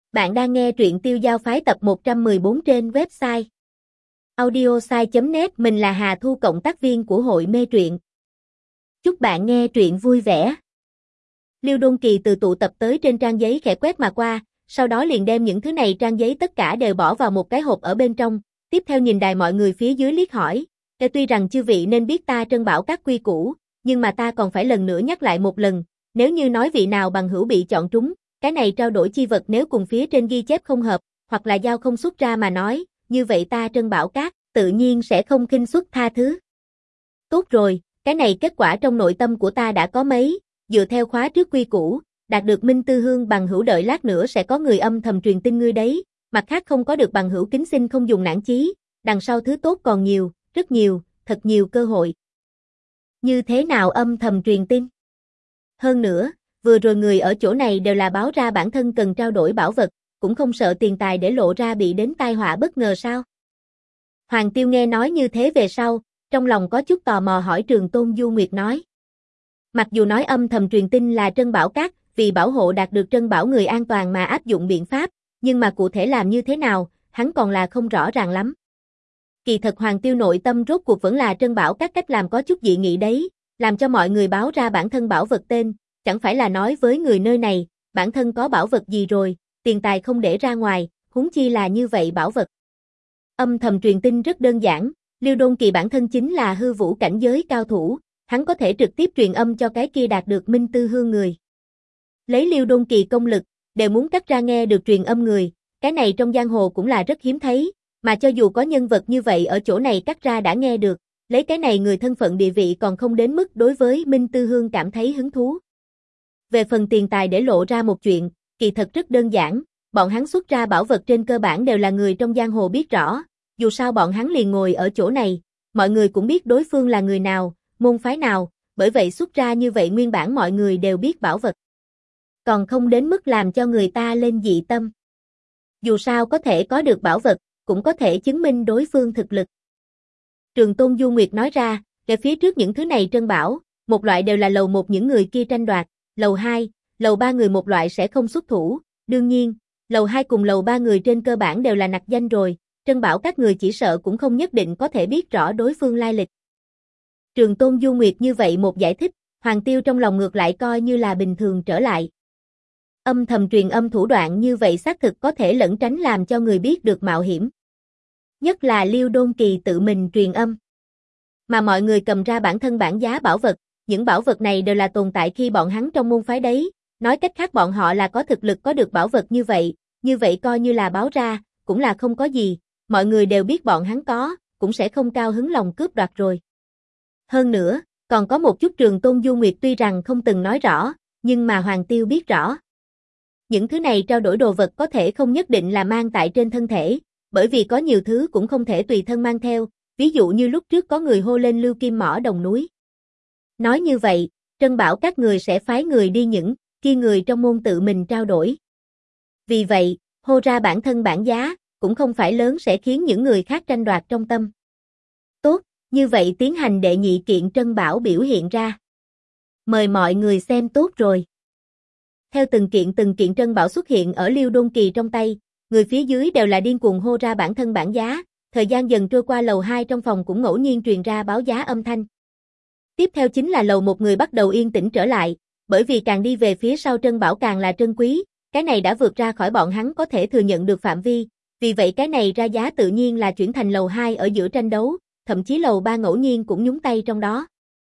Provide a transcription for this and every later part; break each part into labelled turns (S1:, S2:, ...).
S1: Bạn đang nghe truyện Tiêu Dao Phái tập 114 trên website audiosai.net. Mình là Hà Thu, cộng tác viên của hội mê truyện. Chúc bạn nghe truyện vui vẻ. Lưu Đôn Kỳ từ tụ tập tới trên trang giấy khẽ quét mà qua, sau đó liền đem những thứ này trang giấy tất cả đều bỏ vào một cái hộp ở bên trong, tiếp theo nhìn đài mọi người phía dưới liếc hỏi: Tuy rằng chư vị nên biết ta Trân Bảo các quy củ, nhưng mà ta còn phải lần nữa nhắc lại một lần, nếu như nói vị nào bằng hữu bị chọn trúng, cái này trao đổi chi vật nếu cùng phía trên ghi chép không hợp, hoặc là giao không xuất ra mà nói, như vậy ta Trân Bảo các tự nhiên sẽ không khinh suất tha thứ. Tốt rồi, cái này kết quả trong nội tâm của ta đã có mấy, dựa theo khóa trước quy củ, đạt được Minh Tư Hương bằng hữu đợi lát nữa sẽ có người âm thầm truyền tin ngươi đấy, mặt khác không có được bằng hữu kính xin không dùng nản chí, đằng sau thứ tốt còn nhiều, rất nhiều, thật nhiều cơ hội. Như thế nào âm thầm truyền tin? Hơn nữa, vừa rồi người ở chỗ này đều là báo ra bản thân cần trao đổi bảo vật, cũng không sợ tiền tài để lộ ra bị đến tai họa bất ngờ sao? Hoàng Tiêu nghe nói như thế về sau, trong lòng có chút tò mò hỏi Trường Tôn Du Nguyệt nói. Mặc dù nói âm thầm truyền tin là Trân Bảo các, vì bảo hộ đạt được Trân Bảo người an toàn mà áp dụng biện pháp, nhưng mà cụ thể làm như thế nào, hắn còn là không rõ ràng lắm. Kỳ thật Hoàng Tiêu nội tâm rốt cuộc vẫn là Trân Bảo các cách làm có chút dị nghị đấy, làm cho mọi người báo ra bản thân bảo vật tên, chẳng phải là nói với người nơi này, bản thân có bảo vật gì rồi, tiền tài không để ra ngoài, huống chi là như vậy bảo vật. Âm thầm truyền tin rất đơn giản, Lưu Đôn Kỳ bản thân chính là hư vũ cảnh giới cao thủ, hắn có thể trực tiếp truyền âm cho cái kia đạt được Minh Tư Hương người. Lấy Lưu Đôn Kỳ công lực, đều muốn cắt ra nghe được truyền âm người, cái này trong giang hồ cũng là rất hiếm thấy, mà cho dù có nhân vật như vậy ở chỗ này cắt ra đã nghe được, lấy cái này người thân phận địa vị còn không đến mức đối với Minh Tư Hương cảm thấy hứng thú. Về phần tiền tài để lộ ra một chuyện, kỳ thật rất đơn giản, bọn hắn xuất ra bảo vật trên cơ bản đều là người trong giang hồ biết rõ, dù sao bọn hắn liền ngồi ở chỗ này, mọi người cũng biết đối phương là người nào, môn phái nào, bởi vậy xuất ra như vậy nguyên bản mọi người đều biết bảo vật. Còn không đến mức làm cho người ta lên dị tâm. Dù sao có thể có được bảo vật, cũng có thể chứng minh đối phương thực lực. Trường Tôn Du Nguyệt nói ra, về phía trước những thứ này trân bảo, một loại đều là lầu 1 những người kia tranh đoạt, lầu 2, lầu 3 người một loại sẽ không xuất thủ, đương nhiên, lầu 2 cùng lầu 3 người trên cơ bản đều là nặc danh rồi, trân bảo các người chỉ sợ cũng không nhất định có thể biết rõ đối phương lai lịch. Trường Tôn Du Nguyệt như vậy một giải thích, Hoàng Tiêu trong lòng ngược lại coi như là bình thường trở lại. Âm thầm truyền âm thủ đoạn như vậy xác thực có thể lẩn tránh làm cho người biết được mạo hiểm. Nhất là Lưu Đôn Kỳ tự mình truyền âm. Mà mọi người cầm ra bản thân bản giá bảo vật, những bảo vật này đều là tồn tại khi bọn hắn trong môn phái đấy, nói cách khác bọn họ là có thực lực có được bảo vật như vậy coi như là báo ra, cũng là không có gì, mọi người đều biết bọn hắn có, cũng sẽ không cao hứng lòng cướp đoạt rồi. Hơn nữa, còn có một chút Trường Tôn Du Nguyệt tuy rằng không từng nói rõ, nhưng mà Hoàng Tiêu biết rõ. Những thứ này trao đổi đồ vật có thể không nhất định là mang tại trên thân thể, bởi vì có nhiều thứ cũng không thể tùy thân mang theo, ví dụ như lúc trước có người hô lên Lưu Kim Mỏ Đồng Núi. Nói như vậy, Trân Bảo các người sẽ phái người đi những kia người trong môn tự mình trao đổi. Vì vậy, hô ra bản thân bản giá, cũng không phải lớn sẽ khiến những người khác tranh đoạt trong tâm. Tốt, như vậy tiến hành đệ nhị kiện Trân Bảo biểu hiện ra. Mời mọi người xem tốt rồi. Theo từng kiện Trân Bảo xuất hiện ở Lưu Đôn Kỳ trong tay, người phía dưới đều là điên cuồng hô ra bản thân bản giá, thời gian dần trôi qua lầu 2 trong phòng cũng ngẫu nhiên truyền ra báo giá âm thanh. Tiếp theo chính là lầu 1 người bắt đầu yên tĩnh trở lại, bởi vì càng đi về phía sau Trân Bảo càng là trân quý, cái này đã vượt ra khỏi bọn hắn có thể thừa nhận được phạm vi, vì vậy cái này ra giá tự nhiên là chuyển thành lầu 2 ở giữa tranh đấu, thậm chí lầu 3 ngẫu nhiên cũng nhúng tay trong đó.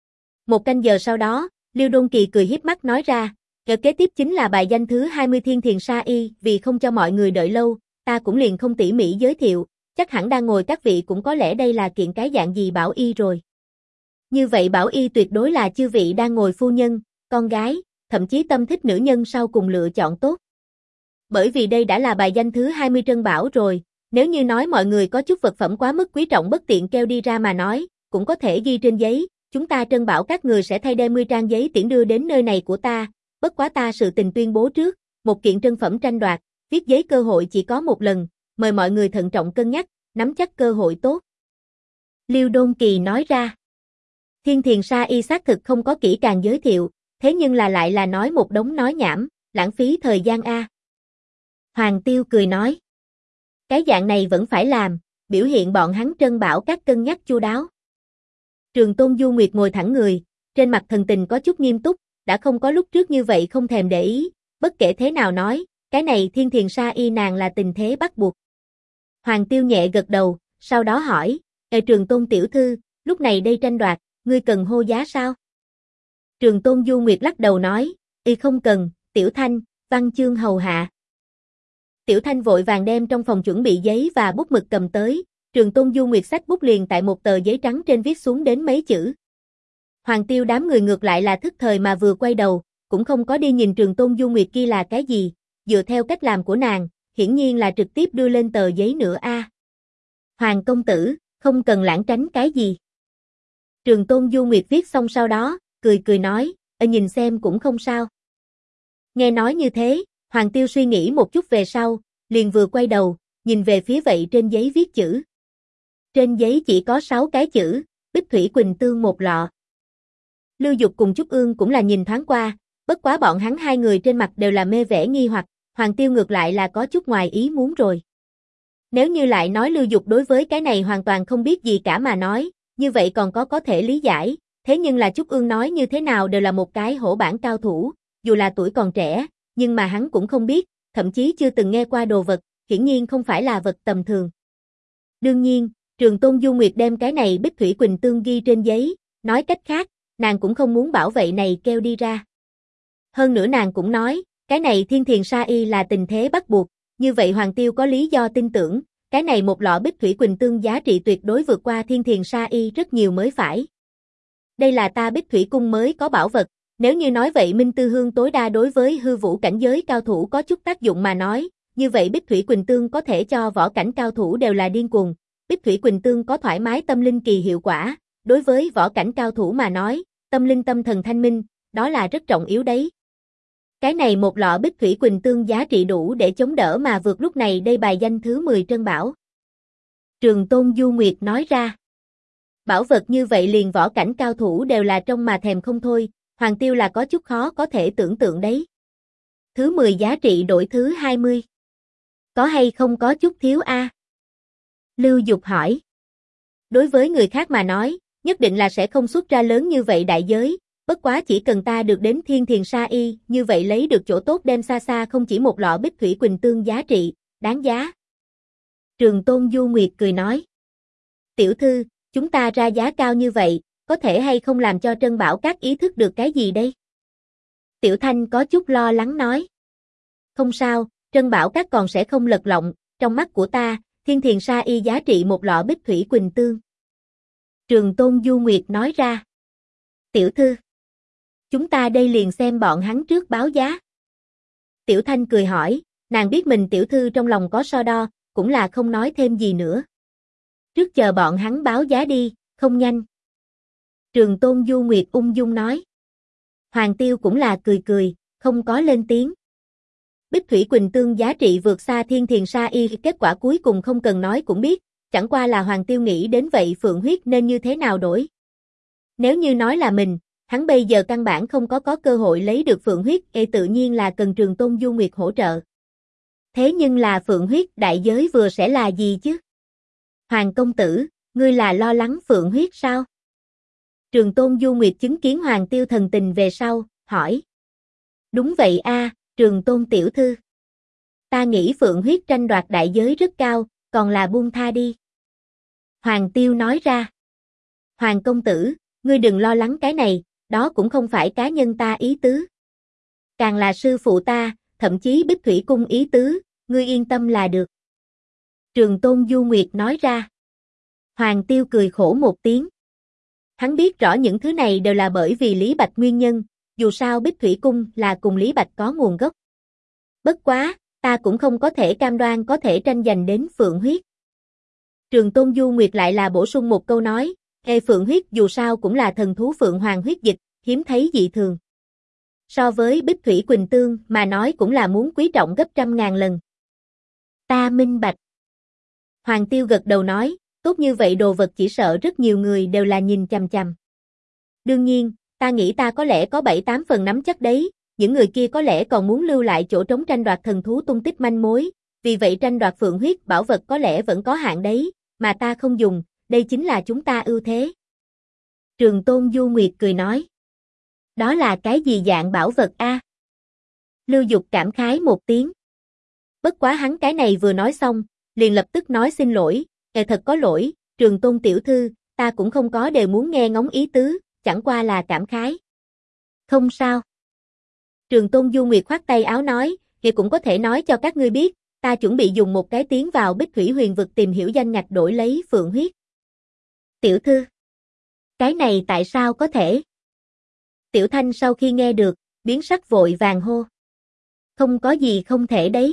S1: Một canh giờ sau đó, Lưu Đôn Kỳ cười hiếp mắt nói ra, kế tiếp chính là bài danh thứ 20 Thiên Thiền Sa Y, vì không cho mọi người đợi lâu, ta cũng liền không tỉ mỉ giới thiệu, chắc hẳn đang ngồi các vị cũng có lẽ đây là kiện cái dạng gì bảo y rồi. Như vậy bảo y tuyệt đối là chư vị đang ngồi phu nhân, con gái, thậm chí tâm thích nữ nhân sau cùng lựa chọn tốt. Bởi vì đây đã là bài danh thứ 20 trân bảo rồi, nếu như nói mọi người có chút vật phẩm quá mức quý trọng bất tiện kêu đi ra mà nói, cũng có thể ghi trên giấy, chúng ta Trân Bảo các người sẽ thay 20 trang giấy tiễn đưa đến nơi này của ta, bất quá ta sự tình tuyên bố trước, một kiện trân phẩm tranh đoạt, viết giấy cơ hội chỉ có một lần, mời mọi người thận trọng cân nhắc, nắm chắc cơ hội tốt. Lưu Đôn Kỳ nói ra. Thiên Thiền Sa Y xác thực không có kỹ càng giới thiệu, thế nhưng lại là nói một đống nói nhảm, lãng phí thời gian a. Hoàng Tiêu cười nói. Cái dạng này vẫn phải làm, biểu hiện bọn hắn Trân Bảo Các cân nhắc chu đáo. Trường Tôn Du Nguyệt ngồi thẳng người, trên mặt thần tình có chút nghiêm túc, đã không có lúc trước như vậy không thèm để ý, bất kể thế nào nói, cái này Thiên Thiền Sa Y nàng là tình thế bắt buộc. Hoàng Tiêu nhẹ gật đầu, sau đó hỏi, Trường Tôn tiểu thư, lúc này đây tranh đoạt, ngươi cần hô giá sao? Trường Tôn Du Nguyệt lắc đầu nói, không cần, Tiểu Thanh, văn chương hầu hạ. Tiểu Thanh vội vàng đem trong phòng chuẩn bị giấy và bút mực cầm tới, Trường Tôn Du Nguyệt xách bút liền tại một tờ giấy trắng trên viết xuống đến mấy chữ. Hoàng Tiêu đám người ngược lại là thức thời mà vừa quay đầu, cũng không có đi nhìn Trường Tôn Du Nguyệt kia là cái gì, dựa theo cách làm của nàng, hiển nhiên là trực tiếp đưa lên tờ giấy nữa a. Hoàng công tử, không cần lãng tránh cái gì. Trường Tôn Du Nguyệt viết xong sau đó, cười nói, nhìn xem cũng không sao. Nghe nói như thế, Hoàng Tiêu suy nghĩ một chút về sau, liền vừa quay đầu, nhìn về phía vậy trên giấy viết chữ. Trên giấy chỉ có 6 cái chữ, Bích Thủy Quỳnh Tương một lọ. Lưu Dục cùng Trúc Ương cũng là nhìn thoáng qua, bất quá bọn hắn hai người trên mặt đều là mê vẻ nghi hoặc, Hoàng Tiêu ngược lại là có chút ngoài ý muốn rồi. Nếu như lại nói Lưu Dục đối với cái này hoàn toàn không biết gì cả mà nói, như vậy còn có thể lý giải, thế nhưng là Trúc Ương nói như thế nào đều là một cái hổ bản cao thủ, dù là tuổi còn trẻ, nhưng mà hắn cũng không biết, thậm chí chưa từng nghe qua đồ vật, hiển nhiên không phải là vật tầm thường. Đương nhiên, Trường Tôn Du Nguyệt đem cái này Bích Thủy Quỳnh Tương ghi trên giấy, nói cách khác, nàng cũng không muốn bảo vệ này kêu đi ra. Hơn nữa nàng cũng nói, cái này Thiên Thiền Sa Y là tình thế bắt buộc, như vậy Hoàng Tiêu có lý do tin tưởng, cái này một lọ Bích Thủy Quỳnh Tương giá trị tuyệt đối vượt qua Thiên Thiền Sa Y rất nhiều mới phải. Đây là ta Bích Thủy Cung mới có bảo vật, nếu như nói vậy Minh Tư Hương tối đa đối với hư vũ cảnh giới cao thủ có chút tác dụng mà nói, như vậy Bích Thủy Quỳnh Tương có thể cho võ cảnh cao thủ đều là điên cuồng. Bích Thủy Quỳnh Tương có thoải mái tâm linh kỳ hiệu quả, đối với võ cảnh cao thủ mà nói, tâm linh tâm thần thanh minh, đó là rất trọng yếu đấy. Cái này một lọ Bích Thủy Quỳnh Tương giá trị đủ để chống đỡ mà vượt lúc này đây bài danh thứ 10 Trân Bảo. Trường Tôn Du Nguyệt nói ra. Bảo vật như vậy liền võ cảnh cao thủ đều là trong mà thèm không thôi, Hoàng Tiêu là có chút khó có thể tưởng tượng đấy. Thứ 10 giá trị đổi thứ 20. Có hay không có chút thiếu a? Lưu Dục hỏi. Đối với người khác mà nói, nhất định là sẽ không xuất ra lớn như vậy đại giới, bất quá chỉ cần ta được đến Thiên Thiền Sa Y, như vậy lấy được chỗ tốt đem xa xa không chỉ một lọ Bích Thủy Quỳnh Tương giá trị, đáng giá. Trường Tôn Du Nguyệt cười nói. Tiểu thư, chúng ta ra giá cao như vậy, có thể hay không làm cho Trân Bảo Các ý thức được cái gì đây? Tiểu Thanh có chút lo lắng nói. Không sao, Trân Bảo Các còn sẽ không lật lọng, trong mắt của ta, Thiên Thiền Sa Y giá trị một lọ Bích Thủy Quỳnh Tương. Trường Tôn Du Nguyệt nói ra. Tiểu thư, chúng ta đây liền xem bọn hắn trước báo giá. Tiểu Thanh cười hỏi, nàng biết mình tiểu thư trong lòng có so đo, cũng là không nói thêm gì nữa. Trước chờ bọn hắn báo giá đi, không nhanh. Trường Tôn Du Nguyệt ung dung nói. Hoàng Tiêu cũng là cười, không có lên tiếng. Bích Thủy Quỳnh Tương giá trị vượt xa Thiên Thiền Sa Y, kết quả cuối cùng không cần nói cũng biết, chẳng qua là Hoàng Tiêu nghĩ đến vậy Phượng huyết nên như thế nào đổi. Nếu như nói là mình, hắn bây giờ căn bản không có cơ hội lấy được Phượng huyết, tự nhiên là cần Trường Tôn Du Nguyệt hỗ trợ. Thế nhưng là Phượng huyết đại giới vừa sẽ là gì chứ? Hoàng công tử, ngươi là lo lắng Phượng huyết sao? Trường Tôn Du Nguyệt chứng kiến Hoàng Tiêu thần tình về sau, hỏi. Đúng vậy a, Trường Tôn tiểu thư. Ta nghĩ Phượng huyết tranh đoạt đại giới rất cao, còn là buông tha đi. Hoàng Tiêu nói ra. Hoàng công tử, ngươi đừng lo lắng cái này, đó cũng không phải cá nhân ta ý tứ. Càng là sư phụ ta, thậm chí Bích Thủy Cung ý tứ, ngươi yên tâm là được. Trường Tôn Du Nguyệt nói ra. Hoàng Tiêu cười khổ một tiếng. Hắn biết rõ những thứ này đều là bởi vì Lý Bạch nguyên nhân, dù sao Bích Thủy Cung là cùng Lý Bạch có nguồn gốc. Bất quá, ta cũng không có thể cam đoan có thể tranh giành đến Phượng huyết. Trường Tôn Du Nguyệt lại là bổ sung một câu nói, Phượng huyết dù sao cũng là thần thú Phượng Hoàng huyết dịch, hiếm thấy dị thường. So với Bích Thủy Quỳnh Tương mà nói cũng là muốn quý trọng gấp trăm ngàn lần. Ta minh bạch. Hoàng Tiêu gật đầu nói, tốt như vậy đồ vật chỉ sợ rất nhiều người đều là nhìn chằm chằm. Đương nhiên, ta nghĩ ta có lẽ có 7-8 phần nắm chắc đấy, những người kia có lẽ còn muốn lưu lại chỗ trống tranh đoạt thần thú tung tích manh mối, vì vậy tranh đoạt phượng huyết bảo vật có lẽ vẫn có hạn đấy, mà ta không dùng, đây chính là chúng ta ưu thế. Trường Tôn Du Nguyệt cười nói. Đó là cái gì dạng bảo vật a? Lưu Dục cảm khái một tiếng. Bất quá hắn cái này vừa nói xong, liền lập tức nói xin lỗi, thật có lỗi, Trường Tôn tiểu thư, ta cũng không có đều muốn nghe ngóng ý tứ, chẳng qua là cảm khái. Không sao. Trường Tôn Du Nguyệt khoát tay áo nói, cũng có thể nói cho các ngươi biết, ta chuẩn bị dùng một cái tiến vào Bích Thủy Huyền Vực tìm hiểu danh ngạch đổi lấy phượng huyết. Tiểu thư. Cái này tại sao có thể? Tiểu Thanh sau khi nghe được, biến sắc vội vàng hô. Không có gì không thể đấy.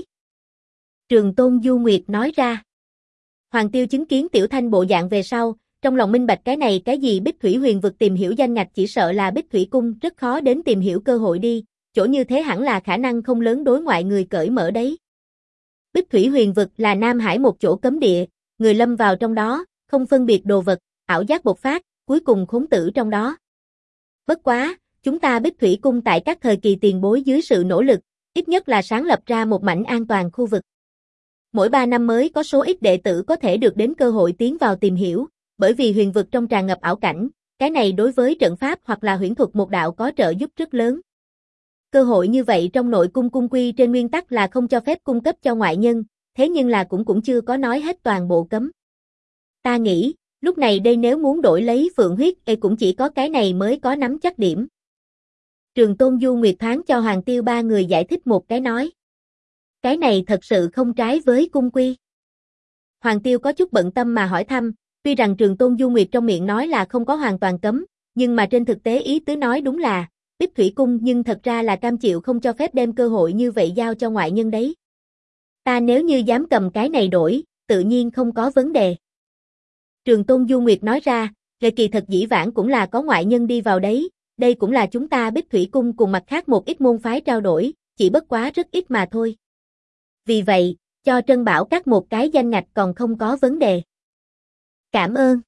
S1: Trường Tôn Du Nguyệt nói ra. Hoàng Tiêu chứng kiến Tiểu Thanh bộ dạng về sau, trong lòng minh bạch cái này cái gì Bích Thủy Huyền Vực tìm hiểu danh ngạch chỉ sợ là Bích Thủy Cung rất khó đến tìm hiểu cơ hội đi, chỗ như thế hẳn là khả năng không lớn đối ngoại người cởi mở đấy. Bích Thủy Huyền Vực là Nam Hải một chỗ cấm địa, người lâm vào trong đó, không phân biệt đồ vật, ảo giác bộc phát, cuối cùng khốn tử trong đó. Bất quá, chúng ta Bích Thủy Cung tại các thời kỳ tiền bối dưới sự nỗ lực, ít nhất là sáng lập ra một mảnh an toàn khu vực. Mỗi 3 năm mới có số ít đệ tử có thể được đến cơ hội tiến vào tìm hiểu, bởi vì huyền vực trong tràn ngập ảo cảnh, cái này đối với trận pháp hoặc là huyễn thuật một đạo có trợ giúp rất lớn. Cơ hội như vậy trong nội cung cung quy trên nguyên tắc là không cho phép cung cấp cho ngoại nhân, thế nhưng là cũng chưa có nói hết toàn bộ cấm. Ta nghĩ, lúc này đây nếu muốn đổi lấy phượng huyết cũng chỉ có cái này mới có nắm chắc điểm. Trường Tôn Du Nguyệt thoáng cho Hoàng Tiêu ba người giải thích một cái nói. Cái này thật sự không trái với cung quy. Hoàng Tiêu có chút bận tâm mà hỏi thăm, tuy rằng Trường Tôn Du Nguyệt trong miệng nói là không có hoàn toàn cấm, nhưng mà trên thực tế ý tứ nói đúng là, Bích Thủy Cung nhưng thật ra là cam chịu không cho phép đem cơ hội như vậy giao cho ngoại nhân đấy. Ta nếu như dám cầm cái này đổi, tự nhiên không có vấn đề. Trường Tôn Du Nguyệt nói ra, về kỳ thật dĩ vãng cũng là có ngoại nhân đi vào đấy, đây cũng là chúng ta Bích Thủy Cung cùng mặt khác một ít môn phái trao đổi, chỉ bất quá rất ít mà thôi. Vì vậy, cho Trân Bảo Các một cái danh ngạch còn không có vấn đề. Cảm ơn.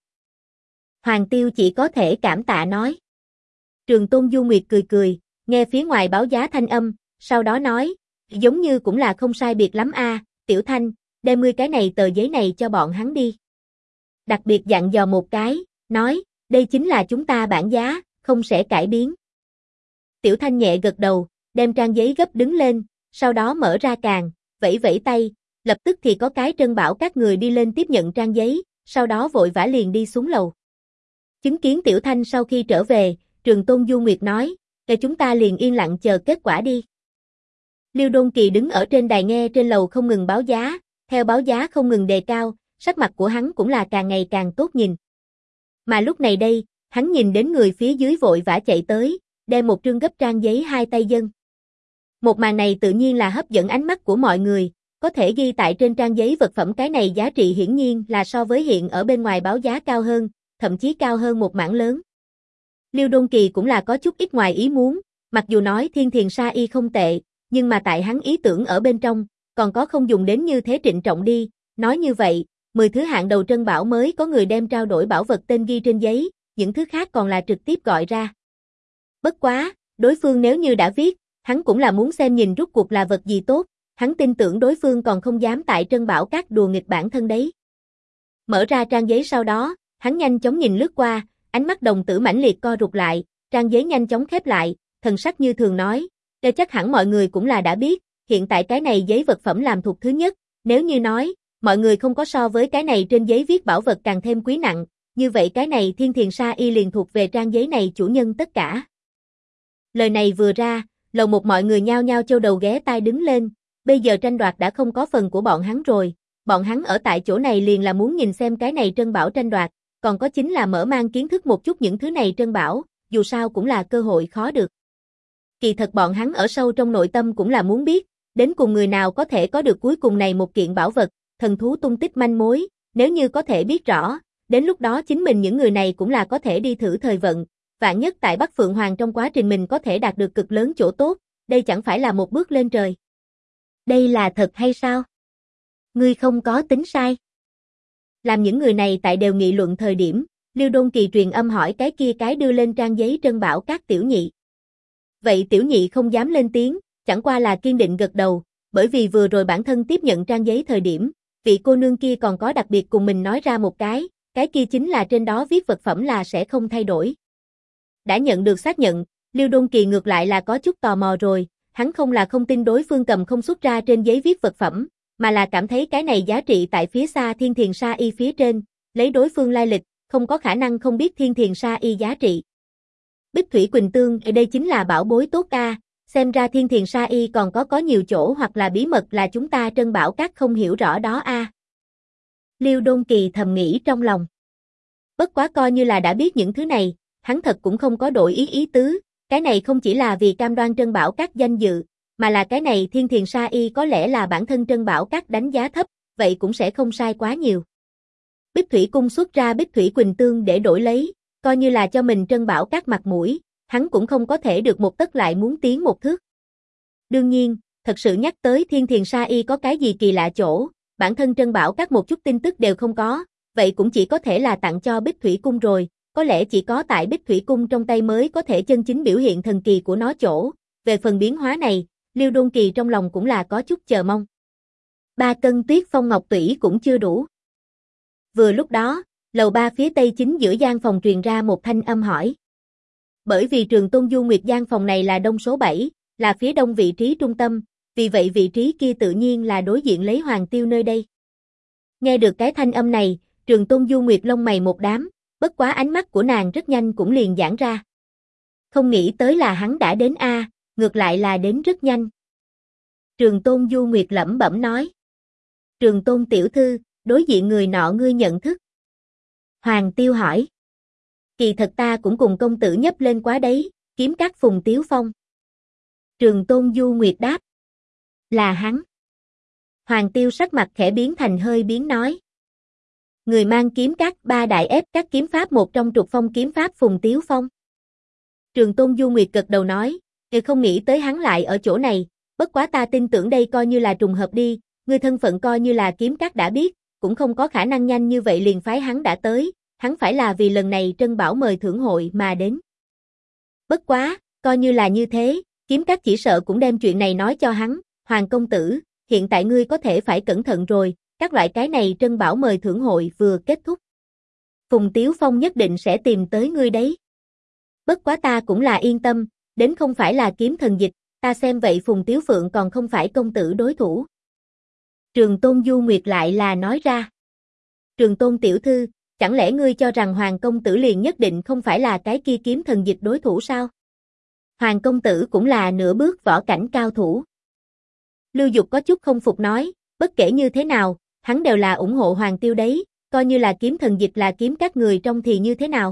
S1: Hoàng Tiêu chỉ có thể cảm tạ nói. Trường Tôn Du Nguyệt cười cười, nghe phía ngoài báo giá thanh âm, sau đó nói, giống như cũng là không sai biệt lắm a, Tiểu Thanh, đem ngươi cái này tờ giấy này cho bọn hắn đi. Đặc biệt dặn dò một cái, nói, đây chính là chúng ta bản giá, không sẽ cải biến. Tiểu Thanh nhẹ gật đầu, đem trang giấy gấp đứng lên, sau đó mở ra càng, vẫy vẫy tay, lập tức thì có cái Trân Bảo Các người đi lên tiếp nhận trang giấy, sau đó vội vã liền đi xuống lầu. Chứng kiến Tiểu Thanh sau khi trở về, Trường Tôn Du Nguyệt nói, chúng ta liền yên lặng chờ kết quả đi. Liêu Đôn Kỳ đứng ở trên đài nghe trên lầu không ngừng báo giá, theo báo giá không ngừng đề cao, sắc mặt của hắn cũng là càng ngày càng tốt nhìn. Mà lúc này đây, hắn nhìn đến người phía dưới vội vã chạy tới, đem một trương gấp trang giấy hai tay dâng. Một màn này tự nhiên là hấp dẫn ánh mắt của mọi người, có thể ghi tại trên trang giấy vật phẩm cái này giá trị hiển nhiên là so với hiện ở bên ngoài báo giá cao hơn, thậm chí cao hơn một mảng lớn. Liêu Đôn Kỳ cũng là có chút ít ngoài ý muốn, mặc dù nói Thiên Thiền Sa Y không tệ, nhưng mà tại hắn ý tưởng ở bên trong, còn có không dùng đến như thế trịnh trọng đi, nói như vậy, 10 thứ hạng đầu trân bảo mới có người đem trao đổi bảo vật tên ghi trên giấy, những thứ khác còn là trực tiếp gọi ra. Bất quá, đối phương nếu như đã viết, hắn cũng là muốn xem nhìn rút cuộc là vật gì tốt, hắn tin tưởng đối phương còn không dám tại Trân Bảo Các đùa nghịch bản thân đấy. Mở ra trang giấy sau đó, hắn nhanh chóng nhìn lướt qua, ánh mắt đồng tử mãnh liệt co rụt lại, trang giấy nhanh chóng khép lại, thần sắc như thường nói, đây chắc hẳn mọi người cũng là đã biết, hiện tại cái này giấy vật phẩm làm thuộc thứ nhất, nếu như nói, mọi người không có so với cái này trên giấy viết bảo vật càng thêm quý nặng, như vậy cái này Thiên Thiền Sa Y liền thuộc về trang giấy này chủ nhân tất cả. Lời này vừa ra, lầu một mọi người nhao nhao châu đầu ghé tai đứng lên, bây giờ tranh đoạt đã không có phần của bọn hắn rồi, bọn hắn ở tại chỗ này liền là muốn nhìn xem cái này trân bảo tranh đoạt, còn có chính là mở mang kiến thức một chút những thứ này trân bảo, dù sao cũng là cơ hội khó được. Kỳ thật bọn hắn ở sâu trong nội tâm cũng là muốn biết, đến cùng người nào có thể có được cuối cùng này một kiện bảo vật, thần thú tung tích manh mối, nếu như có thể biết rõ, đến lúc đó chính mình những người này cũng là có thể đi thử thời vận, vạn nhất tại Bắc Phượng Hoàng trong quá trình mình có thể đạt được cực lớn chỗ tốt, đây chẳng phải là một bước lên trời. Đây là thật hay sao? Ngươi không có tính sai. Làm những người này tại đều nghị luận thời điểm, Liêu Đôn Kỳ truyền âm hỏi cái kia cái đưa lên trang giấy Trân Bảo Các tiểu nhị. Vậy tiểu nhị không dám lên tiếng, chẳng qua là kiên định gật đầu, bởi vì vừa rồi bản thân tiếp nhận trang giấy thời điểm, vị cô nương kia còn có đặc biệt cùng mình nói ra một cái kia chính là trên đó viết vật phẩm là sẽ không thay đổi. Đã nhận được xác nhận, Lưu Đôn Kỳ ngược lại là có chút tò mò rồi, hắn không là không tin đối phương cầm không xuất ra trên giấy viết vật phẩm, mà là cảm thấy cái này giá trị tại phía xa Thiên Thiền Sa Y phía trên, lấy đối phương lai lịch, không có khả năng không biết Thiên Thiền Sa Y giá trị. Bích Thủy Quỳnh Tương ở đây chính là bảo bối tốt a, xem ra Thiên Thiền Sa Y còn có nhiều chỗ hoặc là bí mật là chúng ta Trân Bảo Các không hiểu rõ đó a. Lưu Đôn Kỳ thầm nghĩ trong lòng. Bất quá coi như là đã biết những thứ này, hắn thật cũng không có đổi ý tứ, cái này không chỉ là vì cam đoan Trân Bảo Các danh dự, mà là cái này Thiên Thiền Sa Y có lẽ là bản thân Trân Bảo Các đánh giá thấp, vậy cũng sẽ không sai quá nhiều. Bích Thủy Cung xuất ra Bích Thủy Quỳnh Tương để đổi lấy, coi như là cho mình Trân Bảo Các mặt mũi, hắn cũng không có thể được một tấc lại muốn tiến một thước. Đương nhiên, thật sự nhắc tới Thiên Thiền Sa Y có cái gì kỳ lạ chỗ, bản thân Trân Bảo Các một chút tin tức đều không có, vậy cũng chỉ có thể là tặng cho Bích Thủy Cung rồi, có lẽ chỉ có tại Bích Thủy Cung trong tay mới có thể chân chính biểu hiện thần kỳ của nó chỗ, về phần biến hóa này, Lưu Đôn Kỳ trong lòng cũng là có chút chờ mong. 3 cân Tuyết Phong Ngọc Tủy cũng chưa đủ. Vừa lúc đó, lầu 3 phía tây chính giữa gian phòng truyền ra một thanh âm hỏi. Bởi vì Trường Tôn Du Nguyệt gian phòng này là đông số 7, là phía đông vị trí trung tâm, vì vậy vị trí kia tự nhiên là đối diện lấy Hoàng Tiêu nơi đây. Nghe được cái thanh âm này, Trường Tôn Du Nguyệt lông mày một đám, bất quá ánh mắt của nàng rất nhanh cũng liền giãn ra. Không nghĩ tới là hắn đã đến a, ngược lại là đến rất nhanh. Trường Tôn Du Nguyệt lẩm bẩm nói. Trường Tôn tiểu thư, đối diện người nọ ngươi nhận thức. Hoàng Tiêu hỏi. Kỳ thật ta cũng cùng công tử nhấp lên quá đấy, Kiếm Các Phùng Tiếu Phong. Trường Tôn Du Nguyệt đáp. Là hắn. Hoàng Tiêu sắc mặt khẽ biến thành hơi biến nói. Người mang kiếm các 3 đại ép các kiếm pháp một trong trục phong kiếm pháp Phùng Tiếu Phong. Trường Tôn Du Nguyệt gật đầu nói, không nghĩ tới hắn lại ở chỗ này, bất quá ta tin tưởng đây coi như là trùng hợp đi, người thân phận coi như là kiếm các đã biết, cũng không có khả năng nhanh như vậy liền phái hắn đã tới, hắn phải là vì lần này Trân Bảo mời thưởng hội mà đến. Bất quá, coi như là như thế, kiếm các chỉ sợ cũng đem chuyện này nói cho hắn, Hoàng công tử, hiện tại ngươi có thể phải cẩn thận rồi, các loại cái này Trân Bảo mời thưởng hội vừa kết thúc. Phùng Tiếu Phong nhất định sẽ tìm tới ngươi đấy. Bất quá ta cũng là yên tâm, đến không phải là kiếm thần dịch, ta xem vậy Phùng Tiếu Phượng còn không phải công tử đối thủ. Trường Tôn Du Nguyệt lại là nói ra. Trường Tôn tiểu thư, chẳng lẽ ngươi cho rằng Hoàng công tử liền nhất định không phải là cái kia kiếm thần dịch đối thủ sao? Hoàng công tử cũng là nửa bước võ cảnh cao thủ. Lưu Dục có chút không phục nói, bất kể như thế nào, hắn đều là ủng hộ Hoàng Tiêu đấy, coi như là kiếm thần dịch là kiếm các người trong thì như thế nào.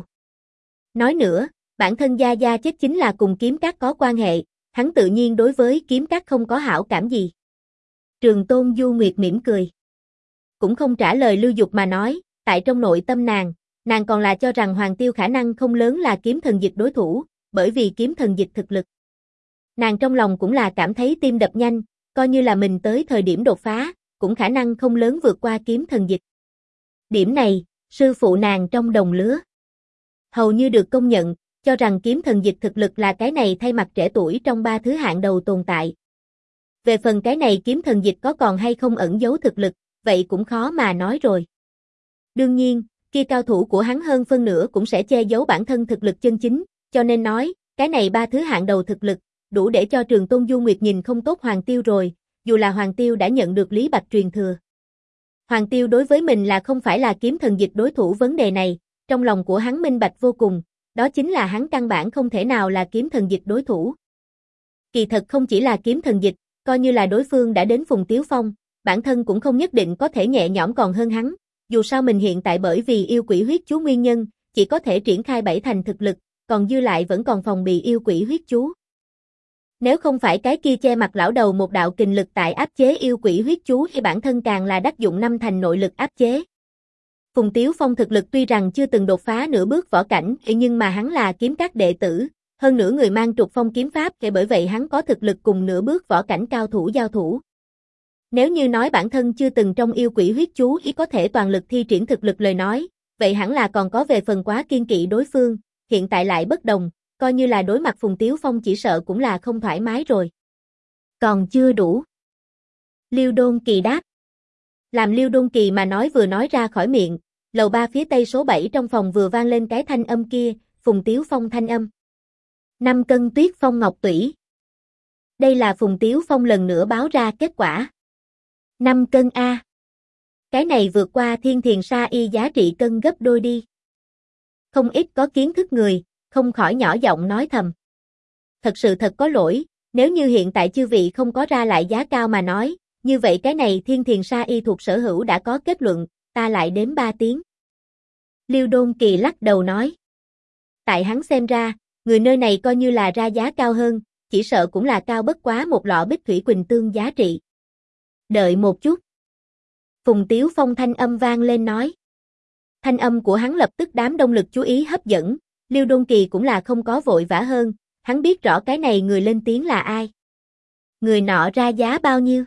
S1: Nói nữa, bản thân Gia Gia chết chính là cùng kiếm các có quan hệ, hắn tự nhiên đối với kiếm các không có hảo cảm gì. Trường Tôn Du Nguyệt mỉm cười. Cũng không trả lời Lưu Dục mà nói, tại trong nội tâm nàng còn là cho rằng Hoàng Tiêu khả năng không lớn là kiếm thần dịch đối thủ, bởi vì kiếm thần dịch thực lực. Nàng trong lòng cũng là cảm thấy tim đập nhanh, coi như là mình tới thời điểm đột phá, cũng khả năng không lớn vượt qua kiếm thần dịch. Điểm này, sư phụ nàng trong đồng lứa hầu như được công nhận, cho rằng kiếm thần dịch thực lực là cái này thay mặt trẻ tuổi trong 3 thứ hạng đầu tồn tại. Về phần cái này kiếm thần dịch có còn hay không ẩn giấu thực lực, vậy cũng khó mà nói rồi. Đương nhiên, kia cao thủ của hắn hơn phân nửa cũng sẽ che giấu bản thân thực lực chân chính, cho nên nói, cái này 3 thứ hạng đầu thực lực, đủ để cho Trường Tôn Du Nguyệt nhìn không tốt Hoàng Tiêu rồi, dù là Hoàng Tiêu đã nhận được Lý Bạch truyền thừa. Hoàng Tiêu đối với mình là không phải là kiếm thần dịch đối thủ vấn đề này, trong lòng của hắn minh bạch vô cùng, đó chính là hắn căn bản không thể nào là kiếm thần dịch đối thủ. Kỳ thật không chỉ là kiếm thần dịch, coi như là đối phương đã đến Phùng Tiếu Phong, bản thân cũng không nhất định có thể nhẹ nhõm còn hơn hắn, dù sao mình hiện tại bởi vì yêu quỷ huyết chú nguyên nhân, chỉ có thể triển khai 7 thành thực lực, còn dư lại vẫn còn phòng bị yêu quỷ huyết chú. Nếu không phải cái kia che mặt lão đầu một đạo kình lực tại áp chế yêu quỷ huyết chú thì bản thân càng là đắc dụng 5 thành nội lực áp chế. Phùng Tiếu Phong thực lực tuy rằng chưa từng đột phá nửa bước võ cảnh, nhưng mà hắn là kiếm các đệ tử, hơn nữa người mang trục phong kiếm pháp, bởi vậy hắn có thực lực cùng nửa bước võ cảnh cao thủ giao thủ. Nếu như nói bản thân chưa từng trong yêu quỷ huyết chú ý có thể toàn lực thi triển thực lực lời nói, vậy hẳn là còn có về phần quá kiên kỵ đối phương, hiện tại lại bất đồng, coi như là đối mặt Phùng Tiếu Phong chỉ sợ cũng là không thoải mái rồi. Còn chưa đủ. Liêu Đôn Kỳ đáp. Làm Liêu Đôn Kỳ mà nói vừa nói ra khỏi miệng, lầu 3 phía tây số 7 trong phòng vừa vang lên cái thanh âm kia, Phùng Tiếu Phong thanh âm. 5 cân Tuyết Phong ngọc tủy. Đây là Phùng Tiếu Phong lần nữa báo ra kết quả. 5 cân A. Cái này vượt qua Thiên Thiền Sa Y giá trị cân gấp đôi đi. Không ít có kiến thức người, không khỏi nhỏ giọng nói thầm. Thật có lỗi, nếu như hiện tại chư vị không có ra lại giá cao mà nói, như vậy cái này Thiên Thiền Sa Y thuộc sở hữu đã có kết luận, ta lại đếm 3 tiếng. Liêu Đôn Kỳ lắc đầu nói. Tại hắn xem ra, người nơi này coi như là ra giá cao hơn, chỉ sợ cũng là cao bất quá một lọ Bích Thủy Quỳnh Tương giá trị. Đợi một chút. Phùng Tiếu Phong thanh âm vang lên nói. Thanh âm của hắn lập tức đám đông lực chú ý hấp dẫn, Liêu Đôn Kỳ cũng là không có vội vã hơn, hắn biết rõ cái này người lên tiếng là ai. Người nọ ra giá bao nhiêu?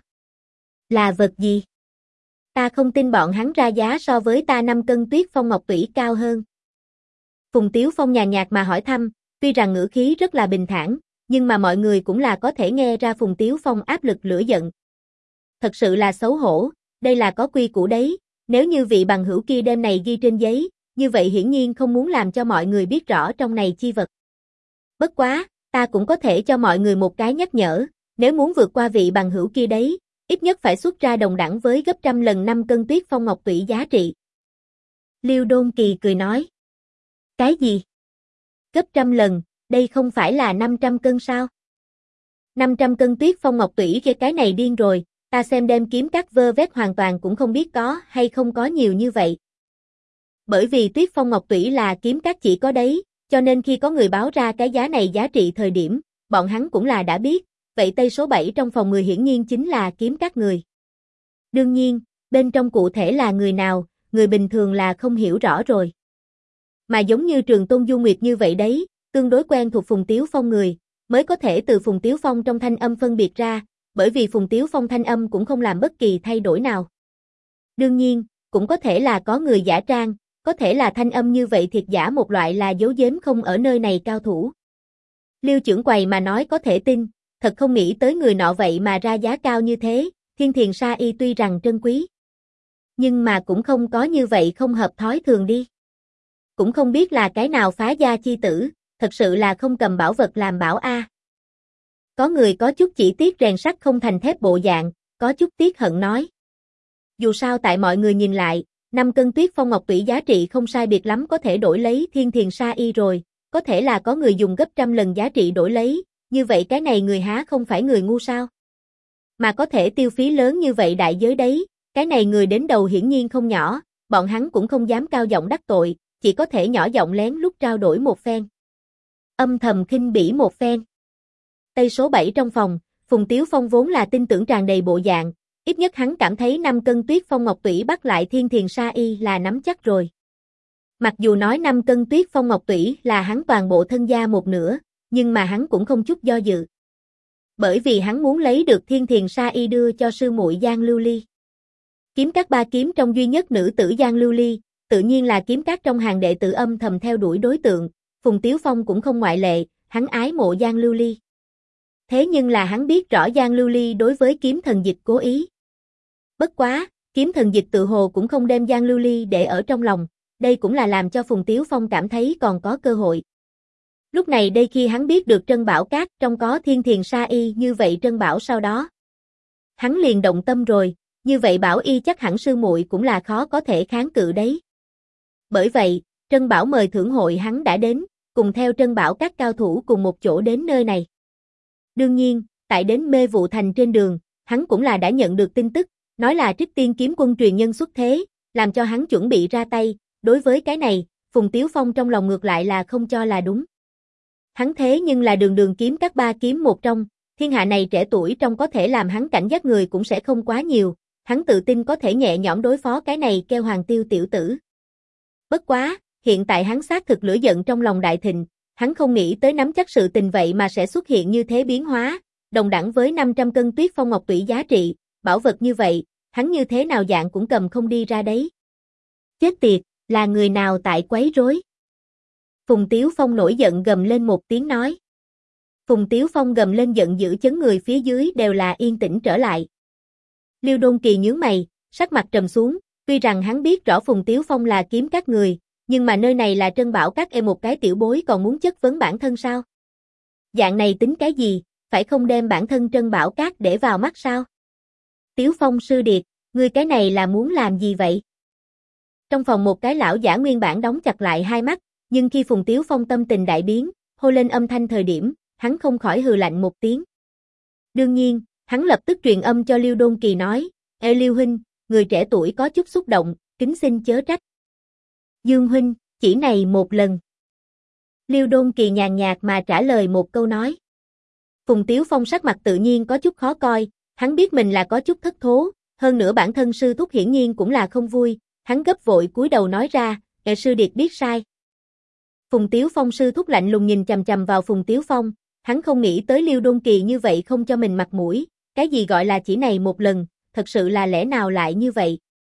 S1: Là vật gì? Ta không tin bọn hắn ra giá so với ta 5 cân Tuyết Phong ngọc tủy cao hơn. Phùng Tiếu Phong nhàn nhạt mà hỏi thăm, tuy rằng ngữ khí rất là bình thản, nhưng mà mọi người cũng là có thể nghe ra Phùng Tiếu Phong áp lực lửa giận. Thật sự là xấu hổ, đây là có quy củ đấy, nếu như vị bằng hữu kia đem này ghi trên giấy, như vậy hiển nhiên không muốn làm cho mọi người biết rõ trong này chi vật. Bất quá, ta cũng có thể cho mọi người một cái nhắc nhở, nếu muốn vượt qua vị bằng hữu kia đấy, ít nhất phải xuất ra đồng đẳng với gấp trăm lần 5 cân Tuyết Phong ngọc tủy giá trị. Liêu Đôn Kỳ cười nói. Cái gì? Gấp trăm lần, đây không phải là 500 cân sao? 500 cân Tuyết Phong ngọc tủy kia cái này điên rồi, ta xem đem kiếm cắt vơ vét hoàn toàn cũng không biết có hay không có nhiều như vậy. Bởi vì Tuyết Phong ngọc tủy là kiếm cắt chỉ có đấy, cho nên khi có người báo ra cái giá này giá trị thời điểm, bọn hắn cũng là đã biết, vậy tây số 7 trong phòng người hiển nhiên chính là kiếm cắt người. Đương nhiên, bên trong cụ thể là người nào, người bình thường là không hiểu rõ rồi. Mà giống như Trường Tôn Du Nguyệt như vậy đấy, tương đối quen thuộc Phùng Tiếu Phong người, mới có thể từ Phùng Tiếu Phong trong thanh âm phân biệt ra, bởi vì Phùng Tiếu Phong thanh âm cũng không làm bất kỳ thay đổi nào. Đương nhiên, cũng có thể là có người giả trang, có thể là thanh âm như vậy thiệt giả một loại là giấu giếm không ở nơi này cao thủ. Liêu trưởng quầy mà nói có thể tin, thật không nghĩ tới người nọ vậy mà ra giá cao như thế, Thiên Thiền Sa Y tuy rằng trân quý. Nhưng mà cũng không có như vậy không hợp thói thường đi. Cũng không biết là cái nào phá gia chi tử, thật sự là không cầm bảo vật làm bảo a. Có người có chút chỉ tiếc rèn sắt không thành thép bộ dạng, có chút tiếc hận nói. Dù sao tại mọi người nhìn lại, 5 cân Tuyết Phong ngọc tủy giá trị không sai biệt lắm có thể đổi lấy Thiên Thiền Sa Y rồi, có thể là có người dùng gấp trăm lần giá trị đổi lấy, như vậy cái này người há không phải người ngu sao? Mà có thể tiêu phí lớn như vậy đại giới đấy, cái này người đến đầu hiển nhiên không nhỏ, bọn hắn cũng không dám cao giọng đắc tội, chỉ có thể nhỏ giọng lén lút trao đổi một phen. Âm thầm khinh bỉ một phen. Tây số 7 trong phòng, Phùng Tiếu Phong vốn là tin tưởng tràn đầy bộ dạng, ít nhất hắn cảm thấy 5 cân Tuyết Phong ngọc tủy bắt lại Thiên Thiền Sa Y là nắm chắc rồi. Mặc dù nói 5 cân Tuyết Phong ngọc tủy là hắn toàn bộ thân gia một nửa, nhưng mà hắn cũng không chút do dự. Bởi vì hắn muốn lấy được Thiên Thiền Sa Y đưa cho sư muội Giang Lưu Ly. Kiếm các ba kiếm trong duy nhất nữ tử Giang Lưu Ly, tự nhiên là kiếm các trong hàng đệ tử âm thầm theo đuổi đối tượng, Phùng Tiếu Phong cũng không ngoại lệ, hắn ái mộ Giang Lưu Ly. Thế nhưng là hắn biết rõ Giang Lưu Ly đối với kiếm thần dịch cố ý. Bất quá, kiếm thần dịch tự hồ cũng không đem Giang Lưu Ly để ở trong lòng, đây cũng là làm cho Phùng Tiếu Phong cảm thấy còn có cơ hội. Lúc này đây khi hắn biết được Trân Bảo Các trong có Thiên Thiền Sa Y như vậy Trân Bảo sau đó. Hắn liền động tâm rồi, như vậy Bảo Y chắc hẳn sư muội cũng là khó có thể kháng cự đấy. Bởi vậy, Trân Bảo mời thưởng hội hắn đã đến, cùng theo Trân Bảo Các cao thủ cùng một chỗ đến nơi này. Đương nhiên, tại đến Mê Vụ Thành trên đường, hắn cũng là đã nhận được tin tức, nói là Trích Tiên kiếm quân truyền nhân xuất thế, làm cho hắn chuẩn bị ra tay, đối với cái này, Phùng Tiếu Phong trong lòng ngược lại là không cho là đúng. Hắn thế nhưng là đường đường kiếm các ba kiếm một trong, thiên hạ này trẻ tuổi trong có thể làm hắn cảnh giác người cũng sẽ không quá nhiều, hắn tự tin có thể nhẹ nhõm đối phó cái này kêu Hoàng Tiêu tiểu tử. Bất quá, hiện tại hắn xác thực lửa giận trong lòng đại thịnh, hắn không nghĩ tới nắm chắc sự tình vậy mà sẽ xuất hiện như thế biến hóa, đồng đẳng với 500 cân Tuyết Phong ngọc tủy giá trị, bảo vật như vậy, hắn như thế nào dạng cũng cầm không đi ra đấy. Chết tiệt, là người nào tại quấy rối? Phùng Tiếu Phong nổi giận gầm lên một tiếng nói. Phùng Tiếu Phong gầm lên giận dữ chấn người phía dưới đều là yên tĩnh trở lại. Liêu Đôn Kỳ nhướng mày, sắc mặt trầm xuống, tuy rằng hắn biết rõ Phùng Tiếu Phong là kiếm các người, nhưng mà nơi này là Trân Bảo Các một cái tiểu bối còn muốn chất vấn bản thân sao? Dạng này tính cái gì, phải không đem bản thân Trân Bảo Các để vào mắt sao? Tiếu Phong sư điệt, ngươi cái này là muốn làm gì vậy? Trong phòng một cái lão giả nguyên bản đóng chặt lại hai mắt, nhưng khi Phùng Tiếu Phong tâm tình đại biến, hô lên âm thanh thời điểm, hắn không khỏi hừ lạnh một tiếng. Đương nhiên, hắn lập tức truyền âm cho Liêu Đôn Kỳ nói, Ê Liêu huynh, người trẻ tuổi có chút xúc động, kính xin chớ trách. Dương huynh, chỉ này một lần. Liêu Đôn Kỳ nhàn nhạt mà trả lời một câu nói. Phùng Tiếu Phong sắc mặt tự nhiên có chút khó coi, hắn biết mình là có chút thất thố, hơn nữa bản thân sư thúc hiển nhiên cũng là không vui, hắn gấp vội cúi đầu nói ra, sư điệt biết sai. Phùng Tiếu Phong sư thúc lạnh lùng nhìn chằm chằm vào Phùng Tiếu Phong, hắn không nghĩ tới Liêu Đôn Kỳ như vậy không cho mình mặt mũi, cái gì gọi là chỉ này một lần, thật sự là lẽ nào lại như vậy.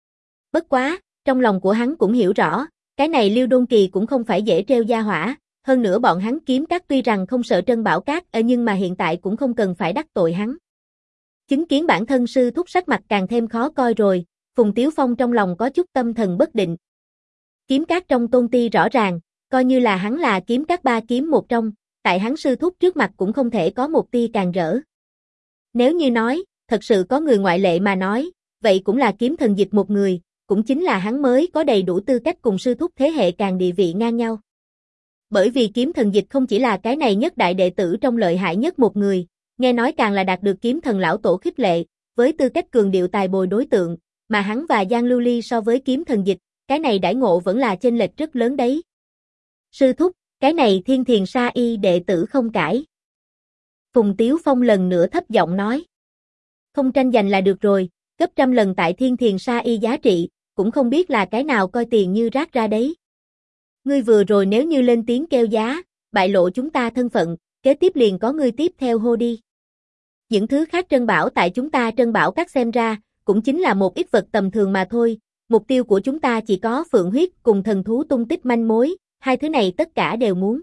S1: Bất quá, trong lòng của hắn cũng hiểu rõ, cái này Liêu Đôn Kỳ cũng không phải dễ trêu gia hỏa, hơn nữa bọn hắn kiếm các tuy rằng không sợ Trân Bảo Các nhưng mà hiện tại cũng không cần phải đắc tội hắn. Chứng kiến bản thân sư thúc sắc mặt càng thêm khó coi rồi, Phùng Tiếu Phong trong lòng có chút tâm thần bất định. Kiếm các trong tôn ti rõ ràng, coi như là hắn là kiếm các ba kiếm một trong, tại hắn sư thúc trước mặt cũng không thể có một tia càng rỡ. Nếu như nói, thật sự có người ngoại lệ mà nói, vậy cũng là Kiếm Thần Dịch một người, cũng chính là hắn mới có đầy đủ tư cách cùng sư thúc thế hệ càng địa vị ngang nhau. Bởi vì Kiếm Thần Dịch không chỉ là cái này nhất đại đệ tử trong lợi hại nhất một người, nghe nói càng là đạt được Kiếm Thần lão tổ khích lệ, với tư cách cường điệu tài bồi đối tượng, mà hắn và Giang Lưu Ly so với Kiếm Thần Dịch, cái này đãi ngộ vẫn là chênh lệch rất lớn đấy. Sư thúc, cái này Thiên Thiền Sa Y đệ tử không cãi. Phùng Tiếu Phong lần nữa thấp giọng nói. Không tranh giành là được rồi, gấp trăm lần tại Thiên Thiền Sa Y giá trị, cũng không biết là cái nào coi tiền như rác ra đấy. Ngươi vừa rồi nếu như lên tiếng kêu giá, bại lộ chúng ta thân phận, kế tiếp liền có ngươi tiếp theo hô đi. Những thứ khác Trân Bảo tại chúng ta Trân Bảo Các xem ra, cũng chính là một ít vật tầm thường mà thôi, mục tiêu của chúng ta chỉ có phượng huyết cùng thần thú tung tích manh mối, hai thứ này tất cả đều muốn.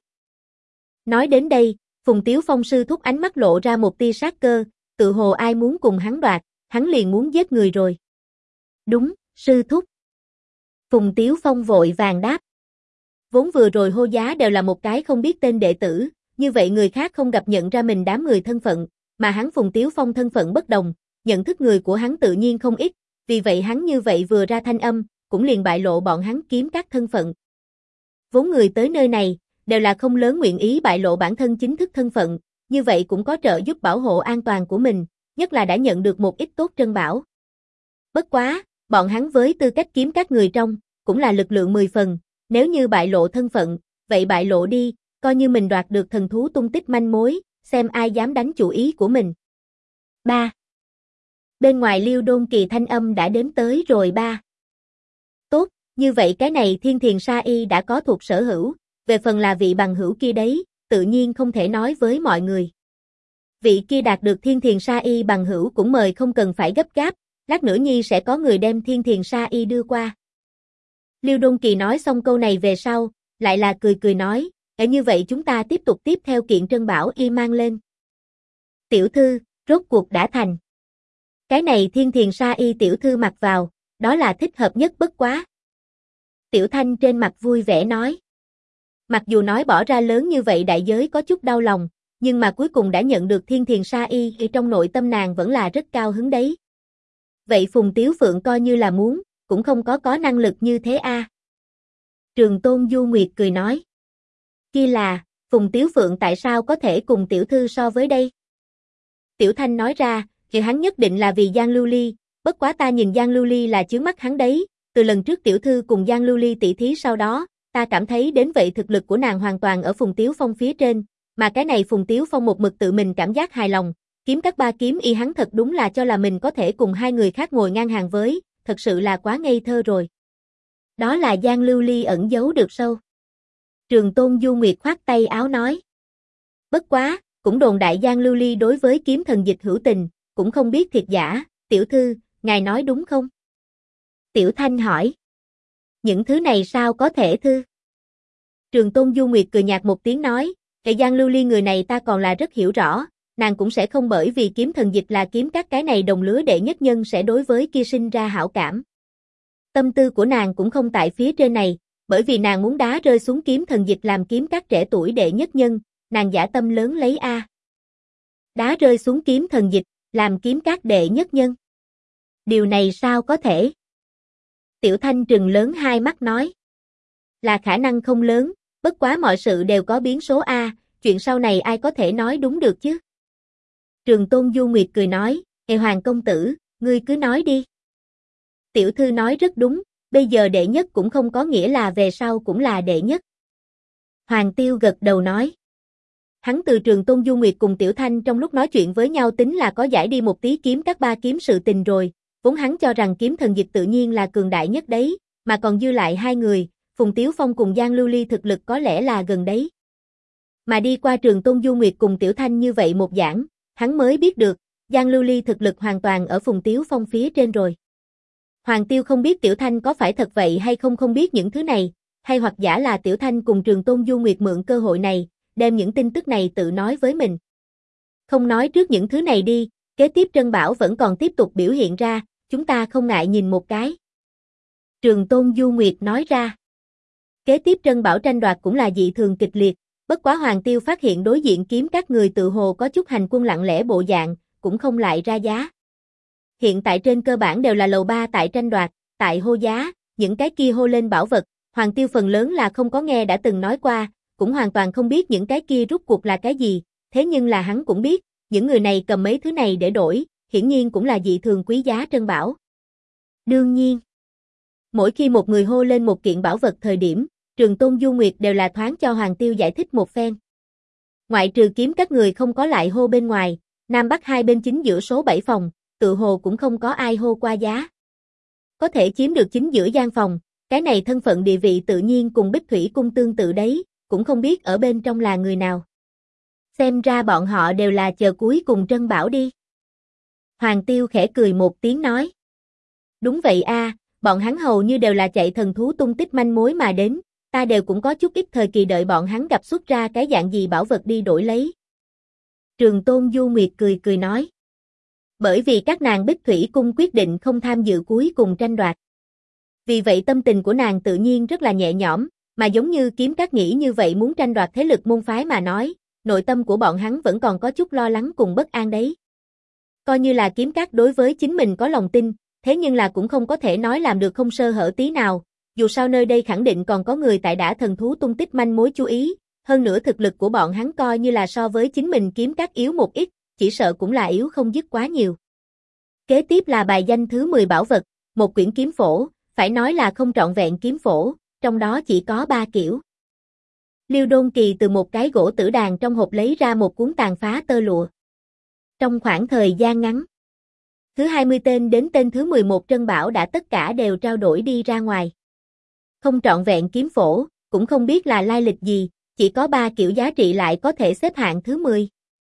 S1: Nói đến đây, Phùng Tiếu Phong sư thúc ánh mắt lộ ra một tia sát cơ, tự hồ ai muốn cùng hắn đoạt, hắn liền muốn giết người rồi. Đúng, sư thúc. Phùng Tiếu Phong vội vàng đáp. Vốn vừa rồi hô giá đều là một cái không biết tên đệ tử, như vậy người khác không gặp nhận ra mình đám người thân phận, mà hắn Phùng Tiếu Phong thân phận bất đồng, nhận thức người của hắn tự nhiên không ít, vì vậy hắn như vậy vừa ra thanh âm, cũng liền bại lộ bọn hắn kiếm các thân phận. Vốn người tới nơi này, đều là không lớn nguyện ý bại lộ bản thân chính thức thân phận, như vậy cũng có trợ giúp bảo hộ an toàn của mình, nhất là đã nhận được một ít tốt trân bảo. Bất quá, bọn hắn với tư cách kiếm các người trong, cũng là lực lượng 10 phần, nếu như bại lộ thân phận, vậy bại lộ đi, coi như mình đoạt được thần thú tung tích manh mối, xem ai dám đánh chủ ý của mình. 3. Bên ngoài Liêu Đôn Kỳ thanh âm đã đếm tới rồi 3. Tốt, như vậy cái này Thiên Thiền Sa Y đã có thuộc sở hữu, về phần là vị bằng hữu kia đấy, tự nhiên không thể nói với mọi người. Vị kia đạt được Thiên Thiền Sa Y bằng hữu cũng mời không cần phải gấp gáp, lát nữa nhi sẽ có người đem Thiên Thiền Sa Y đưa qua. Liêu Đôn Kỳ nói xong câu này về sau, lại là cười cười nói, như vậy chúng ta tiếp tục tiếp theo kiện trân bảo y mang lên. Tiểu thư, rốt cuộc đã thành. Cái này Thiên Thiền Sa Y tiểu thư mặc vào, đó là thích hợp nhất bất quá. Tiểu Thanh trên mặt vui vẻ nói. Mặc dù nói bỏ ra lớn như vậy đại giới có chút đau lòng, nhưng mà cuối cùng đã nhận được Thiên Thiền Sa Y thì trong nội tâm nàng vẫn là rất cao hứng đấy. Vậy Phùng Tiếu Phượng coi như là muốn, cũng không có năng lực như thế a. Trường Tôn Du Nguyệt cười nói. Kia là, Phùng Tiếu Phượng tại sao có thể cùng tiểu thư so với đây? Tiểu Thanh nói ra, thì hắn nhất định là vì Giang Lưu Ly, bất quá ta nhìn Giang Lưu Ly là chướng mắt hắn đấy, từ lần trước tiểu thư cùng Giang Lưu Ly tỷ thí sau đó, ta cảm thấy đến vậy thực lực của nàng hoàn toàn ở Phùng Tiếu Phong phía trên, mà cái này Phùng Tiếu Phong một mực tự mình cảm giác hài lòng, kiếm các ba kiếm y hắn thật đúng là cho là mình có thể cùng hai người khác ngồi ngang hàng với, thật sự là quá ngây thơ rồi. Đó là Giang Lưu Ly ẩn giấu được sâu. Trường Tôn Du Nguyệt khoát tay áo nói. Bất quá, cũng đồn đại Giang Lưu Ly đối với kiếm thần dịch hữu tình, cũng không biết thiệt giả, tiểu thư, ngài nói đúng không? Tiểu Thanh hỏi. Những thứ này sao có thể thư? Trường Tôn Du Nguyệt cười nhạt một tiếng nói, cái Giang Lưu Ly người này ta còn là rất hiểu rõ, nàng cũng sẽ không bởi vì kiếm thần dịch là kiếm các cái này đồng lứa đệ nhất nhân sẽ đối với kia sinh ra hảo cảm. Tâm tư của nàng cũng không tại phía trên này, bởi vì nàng muốn đá rơi xuống kiếm thần dịch làm kiếm các trẻ tuổi đệ nhất nhân, nàng giả tâm lớn lấy a. Đá rơi xuống kiếm thần dịch, làm kiếm các đệ nhất nhân. Điều này sao có thể? Tiểu Thanh trừng lớn hai mắt nói. Là khả năng không lớn, bất quá mọi sự đều có biến số a, chuyện sau này ai có thể nói đúng được chứ? Trường Tôn Du Nguyệt cười nói, Hoàng công tử, ngươi cứ nói đi. Tiểu thư nói rất đúng, bây giờ đệ nhất cũng không có nghĩa là về sau cũng là đệ nhất. Hoàng Tiêu gật đầu nói. Hắn từ Trường Tôn Du Nguyệt cùng Tiểu Thanh trong lúc nói chuyện với nhau tính là có giải đi một tí kiếm các ba kiếm sự tình rồi, vốn hắn cho rằng kiếm thần dịch tự nhiên là cường đại nhất đấy, mà còn dư lại hai người, Phùng Tiếu Phong cùng Giang Lưu Ly thực lực có lẽ là gần đấy. Mà đi qua Trường Tôn Du Nguyệt cùng Tiểu Thanh như vậy một giảng, hắn mới biết được, Giang Lưu Ly thực lực hoàn toàn ở Phùng Tiếu Phong phía trên rồi. Hoàng Tiêu không biết Tiểu Thanh có phải thật vậy hay không biết những thứ này, hay hoặc giả là Tiểu Thanh cùng Trường Tôn Du Nguyệt mượn cơ hội này, đem những tin tức này tự nói với mình. Không nói trước những thứ này đi, kế tiếp Trân Bảo vẫn còn tiếp tục biểu hiện ra, chúng ta không ngại nhìn một cái. Trường Tôn Du Nguyệt nói ra. Kế tiếp Trân Bảo tranh đoạt cũng là dị thường kịch liệt, bất quá Hoàng Tiêu phát hiện đối diện kiếm các người tự hồ có chút hành quân lặng lẽ bộ dạng, cũng không lại ra giá. Hiện tại trên cơ bản đều là lầu 3 tại tranh đoạt, tại hô giá, những cái kia hô lên bảo vật, Hoàng Tiêu phần lớn là không có nghe đã từng nói qua, cũng hoàn toàn không biết những cái kia rút cuộc là cái gì, thế nhưng là hắn cũng biết, những người này cầm mấy thứ này để đổi, hiển nhiên cũng là dị thường quý giá trân bảo. Đương nhiên, mỗi khi một người hô lên một kiện bảo vật thời điểm, Trường Tôn Du Nguyệt đều là thoáng cho Hoàng Tiêu giải thích một phen. Ngoại trừ kiếm các người không có lại hô bên ngoài, Nam Bắc hai bên chính giữa số 7 phòng, tự hồ cũng không có ai hô qua giá. Có thể chiếm được chính giữa gian phòng, cái này thân phận địa vị tự nhiên cùng Bích Thủy Cung tương tự đấy, cũng không biết ở bên trong là người nào. Xem ra bọn họ đều là chờ cuối cùng trân bảo đi. Hoàng Tiêu khẽ cười một tiếng nói. Đúng vậy a, bọn hắn hầu như đều là chạy thần thú tung tích manh mối mà đến, ta đều cũng có chút ít thời kỳ đợi bọn hắn gặp xuất ra cái dạng gì bảo vật đi đổi lấy. Trường Tôn Du Nguyệt cười nói. Bởi vì các nàng Bích Thủy Cung quyết định không tham dự cuối cùng tranh đoạt. Vì vậy tâm tình của nàng tự nhiên rất là nhẹ nhõm, mà giống như kiếm các nghĩ như vậy muốn tranh đoạt thế lực môn phái mà nói, nội tâm của bọn hắn vẫn còn có chút lo lắng cùng bất an đấy. Coi như là kiếm các đối với chính mình có lòng tin, thế nhưng là cũng không có thể nói làm được không sơ hở tí nào, dù sao nơi đây khẳng định còn có người tại đã thần thú tung tích manh mối chú ý, hơn nữa thực lực của bọn hắn coi như là so với chính mình kiếm các yếu một ít, chỉ sợ cũng là yếu không dứt quá nhiều. Kế tiếp là bài danh thứ 10 bảo vật, một quyển kiếm phổ, phải nói là không trọn vẹn kiếm phổ, trong đó chỉ có 3 kiểu. Liêu Đôn Kỳ từ một cái gỗ tử đàn trong hộp lấy ra một cuốn tàn phá tơ lụa. Trong khoảng thời gian ngắn, thứ 20 tên đến tên thứ 11 trân bảo đã tất cả đều trao đổi đi ra ngoài. Không trọn vẹn kiếm phổ, cũng không biết là lai lịch gì, chỉ có 3 kiểu giá trị lại có thể xếp hạng thứ 10.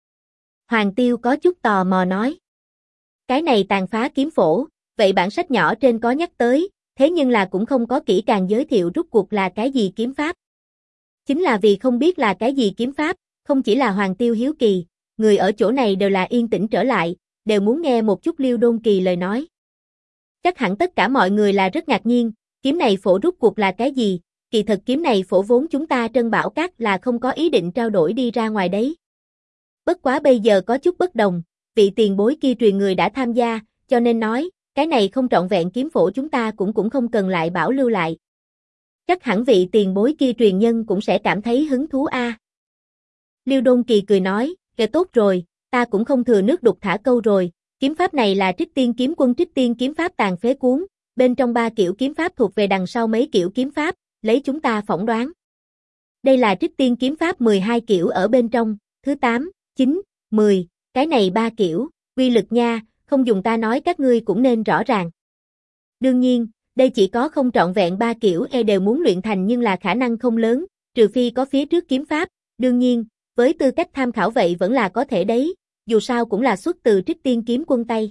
S1: Hoàng Tiêu có chút tò mò nói. Cái này tàn phá kiếm phổ, vậy bản sách nhỏ trên có nhắc tới, thế nhưng là cũng không có kỹ càng giới thiệu rút cuộc là cái gì kiếm pháp. Chính là vì không biết là cái gì kiếm pháp, không chỉ là Hoàng Tiêu hiếu kỳ, người ở chỗ này đều là yên tĩnh trở lại, đều muốn nghe một chút Liêu Đôn Kỳ lời nói. Chắc hẳn tất cả mọi người là rất ngạc nhiên, kiếm này phổ rút cuộc là cái gì, kỳ thật kiếm này phổ vốn chúng ta Trân Bảo Các là không có ý định trao đổi đi ra ngoài đấy. Bất quá bây giờ có chút bất đồng, vị tiền bối kia truyền người đã tham gia, cho nên nói, cái này không trọn vẹn kiếm phổ chúng ta cũng không cần lại bảo lưu lại. Chắc hẳn vị tiền bối kia truyền nhân cũng sẽ cảm thấy hứng thú a. Liêu Đôn Kỳ cười nói, kể tốt rồi, ta cũng không thừa nước đục thả câu rồi, kiếm pháp này là Trích Tiên Kiếm Quân Trích Tiên Kiếm Pháp tàn phế cuốn, bên trong 3 kiểu kiếm pháp thuộc về đằng sau mấy kiểu kiếm pháp, lấy chúng ta phỏng đoán. Đây là Trích Tiên Kiếm Pháp 12 kiểu ở bên trong, thứ 8, 9, 10, cái này 3 kiểu, uy lực nha, không dùng ta nói các ngươi cũng nên rõ ràng. Đương nhiên, đây chỉ có không trọn vẹn 3 kiểu đều muốn luyện thành nhưng là khả năng không lớn, trừ phi có phía trước kiếm pháp, đương nhiên, với tư cách tham khảo vậy vẫn là có thể đấy, dù sao cũng là xuất từ Trích Tiên Kiếm Quân tay.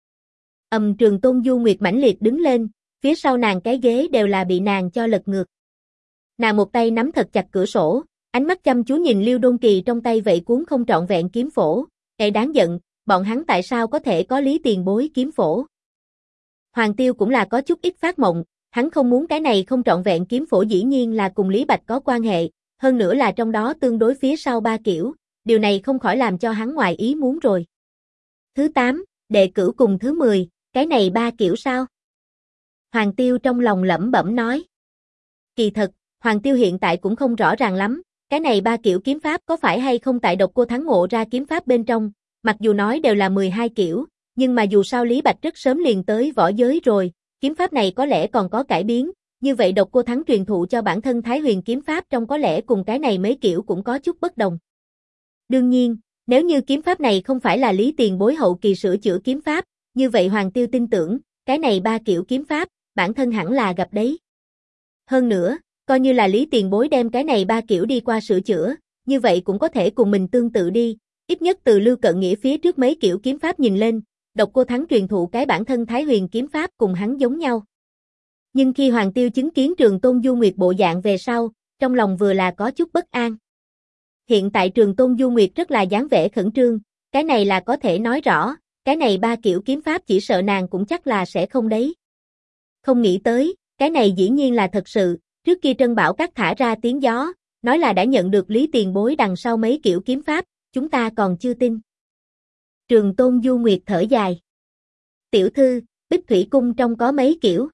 S1: Trường Tôn Du Nguyệt mãnh liệt đứng lên, phía sau nàng cái ghế đều là bị nàng cho lật ngược. Nàng một tay nắm thật chặt cửa sổ, ánh mắt chăm chú nhìn Lưu Đôn Kỳ trong tay vậy cuốn không trọn vẹn kiếm phổ, cái đáng giận, bọn hắn tại sao có thể có Lý tiền bối kiếm phổ. Hoàng Tiêu cũng là có chút ít phát mộng, hắn không muốn cái này không trọn vẹn kiếm phổ dĩ nhiên là cùng Lý Bạch có quan hệ, hơn nữa là trong đó tương đối phía sau ba kiểu, điều này không khỏi làm cho hắn ngoài ý muốn rồi. Thứ 8, đệ cửu cùng thứ 10, cái này ba kiểu sao? Hoàng Tiêu trong lòng lẩm bẩm nói. Kỳ thật, Hoàng Tiêu hiện tại cũng không rõ ràng lắm, cái này ba kiểu kiếm pháp có phải hay không tại Độc Cô Thắng ngộ ra kiếm pháp bên trong, mặc dù nói đều là 12 kiểu, nhưng mà dù sao Lý Bạch rất sớm liền tới võ giới rồi, kiếm pháp này có lẽ còn có cải biến, như vậy Độc Cô Thắng truyền thụ cho bản thân Thái Huyền kiếm pháp trong có lẽ cùng cái này mấy kiểu cũng có chút bất đồng. Đương nhiên, nếu như kiếm pháp này không phải là Lý tiền bối hậu kỳ sửa chữa kiếm pháp, như vậy Hoàng Tiêu tin tưởng, cái này ba kiểu kiếm pháp, bản thân hẳn là gặp đấy. Hơn nữa, coi như là Lý tiền bối đem cái này ba kiểu đi qua sửa chữa, như vậy cũng có thể cùng mình tương tự đi, ít nhất từ Lưu Cận Nghĩa phía trước mấy kiểu kiếm pháp nhìn lên, Độc Cô Thắng truyền thụ cái bản thân Thái Huyền kiếm pháp cùng hắn giống nhau. Nhưng khi Hoàng Tiêu chứng kiến Trường Tôn Du Nguyệt bộ dạng về sau, trong lòng vừa là có chút bất an. Hiện tại Trường Tôn Du Nguyệt rất là dáng vẻ khẩn trương, cái này là có thể nói rõ, cái này ba kiểu kiếm pháp chỉ sợ nàng cũng chắc là sẽ không đấy. Không nghĩ tới, cái này dĩ nhiên là thật sự, trước kia Trân Bảo Các thả ra tiếng gió, nói là đã nhận được Lý tiền bối đằng sau mấy kiểu kiếm pháp, chúng ta còn chưa tin. Trường Tôn Du Nguyệt thở dài. Tiểu thư, Bích Thủy Cung trong có mấy kiểu?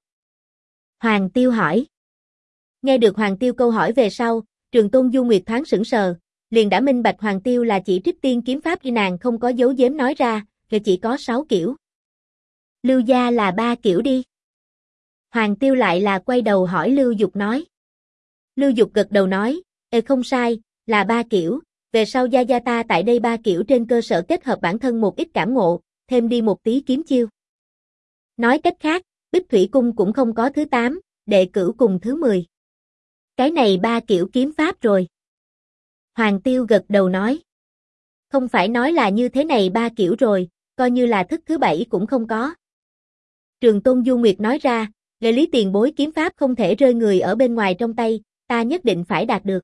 S1: Hoàng Tiêu hỏi. Nghe được Hoàng Tiêu câu hỏi về sau, Trường Tôn Du Nguyệt thoáng sững sờ, liền đã minh bạch Hoàng Tiêu là chỉ trích tiên kiếm pháp khi nàng không có giấu giếm nói ra, rồi chỉ có 6 kiểu. Lưu gia là 3 kiểu đi. Hoàng Tiêu lại là quay đầu hỏi Lưu Dục nói. Lưu Dục gật đầu nói, không sai, là 3 kiểu, về sau gia gia ta tại đây 3 kiểu trên cơ sở kết hợp bản thân một ít cảm ngộ, thêm đi một tí kiếm chiêu. Nói cách khác, Bích Thủy Cung cũng không có thứ 8, đệ cửu cùng thứ 10. Cái này 3 kiểu kiếm pháp rồi. Hoàng Tiêu gật đầu nói. Không phải nói là như thế này 3 kiểu rồi, coi như là thức thứ 7 cũng không có. Trường Tôn Du Nguyệt nói ra, lời Lý tiền bối kiếm pháp không thể rơi người ở bên ngoài trong tay, ta nhất định phải đạt được.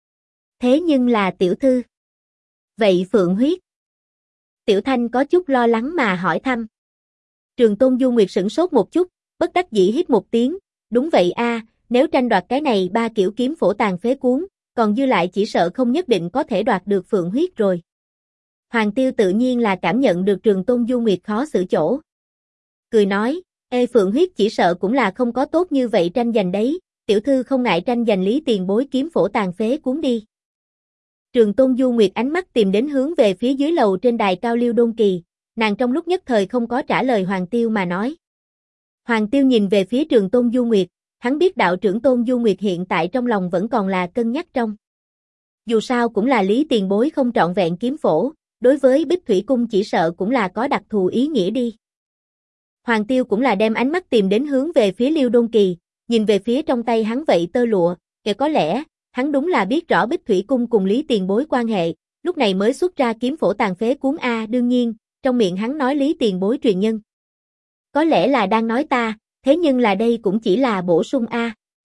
S1: Thế nhưng là tiểu thư. Vậy Phượng huyết. Tiểu Thanh có chút lo lắng mà hỏi thăm. Trường Tôn Du Nguyệt sửng sốt một chút, bất đắc dĩ hít một tiếng, đúng vậy a, nếu tranh đoạt cái này 3 kiểu kiếm phổ tàn phế cuốn, còn dư lại chỉ sợ không nhất định có thể đoạt được Phượng huyết rồi. Hoàng Tiêu tự nhiên là cảm nhận được Trường Tôn Du Nguyệt khó xử chỗ. Cười nói, Phượng huyết chỉ sợ cũng là không có tốt như vậy tranh giành đấy, tiểu thư không ngại tranh giành Lý tiền bối kiếm phổ tàn phế cuốn đi. Trường Tôn Du Nguyệt ánh mắt tìm đến hướng về phía dưới lầu trên đài cao Lưu Đôn Kỳ, nàng trong lúc nhất thời không có trả lời Hoàng Tiêu mà nói. Hoàng Tiêu nhìn về phía Trường Tôn Du Nguyệt, hắn biết đạo trưởng Tôn Du Nguyệt hiện tại trong lòng vẫn còn là cân nhắc trong. Dù sao cũng là Lý tiền bối không trọn vẹn kiếm phổ, đối với Bích Thủy Cung chỉ sợ cũng là có đặc thù ý nghĩa đi. Hoàng Tiêu cũng là đem ánh mắt tìm đến hướng về phía Lưu Đôn Kỳ, nhìn về phía trong tay hắn vậy tơ lụa, kể có lẽ, hắn đúng là biết rõ Bích Thủy Cung cùng Lý tiền bối quan hệ, lúc này mới xuất ra kiếm phổ tàn phế cuốn A. Đương nhiên, trong miệng hắn nói Lý tiền bối truyền nhân. Có lẽ là đang nói ta, thế nhưng là đây cũng chỉ là bổ sung A.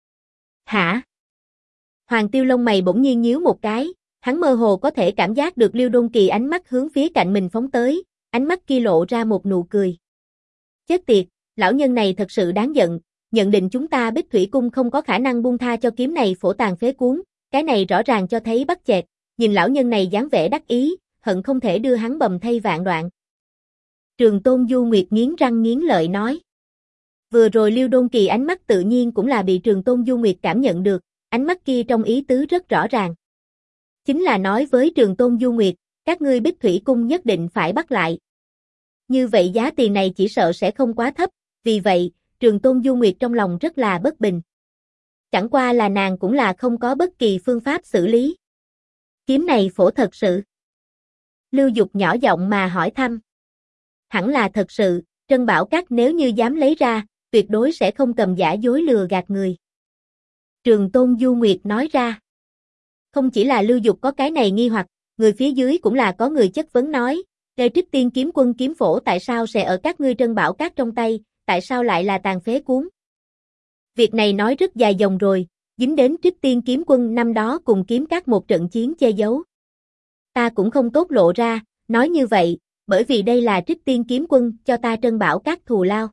S1: Hả? Hoàng Tiêu lông mày bỗng nhiên nhíu một cái, hắn mơ hồ có thể cảm giác được Lưu Đôn Kỳ ánh mắt hướng phía cạnh mình phóng tới, ánh mắt kia lộ ra một nụ cười. Chết tiệt, lão nhân này thật sự đáng giận, nhận định chúng ta Bích Thủy Cung không có khả năng buông tha cho kiếm này phổ tàn phế cuốn, cái này rõ ràng cho thấy bắt chẹt, nhìn lão nhân này dáng vẻ đắc ý, hận không thể đưa hắn bầm thây vạn đoạn. Trường Tôn Du Nguyệt nghiến răng nghiến lợi nói. Vừa rồi Lưu Đôn Kỳ ánh mắt tự nhiên cũng là bị Trường Tôn Du Nguyệt cảm nhận được, ánh mắt kia trong ý tứ rất rõ ràng. Chính là nói với Trường Tôn Du Nguyệt, các ngươi Bích Thủy Cung nhất định phải bắt lại. Như vậy giá tiền này chỉ sợ sẽ không quá thấp, vì vậy, Trường Tôn Du Nguyệt trong lòng rất là bất bình. Chẳng qua là nàng cũng là không có bất kỳ phương pháp xử lý. Kiếm này phổ thật sự. Lưu Dục nhỏ giọng mà hỏi thăm. Hẳn là thật sự, Trân Bảo Các nếu như dám lấy ra, tuyệt đối sẽ không cầm giả dối lừa gạt người. Trường Tôn Du Nguyệt nói ra. Không chỉ là Lưu Dục có cái này nghi hoặc, người phía dưới cũng là có người chất vấn nói, Lê Trích Tiên kiếm quân kiếm phổ tại sao sẽ ở các ngươi Trân Bảo Các trong tay, tại sao lại là tàn phế cuốn? Việc này nói rất dài dòng rồi, dính đến Trích Tiên Kiếm Quân năm đó cùng Kiếm Các một trận chiến che giấu. Ta cũng không tốt lộ ra, nói như vậy, bởi vì đây là Trích Tiên Kiếm Quân cho ta Trân Bảo Các thù lao.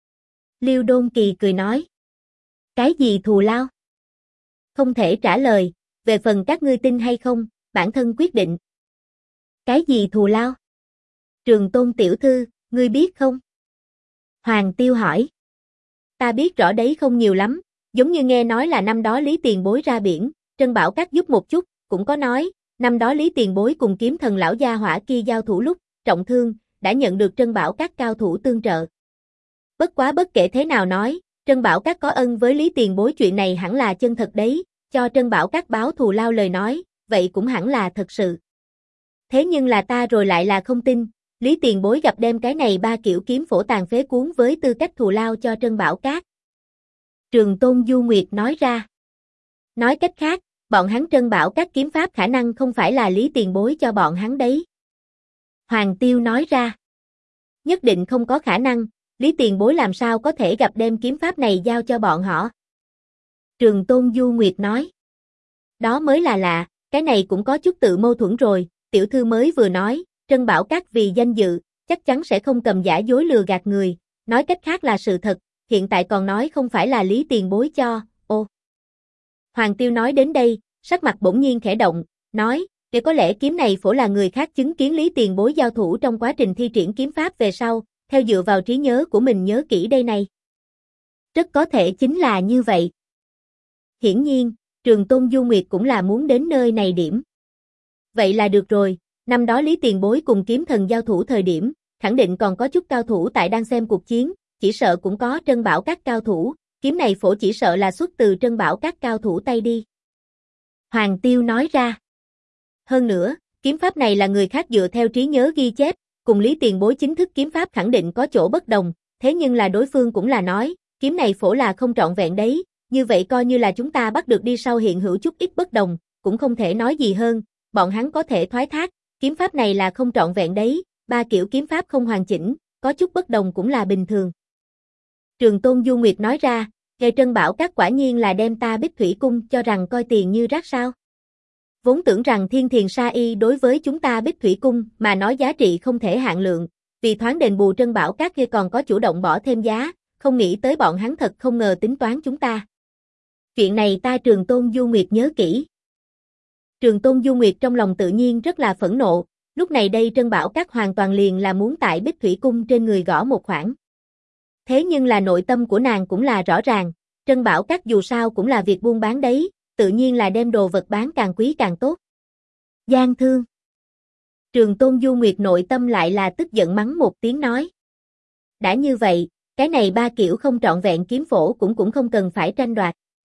S1: Lưu Đôn Kỳ cười nói. Cái gì thù lao? Không thể trả lời, về phần các ngươi tin hay không, bản thân quyết định. Cái gì thù lao? Trường Tôn tiểu thư, ngươi biết không? Hoàng Tiêu hỏi. Ta biết rõ đấy không nhiều lắm, giống như nghe nói là năm đó Lý Tiền Bối ra biển, Trân Bảo Các giúp một chút, cũng có nói, năm đó Lý Tiền Bối cùng kiếm thần lão gia hỏa kia giao thủ lúc, trọng thương, đã nhận được Trân Bảo Các cao thủ tương trợ. Bất quá bất kể thế nào nói, Trân Bảo Các có ân với Lý Tiền Bối chuyện này hẳn là chân thật đấy, cho Trân Bảo Các báo thù lao lời nói, vậy cũng hẳn là thật sự. Thế nhưng là ta rồi lại là không tin, Lý Tiền Bối gặp đem cái này ba kiểu kiếm phổ tàn phế cuốn với tư cách thù lao cho Trân Bảo Các. Trường Tôn Du Nguyệt nói ra. Nói cách khác, bọn hắn Trân Bảo Các kiếm pháp khả năng không phải là Lý Tiền Bối cho bọn hắn đấy. Hoàng Tiêu nói ra. Nhất định không có khả năng, Lý Tiền Bối làm sao có thể gặp đem kiếm pháp này giao cho bọn họ. Trường Tôn Du Nguyệt nói. Đó mới là lạ, cái này cũng có chút tự mâu thuẫn rồi, tiểu thư mới vừa nói, Trân Bảo Các vì danh dự, chắc chắn sẽ không cầm giả dối lừa gạt người, nói cách khác là sự thật, hiện tại còn nói không phải là Lý Tiền Bối cho, ô. Hoàng Tiêu nói đến đây, sắc mặt bỗng nhiên khẽ động, nói, để có lẽ kiếm này phổ là người khác chứng kiến Lý Tiền Bối giao thủ trong quá trình thi triển kiếm pháp về sau, theo dựa vào trí nhớ của mình nhớ kỹ đây này. Rất có thể chính là như vậy. Hiển nhiên, Trường Tôn Du Nguyệt cũng là muốn đến nơi này điểm. Vậy là được rồi, năm đó Lý Tiền Bối cùng kiếm thần giao thủ thời điểm, khẳng định còn có chút cao thủ tại đang xem cuộc chiến, chỉ sợ cũng có Trân Bảo Các cao thủ, kiếm này phổ chỉ sợ là xuất từ Trân Bảo Các cao thủ tay đi. Hoàng Tiêu nói ra. Hơn nữa, kiếm pháp này là người khác dựa theo trí nhớ ghi chép, cùng Lý Tiền Bối chính thức kiếm pháp khẳng định có chỗ bất đồng, thế nhưng là đối phương cũng là nói, kiếm này phổ là không trọn vẹn đấy, như vậy coi như là chúng ta bắt được đi sau hiện hữu chút ít bất đồng, cũng không thể nói gì hơn, bọn hắn có thể thoái thác, kiếm pháp này là không trọn vẹn đấy, ba kiểu kiếm pháp không hoàn chỉnh, có chút bất đồng cũng là bình thường. Trường Tôn Du Nguyệt nói ra, nghe Trân Bảo Các quả nhiên là đem ta Bích Thủy Cung cho rằng coi tiền như rác sao. Vốn tưởng rằng Thiên Thiền Sa Y đối với chúng ta Bích Thủy Cung mà nói giá trị không thể hạn lượng, vì thoáng đền bù Trân Bảo Các kia còn có chủ động bỏ thêm giá, không nghĩ tới bọn hắn thật không ngờ tính toán chúng ta. Chuyện này ta Trường Tôn Du Nguyệt nhớ kỹ. Trường Tôn Du Nguyệt trong lòng tự nhiên rất là phẫn nộ, lúc này đây Trân Bảo Các hoàn toàn liền là muốn tại Bích Thủy Cung trên người gõ một khoản. Thế nhưng là nội tâm của nàng cũng là rõ ràng, Trân Bảo Các dù sao cũng là việc buôn bán đấy, tự nhiên là đem đồ vật bán càng quý càng tốt. Gian thương. Trường Tôn Du Nguyệt nội tâm lại là tức giận mắng một tiếng nói. Đã như vậy, cái này ba kiểu không trọn vẹn kiếm phổ cũng không cần phải tranh đoạt.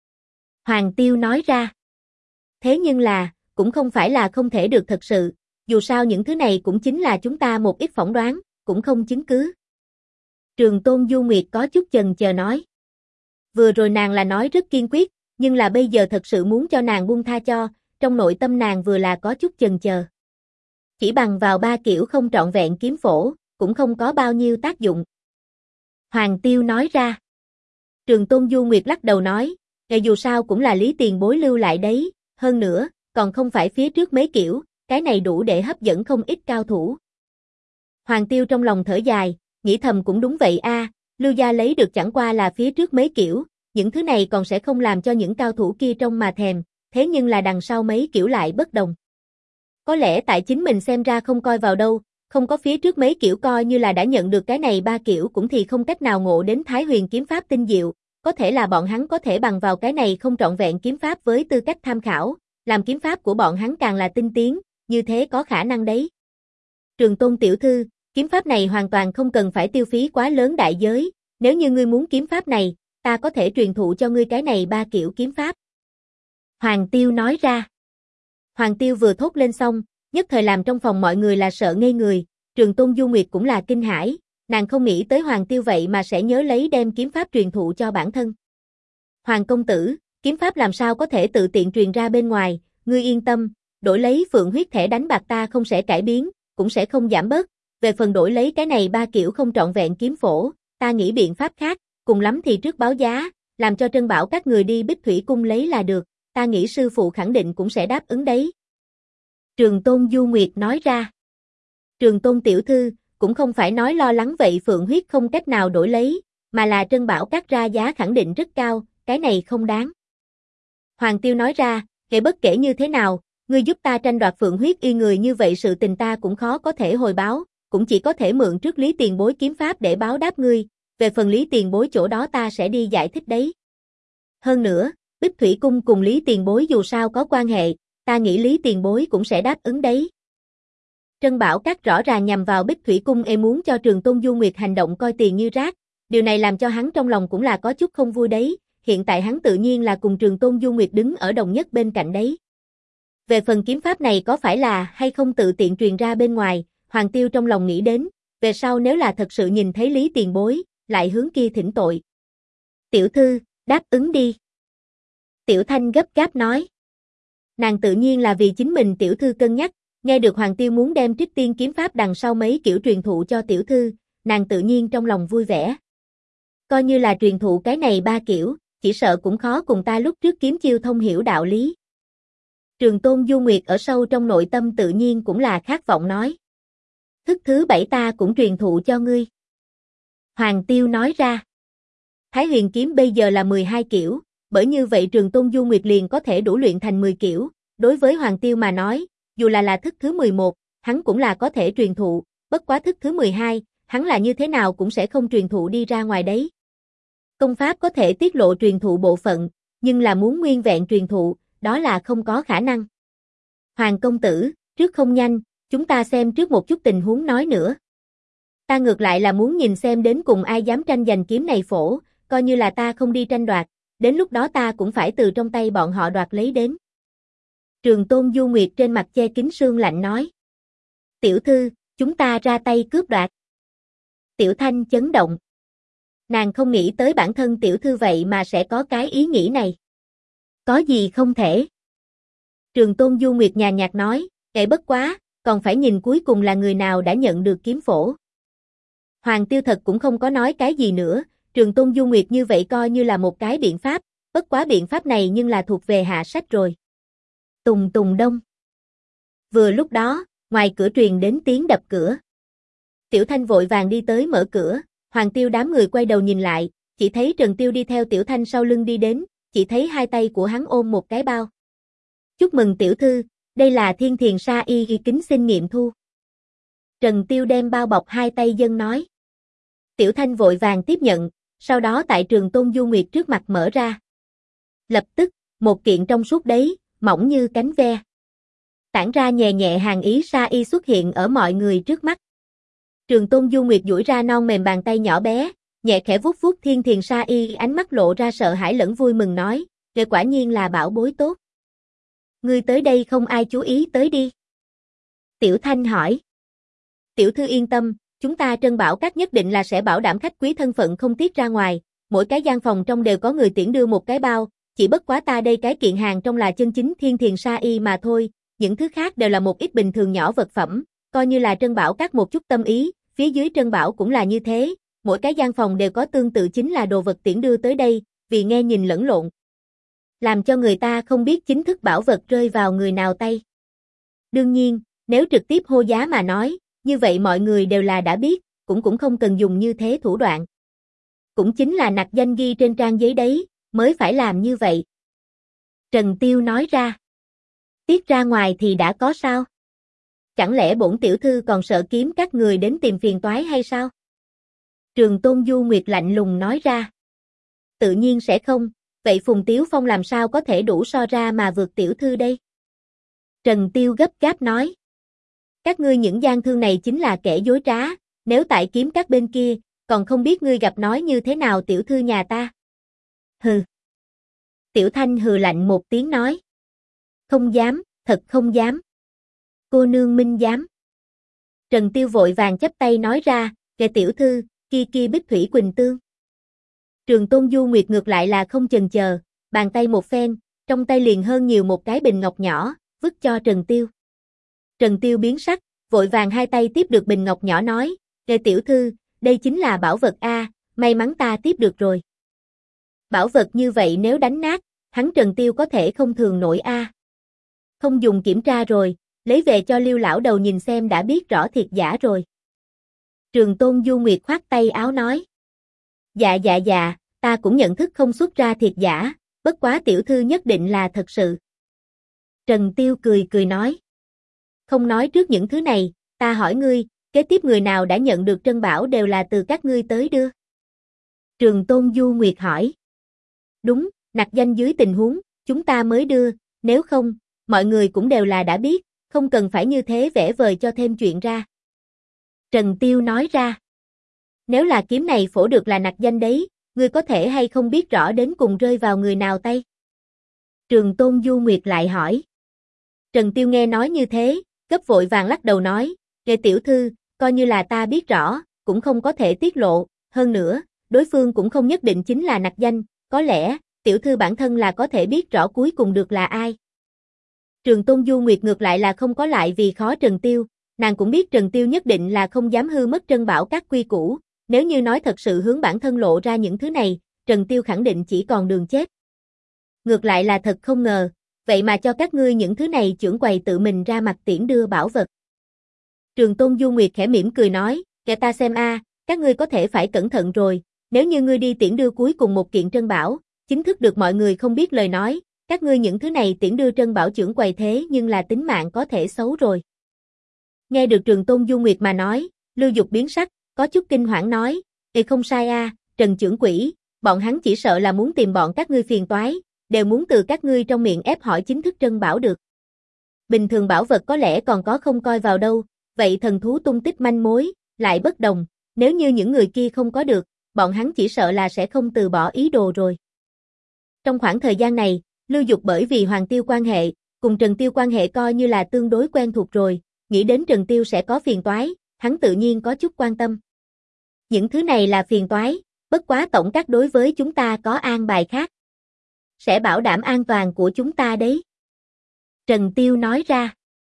S1: Hoàng Tiêu nói ra. Thế nhưng là, cũng không phải là không thể được thật sự, dù sao những thứ này cũng chính là chúng ta một ít phỏng đoán, cũng không chứng cứ. Trường Tôn Du Nguyệt có chút chần chờ nói. Vừa rồi nàng là nói rất kiên quyết, nhưng là bây giờ thật sự muốn cho nàng buông tha cho, trong nội tâm nàng vừa là có chút chần chờ. Chỉ bằng vào ba kiểu không trọn vẹn kiếm phổ, cũng không có bao nhiêu tác dụng. Hoàng Tiêu nói ra. Trường Tôn Du Nguyệt lắc đầu nói, dù sao cũng là Lý Tiền Bối lưu lại đấy, hơn nữa, còn không phải phía trước mấy kiểu, cái này đủ để hấp dẫn không ít cao thủ. Hoàng Tiêu trong lòng thở dài, nghĩ thầm cũng đúng vậy a, Lưu gia lấy được chẳng qua là phía trước mấy kiểu, những thứ này còn sẽ không làm cho những cao thủ kia trông mà thèm, thế nhưng là đằng sau mấy kiểu lại bất đồng. Có lẽ tại chính mình xem ra không coi vào đâu, không có phía trước mấy kiểu coi như là đã nhận được cái này ba kiểu cũng thì không cách nào ngộ đến Thái Huyền kiếm pháp tinh diệu, có thể là bọn hắn có thể bằng vào cái này không trọn vẹn kiếm pháp với tư cách tham khảo, làm kiếm pháp của bọn hắn càng là tinh tiến, như thế có khả năng đấy. Trường Tôn tiểu thư, kiếm pháp này hoàn toàn không cần phải tiêu phí quá lớn đại giới, nếu như ngươi muốn kiếm pháp này, ta có thể truyền thụ cho ngươi cái này ba kiểu kiếm pháp. Hoàng Tiêu nói ra. Hoàng Tiêu vừa thốt lên xong, nhất thời làm trong phòng mọi người là sợ ngây người, Trường Tôn Du Nguyệt cũng là kinh hãi, nàng không nghĩ tới Hoàng Tiêu vậy mà sẽ nhớ lấy đem kiếm pháp truyền thụ cho bản thân. Hoàng công tử, kiếm pháp làm sao có thể tự tiện truyền ra bên ngoài, ngươi yên tâm, đổi lấy phượng huyết thẻ đánh bạc ta không sẽ cải biến, cũng sẽ không giảm bớt, về phần đổi lấy cái này ba kiểu không trọn vẹn kiếm phổ, ta nghĩ biện pháp khác, cùng lắm thì trước báo giá, làm cho Trân Bảo các người đi Bích Thủy cung lấy là được, ta nghĩ sư phụ khẳng định cũng sẽ đáp ứng đấy. Trường Tôn Du Nguyệt nói ra. Trường Tôn tiểu thư, cũng không phải nói lo lắng vậy Phượng huyết không cách nào đổi lấy, mà là Trân Bảo các ra giá khẳng định rất cao, cái này không đáng. Hoàng Tiêu nói ra, kể bất kể như thế nào, ngươi giúp ta tranh đoạt Phượng huyết y người như vậy sự tình ta cũng khó có thể hồi báo, cũng chỉ có thể mượn trước Lý tiền bối kiếm pháp để báo đáp ngươi, về phần Lý tiền bối chỗ đó ta sẽ đi giải thích đấy. Hơn nữa, Bích Thủy cung cùng Lý tiền bối dù sao có quan hệ, ta nghĩ Lý tiền bối cũng sẽ đáp ứng đấy. Trân Bảo các rõ ràng nhằm vào Bích Thủy cung muốn cho Trường Tôn Du Nguyệt hành động coi tiền như rác, điều này làm cho hắn trong lòng cũng là có chút không vui đấy, hiện tại hắn tự nhiên là cùng Trường Tôn Du Nguyệt đứng ở đồng nhất bên cạnh đấy. Về phần kiếm pháp này có phải là hay không tự tiện truyền ra bên ngoài, Hoàng Tiêu trong lòng nghĩ đến, về sau nếu là thật sự nhìn thấy Lý tiền bối, lại hướng kia thỉnh tội. Tiểu thư, đáp ứng đi. Tiểu Thanh gấp gáp nói. Nàng tự nhiên là vì chính mình tiểu thư cân nhắc, nghe được Hoàng Tiêu muốn đem Trích Tiên kiếm pháp đằng sau mấy kiểu truyền thụ cho tiểu thư, nàng tự nhiên trong lòng vui vẻ. Coi như là truyền thụ cái này 3 kiểu, chỉ sợ cũng khó cùng ta lúc trước kiếm chiêu thông hiểu đạo lý. Trường Tôn Du Nguyệt ở sâu trong nội tâm tự nhiên cũng là khát vọng nói. Thức thứ 7 ta cũng truyền thụ cho ngươi. Hoàng Tiêu nói ra. Thái Huyền kiếm bây giờ là 12 kiểu, bởi như vậy Trường Tôn Du Nguyệt liền có thể đủ luyện thành 10 kiểu, đối với Hoàng Tiêu mà nói, dù là thức thứ 11, hắn cũng là có thể truyền thụ, bất quá thức thứ 12, hắn là như thế nào cũng sẽ không truyền thụ đi ra ngoài đấy. Công pháp có thể tiết lộ truyền thụ bộ phận, nhưng là muốn nguyên vẹn truyền thụ, đó là không có khả năng. Hoàng công tử, trước không nhanh, chúng ta xem trước một chút tình huống nói nữa. Ta ngược lại là muốn nhìn xem đến cùng ai dám tranh giành kiếm này phổ, coi như là ta không đi tranh đoạt, đến lúc đó ta cũng phải từ trong tay bọn họ đoạt lấy đến. Trường Tôn Du Nguyệt trên mặt che kín sương lạnh nói. Tiểu thư, chúng ta ra tay cướp đoạt. Tiểu Thanh chấn động. Nàng không nghĩ tới bản thân tiểu thư vậy mà sẽ có cái ý nghĩ này. Có gì không thể. Trường Tôn Du Nguyệt nhàn nhạt nói, kệ bất quá, còn phải nhìn cuối cùng là người nào đã nhận được kiếm phổ. Hoàng Tiêu thật cũng không có nói cái gì nữa, Trường Tôn Du Nguyệt như vậy coi như là một cái biện pháp, bất quá biện pháp này nhưng là thuộc về hạ sách rồi. Tùng tùng đông. Vừa lúc đó, ngoài cửa truyền đến tiếng đập cửa. Tiểu Thanh vội vàng đi tới mở cửa, Hoàng Tiêu đám người quay đầu nhìn lại, chỉ thấy Trần Tiêu đi theo Tiểu Thanh sau lưng đi đến, chỉ thấy hai tay của hắn ôm một cái bao. Chúc mừng tiểu thư, đây là Thiên Thiền Sa Y ghi kính xin nghiệm thu. Trần Tiêu đem bao bọc hai tay dâng nói. Tiểu Thanh vội vàng tiếp nhận, sau đó tại Trường Tôn Du Nguyệt trước mặt mở ra. Lập tức, một kiện trong suốt đấy, mỏng như cánh ve. Tản ra nhẹ nhẹ hàn ý sa y xuất hiện ở mọi người trước mắt. Trường Tôn Du Nguyệt duỗi ra non mềm bàn tay nhỏ bé, nhẹ khẽ vuốt vuốt Thiên Thiền Sa Y, ánh mắt lộ ra sợ hãi lẫn vui mừng nói, "Đây quả nhiên là bảo bối tốt. Ngươi tới đây không ai chú ý tới đi." Tiểu Thanh hỏi. Tiểu thư yên tâm, chúng ta Trân Bảo Các nhất định là sẽ bảo đảm khách quý thân phận không tiết ra ngoài, mỗi cái gian phòng trong đều có người tiễn đưa một cái bao, chỉ bất quá ta đây cái kiện hàng trong là chân chính Thiên Thiền Sa Y mà thôi, những thứ khác đều là một ít bình thường nhỏ vật phẩm, coi như là Trân Bảo Các một chút tâm ý, phía dưới Trân Bảo cũng là như thế, mỗi cái gian phòng đều có tương tự chính là đồ vật tiễn đưa tới đây, vì nghe nhìn lẫn lộn, làm cho người ta không biết chính thức bảo vật rơi vào người nào tay. Đương nhiên, nếu trực tiếp hô giá mà nói, như vậy mọi người đều là đã biết, cũng không cần dùng như thế thủ đoạn. Cũng chính là nặc danh ghi trên trang giấy đấy, mới phải làm như vậy. Trần Tiêu nói ra. Tiết ra ngoài thì đã có sao? Chẳng lẽ bổn tiểu thư còn sợ kiếm các người đến tìm phiền toái hay sao? Trường Tôn Du Nguyệt lạnh lùng nói ra. Tự nhiên sẽ không, vậy Phùng Tiếu Phong làm sao có thể đủ so ra mà vượt tiểu thư đây? Trần Tiêu gấp gáp nói. Các ngươi những gian thương này chính là kẻ dối trá, nếu tại kiếm các bên kia, còn không biết ngươi gặp nói như thế nào tiểu thư nhà ta. Hừ. Tiểu Thanh hừ lạnh một tiếng nói. Không dám, thật không dám. Cô nương minh dám. Trần Tiêu vội vàng chắp tay nói ra, kệ tiểu thư, kia Bích Thủy Quỳnh Tương. Trường Tôn Du Nguyệt ngược lại là không chần chờ, bàn tay một phen, trong tay liền hơn nhiều một cái bình ngọc nhỏ, vứt cho Trần Tiêu. Trần Tiêu biến sắc, vội vàng hai tay tiếp được bình ngọc nhỏ nói, kệ tiểu thư, đây chính là bảo vật a, may mắn ta tiếp được rồi. Bảo vật như vậy nếu đánh nát, hắn Trần Tiêu có thể không thường nổi a. Không dùng kiểm tra rồi, lấy về cho Liêu lão đầu nhìn xem đã biết rõ thiệt giả rồi. Trường Tôn Du Nguyệt khoát tay áo nói. Dạ, ta cũng nhận thức không xuất ra thiệt giả, bất quá tiểu thư nhất định là thật sự. Trần Tiêu cười nói. Không nói trước những thứ này, ta hỏi ngươi, kế tiếp người nào đã nhận được trân bảo đều là từ các ngươi tới đưa. Trường Tôn Du Nguyệt hỏi. Đúng, nặc danh dưới tình huống, chúng ta mới đưa, nếu không, mọi người cũng đều là đã biết, không cần phải như thế vẽ vời cho thêm chuyện ra. Trần Tiêu nói ra. Nếu là kiếm này phổ được là nặc danh đấy, ngươi có thể hay không biết rõ đến cùng rơi vào người nào tay? Trường Tôn Du Nguyệt lại hỏi. Trần Tiêu nghe nói như thế, gấp vội vàng lắc đầu nói, nghe tiểu thư, coi như là ta biết rõ, cũng không có thể tiết lộ, hơn nữa, đối phương cũng không nhất định chính là nặc danh, có lẽ, tiểu thư bản thân là có thể biết rõ cuối cùng được là ai. Trường Tôn Du Nguyệt ngược lại là không có lại vì khó Trần Tiêu, nàng cũng biết Trần Tiêu nhất định là không dám hư mất trân bảo các quy củ, nếu như nói thật sự hướng bản thân lộ ra những thứ này, Trần Tiêu khẳng định chỉ còn đường chết. Ngược lại là thật không ngờ, vậy mà cho các ngươi những thứ này trưởng quầy tự mình ra mặt tiễn đưa bảo vật. Trường Tôn Du Nguyệt khẽ mỉm cười nói, kể ta xem các ngươi có thể phải cẩn thận rồi, nếu như ngươi đi tiễn đưa cuối cùng một kiện trân bảo, chính thức được mọi người không biết lời nói, các ngươi những thứ này tiễn đưa trân bảo trưởng quầy thế nhưng là tính mạng có thể xấu rồi. Nghe được Trường Tôn Du Nguyệt mà nói, Lưu Dục biến sắc, có chút kinh hoảng nói, không sai Trần trưởng quỹ, bọn hắn chỉ sợ là muốn tìm bọn các ngươi phiền toái, đều muốn từ các ngươi trong miệng ép hỏi chính thức trân bảo được. Bình thường bảo vật có lẽ còn có không coi vào đâu, vậy thần thú tung tích manh mối, lại bất đồng, nếu như những người kia không có được, bọn hắn chỉ sợ là sẽ không từ bỏ ý đồ rồi. Trong khoảng thời gian này, Lưu Dục bởi vì Hoàng Tiêu quan hệ, cùng Trần Tiêu quan hệ coi như là tương đối quen thuộc rồi, nghĩ đến Trần Tiêu sẽ có phiền toái, hắn tự nhiên có chút quan tâm. Những thứ này là phiền toái, bất quá tổng các đối với chúng ta có an bài khác. Sẽ bảo đảm an toàn của chúng ta đấy. Trần Tiêu nói ra.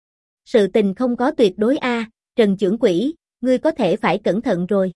S1: Sự tình không có tuyệt đối Trần trưởng quỹ, ngươi có thể phải cẩn thận rồi.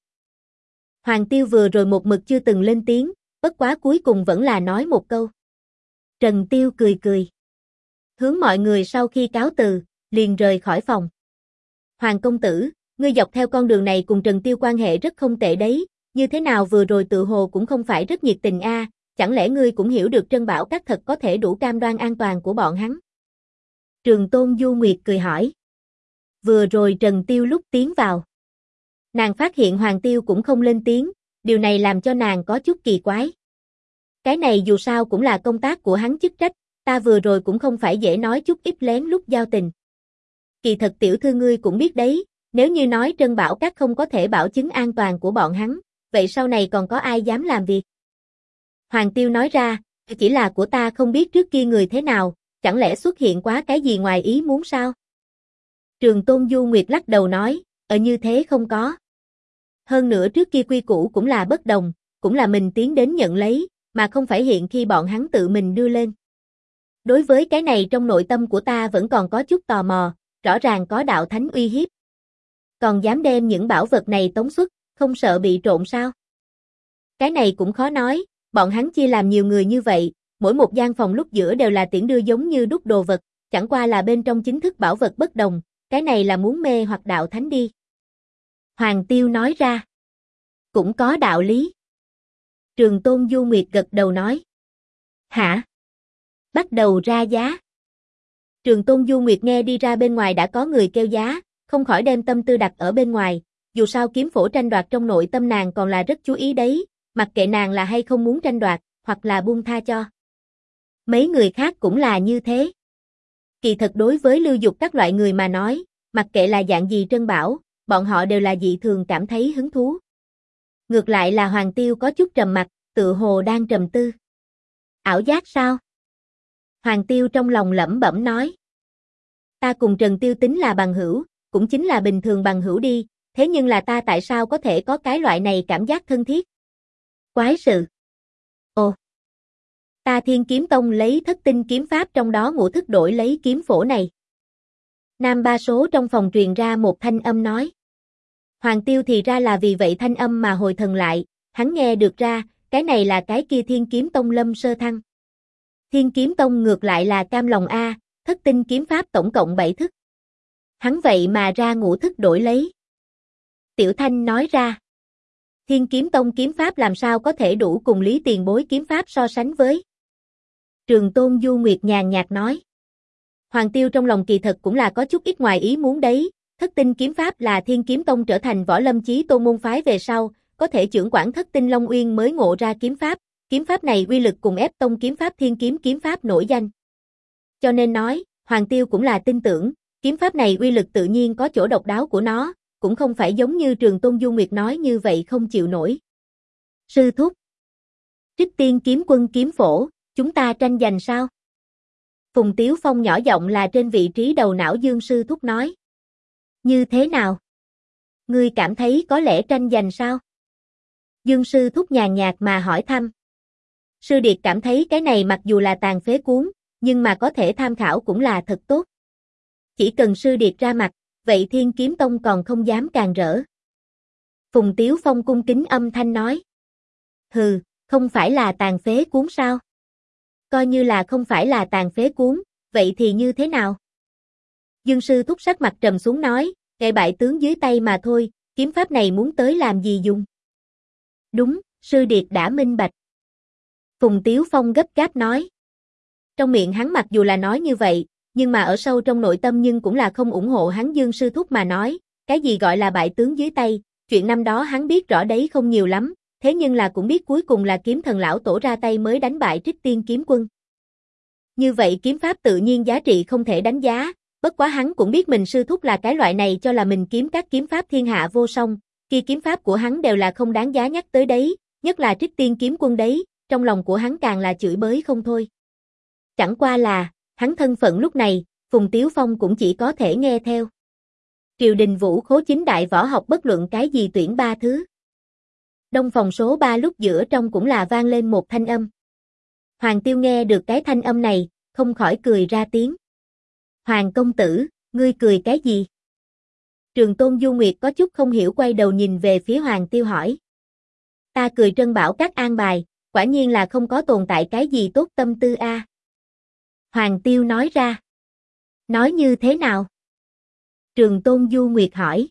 S1: Hoàng Tiêu vừa rồi một mực chưa từng lên tiếng, bất quá cuối cùng vẫn là nói một câu. Trần Tiêu cười. Hướng mọi người sau khi cáo từ, liền rời khỏi phòng. Hoàng công tử, ngươi dọc theo con đường này cùng Trần Tiêu quan hệ rất không tệ đấy, như thế nào vừa rồi tự hồ cũng không phải rất nhiệt tình chẳng lẽ ngươi cũng hiểu được trân bảo các thật có thể đủ cam đoan an toàn của bọn hắn? Trường Tôn Du Nguyệt cười hỏi. Vừa rồi Trần Tiêu lúc tiến vào, nàng phát hiện Hoàng Tiêu cũng không lên tiếng, điều này làm cho nàng có chút kỳ quái. Cái này dù sao cũng là công tác của hắn chức trách, ta vừa rồi cũng không phải dễ nói chút ít lén lút giao tình. Kỳ thật tiểu thư ngươi cũng biết đấy, nếu như nói trân bảo các không có thể bảo chứng an toàn của bọn hắn, vậy sau này còn có ai dám làm việc? Hoàng Tiêu nói ra, chỉ là của ta không biết trước kia người thế nào, chẳng lẽ xuất hiện quá cái gì ngoài ý muốn sao? Trường Tôn Du Nguyệt lắc đầu nói, như thế không có. Hơn nữa trước kia quy củ cũng là bất đồng, cũng là mình tiến đến nhận lấy, mà không phải hiện khi bọn hắn tự mình đưa lên. Đối với cái này trong nội tâm của ta vẫn còn có chút tò mò, rõ ràng có đạo thánh uy hiếp. Còn dám đem những bảo vật này tống xuất, không sợ bị trộn sao? Cái này cũng khó nói, bọn hắn chia làm nhiều người như vậy, mỗi một gian phòng lúc giữa đều là tiễn đưa giống như đúc đồ vật, chẳng qua là bên trong chính thức bảo vật bất đồng, cái này là muốn mê hoặc đạo thánh đi. Hoàng Tiêu nói ra. Cũng có đạo lý. Trường Tôn Du Nguyệt gật đầu nói. Hả? Bắt đầu ra giá. Trường Tôn Du Nguyệt nghe đi ra bên ngoài đã có người kêu giá, không khỏi đem tâm tư đặt ở bên ngoài, dù sao kiếm phổ tranh đoạt trong nội tâm nàng còn là rất chú ý đấy, mặc kệ nàng là hay không muốn tranh đoạt, hoặc là buông tha cho. Mấy người khác cũng là như thế. Kỳ thật đối với Lưu Dục các loại người mà nói, mặc kệ là dạng gì trân bảo, bọn họ đều là dị thường cảm thấy hứng thú. Ngược lại là Hoàng Tiêu có chút trầm mặc, tự hồ đang trầm tư. Ảo giác sao? Hoàng Tiêu trong lòng lẩm bẩm nói. Ta cùng Trần Tiêu tính là bằng hữu, cũng chính là bình thường bằng hữu đi, thế nhưng là ta tại sao có thể có cái loại này cảm giác thân thiết? Quái sự. Ồ. Ta Thiên Kiếm Tông lấy thất tinh kiếm pháp trong đó ngũ thức đổi lấy kiếm phổ này. Nam ba số trong phòng truyền ra một thanh âm nói. Hoàng Tiêu thì ra là vì vậy thanh âm mà hồi thần lại, hắn nghe được ra, cái này là cái kia Thiên Kiếm Tông Lâm Sơ Thăng. Thiên Kiếm Tông ngược lại là cam lòng a, thất tinh kiếm pháp tổng cộng 7 thức. Hắn vậy mà ra ngũ thức đổi lấy. Tiểu Thanh nói ra. Thiên Kiếm Tông kiếm pháp làm sao có thể đủ cùng Lý Tiền Bối kiếm pháp so sánh với. Trường Tôn Du Nguyệt nhàn nhạt nói. Hoàng Tiêu trong lòng kỳ thật cũng là có chút ít ngoài ý muốn đấy, thất tinh kiếm pháp là Thiên Kiếm Tông trở thành Võ Lâm Chí Tôn môn phái về sau, có thể chưởng quản thất tinh Long Uyên mới ngộ ra kiếm pháp này uy lực cùng ép tông kiếm pháp Thiên kiếm pháp nổi danh. Cho nên nói, Hoàng Tiêu cũng là tin tưởng, kiếm pháp này uy lực tự nhiên có chỗ độc đáo của nó, cũng không phải giống như Trường Tôn Du Nguyệt nói như vậy không chịu nổi. Sư thúc. Trích Tiên kiếm quân kiếm phổ, chúng ta tranh giành sao? Phùng Tiếu Phong nhỏ giọng là trên vị trí đầu não Dương sư thúc nói. Như thế nào? Ngươi cảm thấy có lẽ tranh giành sao? Dương sư thúc nhàn nhạt mà hỏi thăm. Sư điệt cảm thấy cái này mặc dù là tàn phế cuốn, nhưng mà có thể tham khảo cũng là thật tốt. Chỉ cần sư điệt ra mặt, vậy Thiên Kiếm Tông còn không dám càng rỡ. Phùng Tiếu Phong cung kính âm thanh nói. Hừ, không phải là tàn phế cuốn sao? Coi như là không phải là tàn phế cuốn, vậy thì như thế nào? Dương sư thúc sắc mặt trầm xuống nói, gậy bại tướng dưới tay mà thôi, kiếm pháp này muốn tới làm gì dùng? Đúng, sư điệt đã minh bạch. Phùng Tiếu Phong gấp gáp nói. Trong miệng hắn mặc dù là nói như vậy, nhưng mà ở sâu trong nội tâm nhưng cũng là không ủng hộ hắn. Dương sư thúc mà nói, cái gì gọi là bại tướng dưới tay, chuyện năm đó hắn biết rõ đấy không nhiều lắm, thế nhưng là cũng biết cuối cùng là kiếm thần lão tổ ra tay mới đánh bại Trích Tiên kiếm quân. Như vậy kiếm pháp tự nhiên giá trị không thể đánh giá, bất quá hắn cũng biết mình sư thúc là cái loại này cho là mình kiếm các kiếm pháp thiên hạ vô song, khi kiếm pháp của hắn đều là không đáng giá nhắc tới đấy, nhất là Trích Tiên kiếm quân đấy, trong lòng của hắn càng là chửi bới không thôi. Chẳng qua là, hắn thân phận lúc này, Phùng Tiếu Phong cũng chỉ có thể nghe theo. Triều đình vũ khố chính đại võ học bất luận cái gì tuyển 3 thứ. Đông phòng số 3 lúc giữa trong cũng là vang lên một thanh âm. Hoàng Tiêu nghe được cái thanh âm này, không khỏi cười ra tiếng. Hoàng công tử, ngươi cười cái gì? Trường Tôn Du Nguyệt có chút không hiểu quay đầu nhìn về phía Hoàng Tiêu hỏi. Ta cười trân bảo các an bài, quả nhiên là không có tồn tại cái gì tốt tâm tư a. Hoàng Tiêu nói ra. Nói như thế nào? Trường Tôn Du Nguyệt hỏi.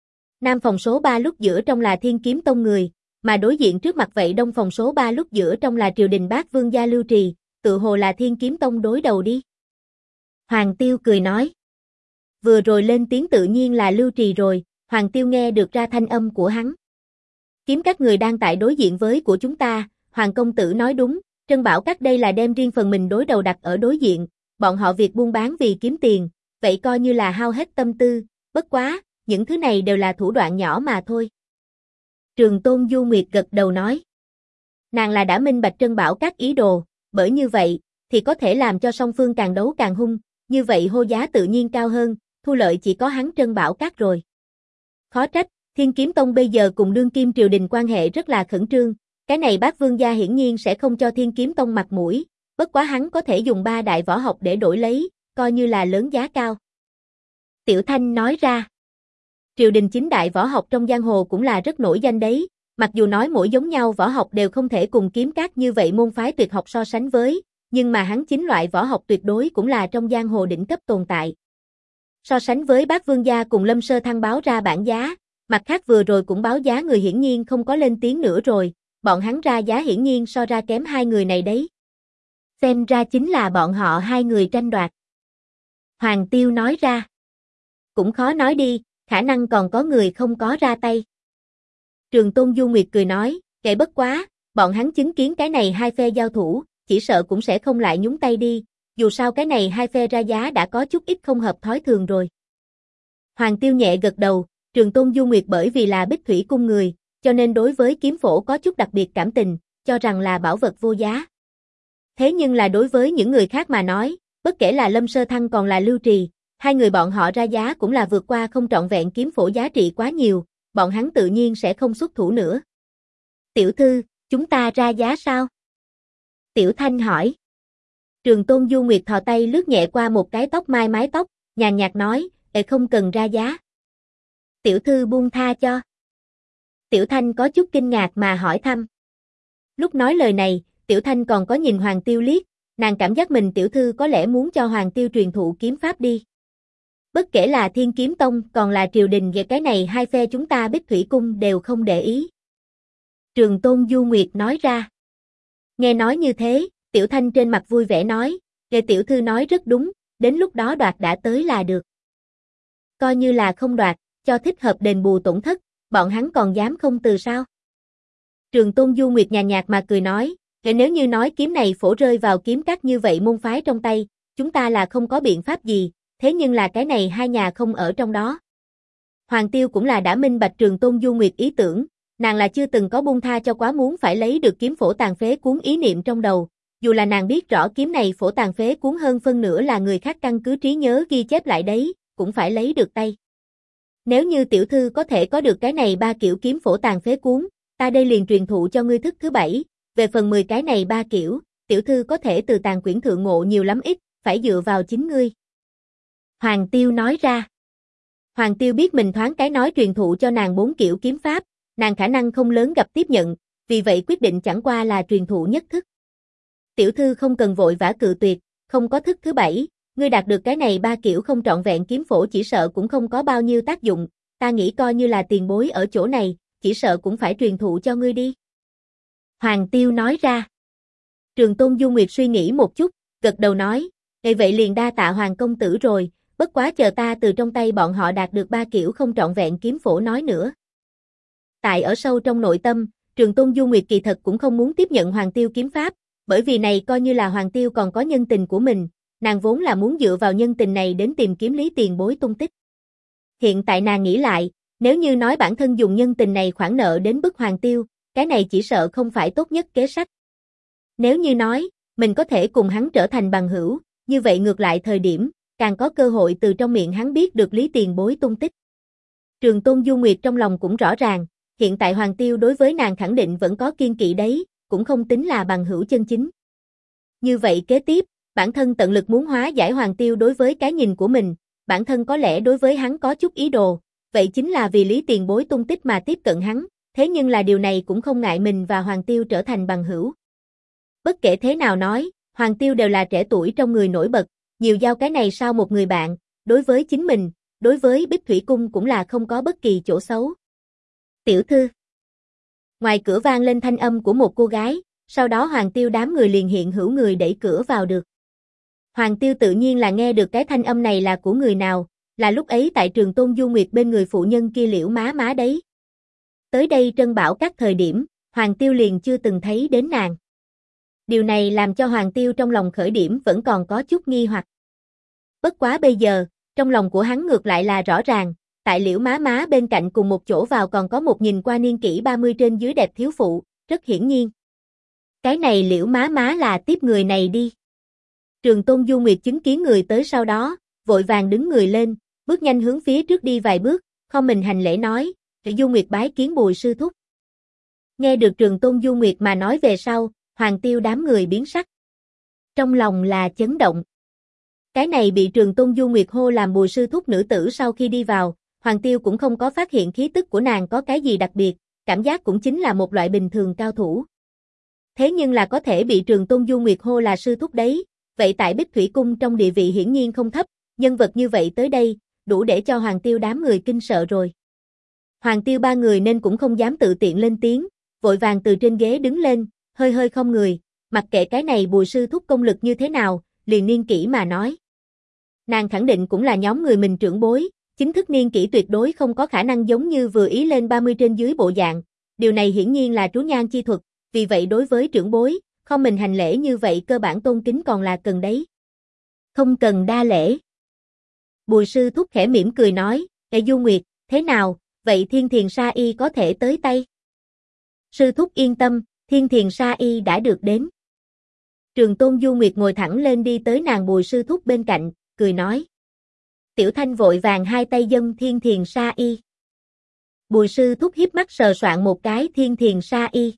S1: Nam phòng số 3 lúc giữa trong là Thiên Kiếm Tông người, mà đối diện trước mặt vậy Đông phòng số 3 lúc giữa trong là triều đình Bát Vương gia Lưu Trì, tự hồ là Thiên Kiếm Tông đối đầu đi. Hoàng Tiêu cười nói. Vừa rồi lên tiếng tự nhiên là Lưu Trì rồi, Hoàng Tiêu nghe được ra thanh âm của hắn. Kiếm các người đang tại đối diện với của chúng ta, Hoàng công tử nói đúng, Trân Bảo các đây là đem riêng phần mình đối đầu đặt ở đối diện, bọn họ việc buôn bán vì kiếm tiền, vậy coi như là hao hết tâm tư, bất quá, những thứ này đều là thủ đoạn nhỏ mà thôi. Trường Tôn Du Nguyệt gật đầu nói. Nàng là đã minh bạch Trân Bảo các ý đồ, bởi như vậy, thì có thể làm cho song phương càng đấu càng hung, như vậy hô giá tự nhiên cao hơn, thu lợi chỉ có hắn Trân Bảo các rồi. Khó trách, Thiên Kiếm Tông bây giờ cùng đương kim triều đình quan hệ rất là khẩn trương, cái này Bát Vương gia hiển nhiên sẽ không cho Thiên Kiếm Tông mặt mũi, bất quá hắn có thể dùng 3 đại võ học để đổi lấy, coi như là lớn giá cao. Tiểu Thanh nói ra. Triều đình chính đại võ học trong giang hồ cũng là rất nổi danh đấy, mặc dù nói mỗi giống nhau võ học đều không thể cùng kiếm các như vậy môn phái tuyệt học so sánh với, nhưng mà hắn chính loại võ học tuyệt đối cũng là trong giang hồ đỉnh cấp tồn tại. So sánh với Bát Vương gia cùng Lâm Sơ Thăng báo ra bản giá, mặt khác vừa rồi cũng báo giá người hiển nhiên không có lên tiếng nữa rồi, bọn hắn ra giá hiển nhiên so ra kém hai người này đấy. Xem ra chính là bọn họ hai người tranh đoạt. Hoàng Tiêu nói ra. Cũng khó nói đi, khả năng còn có người không có ra tay. Trường Tôn Du Nguyệt cười nói, kệ bất quá, bọn hắn chứng kiến cái này hai phe giao thủ, chỉ sợ cũng sẽ không lại nhúng tay đi, dù sao cái này hai phe ra giá đã có chút ít không hợp thói thường rồi. Hoàng Tiêu nhẹ gật đầu, Trường Tôn Du Nguyệt bởi vì là Bích Thủy cung người, cho nên đối với kiếm phổ có chút đặc biệt cảm tình, cho rằng là bảo vật vô giá. Thế nhưng là đối với những người khác mà nói, bất kể là Lâm Sơ Thăng còn là Lưu Trì, hai người bọn họ ra giá cũng là vượt qua không trọn vẹn kiếm phổ giá trị quá nhiều, bọn hắn tự nhiên sẽ không xuất thủ nữa. Tiểu thư, chúng ta ra giá sao? Tiểu Thanh hỏi. Trường Tôn Du Nguyệt thò tay lướt nhẹ qua một cái tóc mai mái tóc, nhàn nhạt nói, không cần ra giá. Tiểu thư buông tha cho. Tiểu Thanh có chút kinh ngạc mà hỏi thăm. Lúc nói lời này, Tiểu Thanh còn có nhìn Hoàng Tiêu liếc, nàng cảm giác mình tiểu thư có lẽ muốn cho Hoàng Tiêu truyền thụ kiếm pháp đi. Bất kể là Thiên Kiếm Tông còn là triều đình về cái này hai phe chúng ta Bích Thủy Cung đều không để ý. Trường Tôn Du Nguyệt nói ra. Nghe nói như thế, Tiểu Thanh trên mặt vui vẻ nói, Ghê tiểu thư nói rất đúng, đến lúc đó đoạt đã tới là được. Coi như là không đoạt, cho thích hợp đền bù tổn thất, bọn hắn còn dám không từ sao? Trường Tôn Du Nguyệt nhàn nhạt mà cười nói, nếu như nói kiếm này phổ rơi vào kiếm các như vậy môn phái trong tay, chúng ta là không có biện pháp gì, thế nhưng là cái này hai nhà không ở trong đó. Hoàng Tiêu cũng là đã minh bạch Trường Tôn Du Nguyệt ý tưởng, nàng là chưa từng có buông tha cho quá muốn phải lấy được kiếm phổ tàn phế cuốn ý niệm trong đầu, dù là nàng biết rõ kiếm này phổ tàn phế cuốn hơn phân nửa là người khác căn cứ trí nhớ ghi chép lại đấy, cũng phải lấy được tay. Nếu như tiểu thư có thể có được cái này 3 kiểu kiếm phổ tàn phế cuốn, ta đây liền truyền thụ cho ngươi thức thứ 7, về phần 10 cái này 3 kiểu, tiểu thư có thể từ tàn quyển thượng ngộ nhiều lắm ít, phải dựa vào chính ngươi. Hoàng Tiêu nói ra. Hoàng Tiêu biết mình thoáng cái nói truyền thụ cho nàng 4 kiểu kiếm pháp, nàng khả năng không lớn gặp tiếp nhận, vì vậy quyết định chẳng qua là truyền thụ nhất thức. Tiểu thư không cần vội vã cự tuyệt, không có thức thứ 7, ngươi đạt được cái này 3 kiểu không trọn vẹn kiếm phổ chỉ sợ cũng không có bao nhiêu tác dụng, ta nghĩ coi như là tiền bối ở chỗ này, chỉ sợ cũng phải truyền thụ cho ngươi đi. Hoàng Tiêu nói ra. Trường Tôn Du Nguyệt suy nghĩ một chút, gật đầu nói, vậy liền đa tạ Hoàng công tử rồi, bất quá chờ ta từ trong tay bọn họ đạt được 3 kiểu không trọn vẹn kiếm phổ nói nữa. Tại ở sâu trong nội tâm, Trường Tôn Du Nguyệt kỳ thật cũng không muốn tiếp nhận Hoàng Tiêu kiếm pháp, bởi vì này coi như là Hoàng Tiêu còn có nhân tình của mình, nàng vốn là muốn dựa vào nhân tình này đến tìm kiếm Lý tiền bối tung tích. Hiện tại nàng nghĩ lại, nếu như nói bản thân dùng nhân tình này khoản nợ đến bức Hoàng Tiêu, cái này chỉ sợ không phải tốt nhất kế sách. Nếu như nói, mình có thể cùng hắn trở thành bằng hữu, như vậy ngược lại thời điểm, càng có cơ hội từ trong miệng hắn biết được Lý tiền bối tung tích. Trường Tôn Du Nguyệt trong lòng cũng rõ ràng, hiện tại Hoàng Tiêu đối với nàng khẳng định vẫn có kiên kỵ đấy, cũng không tính là bằng hữu chân chính. Như vậy kế tiếp, bản thân tận lực muốn hóa giải Hoàng Tiêu đối với cái nhìn của mình, bản thân có lẽ đối với hắn có chút ý đồ, vậy chính là vì Lý tiền bối tung tích mà tiếp cận hắn, thế nhưng là điều này cũng không ngại mình và Hoàng Tiêu trở thành bằng hữu. Bất kể thế nào nói, Hoàng Tiêu đều là trẻ tuổi trong người nổi bật, nhiều giao cái này sao một người bạn, đối với chính mình, đối với Bích Thủy Cung cũng là không có bất kỳ chỗ xấu. Tiểu thư. Ngoài cửa vang lên thanh âm của một cô gái, sau đó Hoàng Tiêu đám người liền hiện hữu người đẩy cửa vào được. Hoàng Tiêu tự nhiên là nghe được cái thanh âm này là của người nào, là lúc ấy tại Trường Tôn Du Nguyệt bên người phụ nhân kia Liễu má má đấy. Tới đây Trân Bảo các thời điểm, Hoàng Tiêu liền chưa từng thấy đến nàng. Điều này làm cho Hoàng Tiêu trong lòng khởi điểm vẫn còn có chút nghi hoặc. Bất quá bây giờ, trong lòng của hắn ngược lại là rõ ràng, tại Liễu má má bên cạnh cùng một chỗ vào còn có một nhìn qua niên kỷ 30 trên dưới đẹp thiếu phụ, rất hiển nhiên. Cái này Liễu má má là tiếp người này đi. Trường Tôn Du Nguyệt chứng kiến người tới sau đó, vội vàng đứng người lên, bước nhanh hướng phía trước đi vài bước, không mình hành lễ nói, Du Nguyệt bái kiến Bùi sư thúc. Nghe được Trường Tôn Du Nguyệt mà nói về sau, Hoàng Tiêu đám người biến sắc. Trong lòng là chấn động. Cái này bị Trường Tôn Du Nguyệt hô làm Bùi sư thúc nữ tử sau khi đi vào, Hoàng Tiêu cũng không có phát hiện khí tức của nàng có cái gì đặc biệt, cảm giác cũng chính là một loại bình thường cao thủ. Thế nhưng là có thể bị Trường Tôn Du Nguyệt hô là sư thúc đấy, vậy tại Bích Thủy Cung trong địa vị hiển nhiên không thấp, nhân vật như vậy tới đây, đủ để cho Hoàng Tiêu đám người kinh sợ rồi. Hoàng Tiêu ba người nên cũng không dám tự tiện lên tiếng, vội vàng từ trên ghế đứng lên, hơi hơi không người, mặc kệ cái này Bùi sư thúc công lực như thế nào, liền niên kỷ mà nói. Nàng khẳng định cũng là nhóm người mình trưởng bối, chính thức niên kỷ tuyệt đối không có khả năng giống như vừa ý lên 30 trên dưới bộ dạng, điều này hiển nhiên là trú nhan chi thuật, vì vậy đối với trưởng bối, không mình hành lễ như vậy cơ bản tôn kính còn là cần đấy. Không cần đa lễ. Bùi sư thúc khẽ mỉm cười nói, Du Nguyệt, thế nào, vậy Thiên Thiền Sa Y có thể tới tay? Sư thúc yên tâm, Thiên Thiền Sa Y đã được đến. Trường Tôn Du Nguyệt ngồi thẳng lên đi tới nàng Bùi sư thúc bên cạnh, cười nói. Tiểu Thanh vội vàng hai tay dâng Thiên Thiền Sa Y. Bùi sư thúc hiếp mắt sờ soạn một cái Thiên Thiền Sa Y.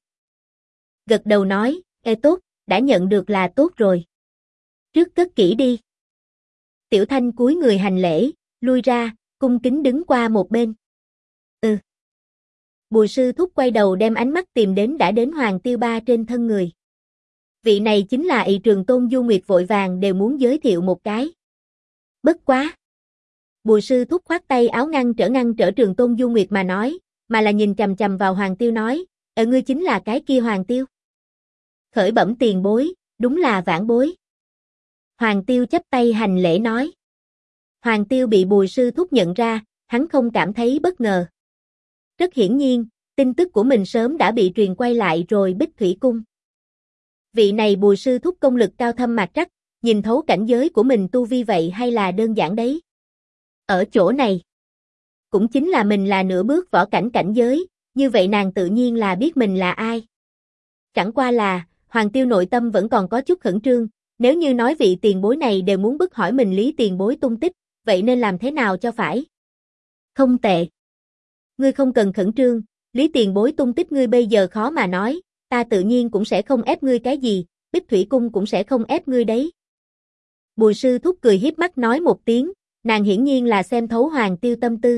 S1: Gật đầu nói, tốt, đã nhận được là tốt rồi. Trước cất kỹ đi. Tiểu Thanh cúi người hành lễ, lui ra, cung kính đứng qua một bên. Bùi sư thúc quay đầu đem ánh mắt tìm đến đã đến Hoàng Tiêu Ba trên thân người. Vị này chính là ỷ Trường Tôn Du Nguyệt, vội vàng đều muốn giới thiệu một cái. Bất quá. Bùi sư thúc khoát tay áo ngăn trở Trường Tôn Du Nguyệt mà nói, mà là nhìn chằm chằm vào Hoàng Tiêu nói, ngươi chính là cái kia Hoàng Tiêu. Khởi bẩm tiền bối, đúng là vãn bối. Hoàng Tiêu chắp tay hành lễ nói. Hoàng Tiêu bị Bùi sư thúc nhận ra, hắn không cảm thấy bất ngờ. Rất hiển nhiên, tin tức của mình sớm đã bị truyền quay lại rồi. Bích Thủy Cung. Vị này Bùi sư thúc công lực cao thâm mạc trắc, nhìn thấu cảnh giới của mình tu vi vậy hay là đơn giản đấy. Ở chỗ này, cũng chính là mình là nửa bước võ cảnh cảnh giới, như vậy nàng tự nhiên là biết mình là ai. Chẳng qua là, Hoàng Tiêu nội tâm vẫn còn có chút khẩn trương, nếu như nói vị tiền bối này đều muốn bức hỏi mình Lý tiền bối tung tích, vậy nên làm thế nào cho phải? Không tệ. Ngươi không cần khẩn trương, Lý tiền bối tung tích ngươi bây giờ khó mà nói, ta tự nhiên cũng sẽ không ép ngươi cái gì, Bích Thủy Cung cũng sẽ không ép ngươi đấy. Bùi sư thúc cười hiếp mắt nói một tiếng, nàng hiển nhiên là xem thấu Hoàng Tiêu tâm tư.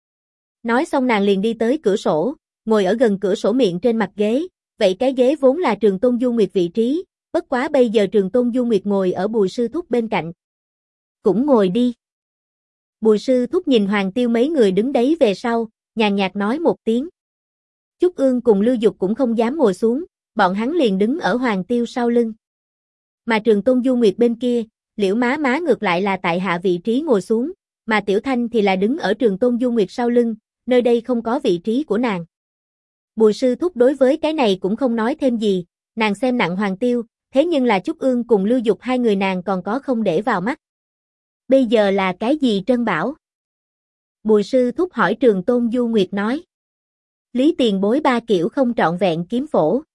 S1: Nói xong nàng liền đi tới cửa sổ, ngồi ở gần cửa sổ miệng trên mặt ghế, vậy cái ghế vốn là Trường Tôn Du Nguyệt vị trí, bất quá bây giờ Trường Tôn Du Nguyệt ngồi ở Bùi sư thúc bên cạnh. Cũng ngồi đi. Bùi sư thúc nhìn Hoàng Tiêu mấy người đứng đấy về sau, nhàn nhạt nói một tiếng. Trúc Ương cùng Lưu Dục cũng không dám ngồi xuống, bọn hắn liền đứng ở Hoàng Tiêu sau lưng. Mà Trường Tôn Du Nguyệt bên kia, Liễu Má Má ngược lại là tại hạ vị trí ngồi xuống, mà Tiểu Thanh thì là đứng ở Trường Tôn Du Nguyệt sau lưng, nơi đây không có vị trí của nàng. Bùi sư thúc đối với cái này cũng không nói thêm gì, nàng xem nặng Hoàng Tiêu, thế nhưng là Trúc Ương cùng Lưu Dục hai người nàng còn có không để vào mắt. Bây giờ là cái gì Trân Bảo? Bùi sư thúc hỏi Trường Tôn Du Nguyệt nói. Lý tiền bối ba kiểu không trọn vẹn kiếm phổ.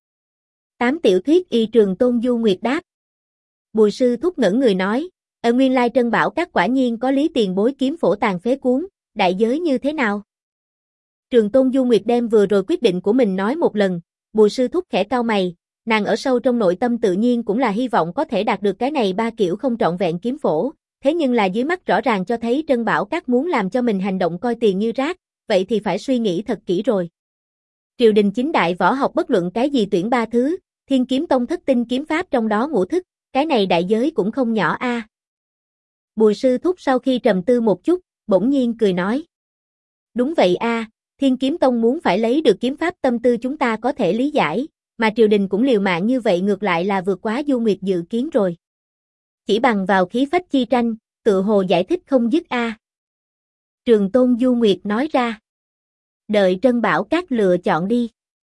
S1: 8 tiểu thuyết y Trường Tôn Du Nguyệt đáp. Bùi sư thúc ngẩn người nói, ở nguyên lai Trân Bảo các quả nhiên có Lý tiền bối kiếm phổ tàn phế cuốn, đại giới như thế nào? Trường Tôn Du Nguyệt đem vừa rồi quyết định của mình nói một lần, Bùi sư thúc khẽ cau mày, nàng ở sâu trong nội tâm tự nhiên cũng là hy vọng có thể đạt được cái này ba kiểu không trọn vẹn kiếm phổ, thế nhưng là dưới mắt rõ ràng cho thấy Trân Bảo các muốn làm cho mình hành động coi tiền như rác, vậy thì phải suy nghĩ thật kỹ rồi. Triều đình chính đại võ học bất luận cái gì tuyển 3 thứ, Thiên Kiếm Tông thất tinh kiếm pháp trong đó ngũ thức, cái này đại giới cũng không nhỏ a. Bùi sư thúc sau khi trầm tư một chút, bỗng nhiên cười nói. Đúng vậy a, Thiên Kiếm Tông muốn phải lấy được kiếm pháp tâm tư chúng ta có thể lý giải, mà triều đình cũng liều mạng như vậy ngược lại là vượt quá Du Nguyệt dự kiến rồi. Chỉ bằng vào khí phách chi tranh, tự hồ giải thích không dứt a. Trường Tôn Du Nguyệt nói ra. Đợi Trân Bảo các lựa chọn đi.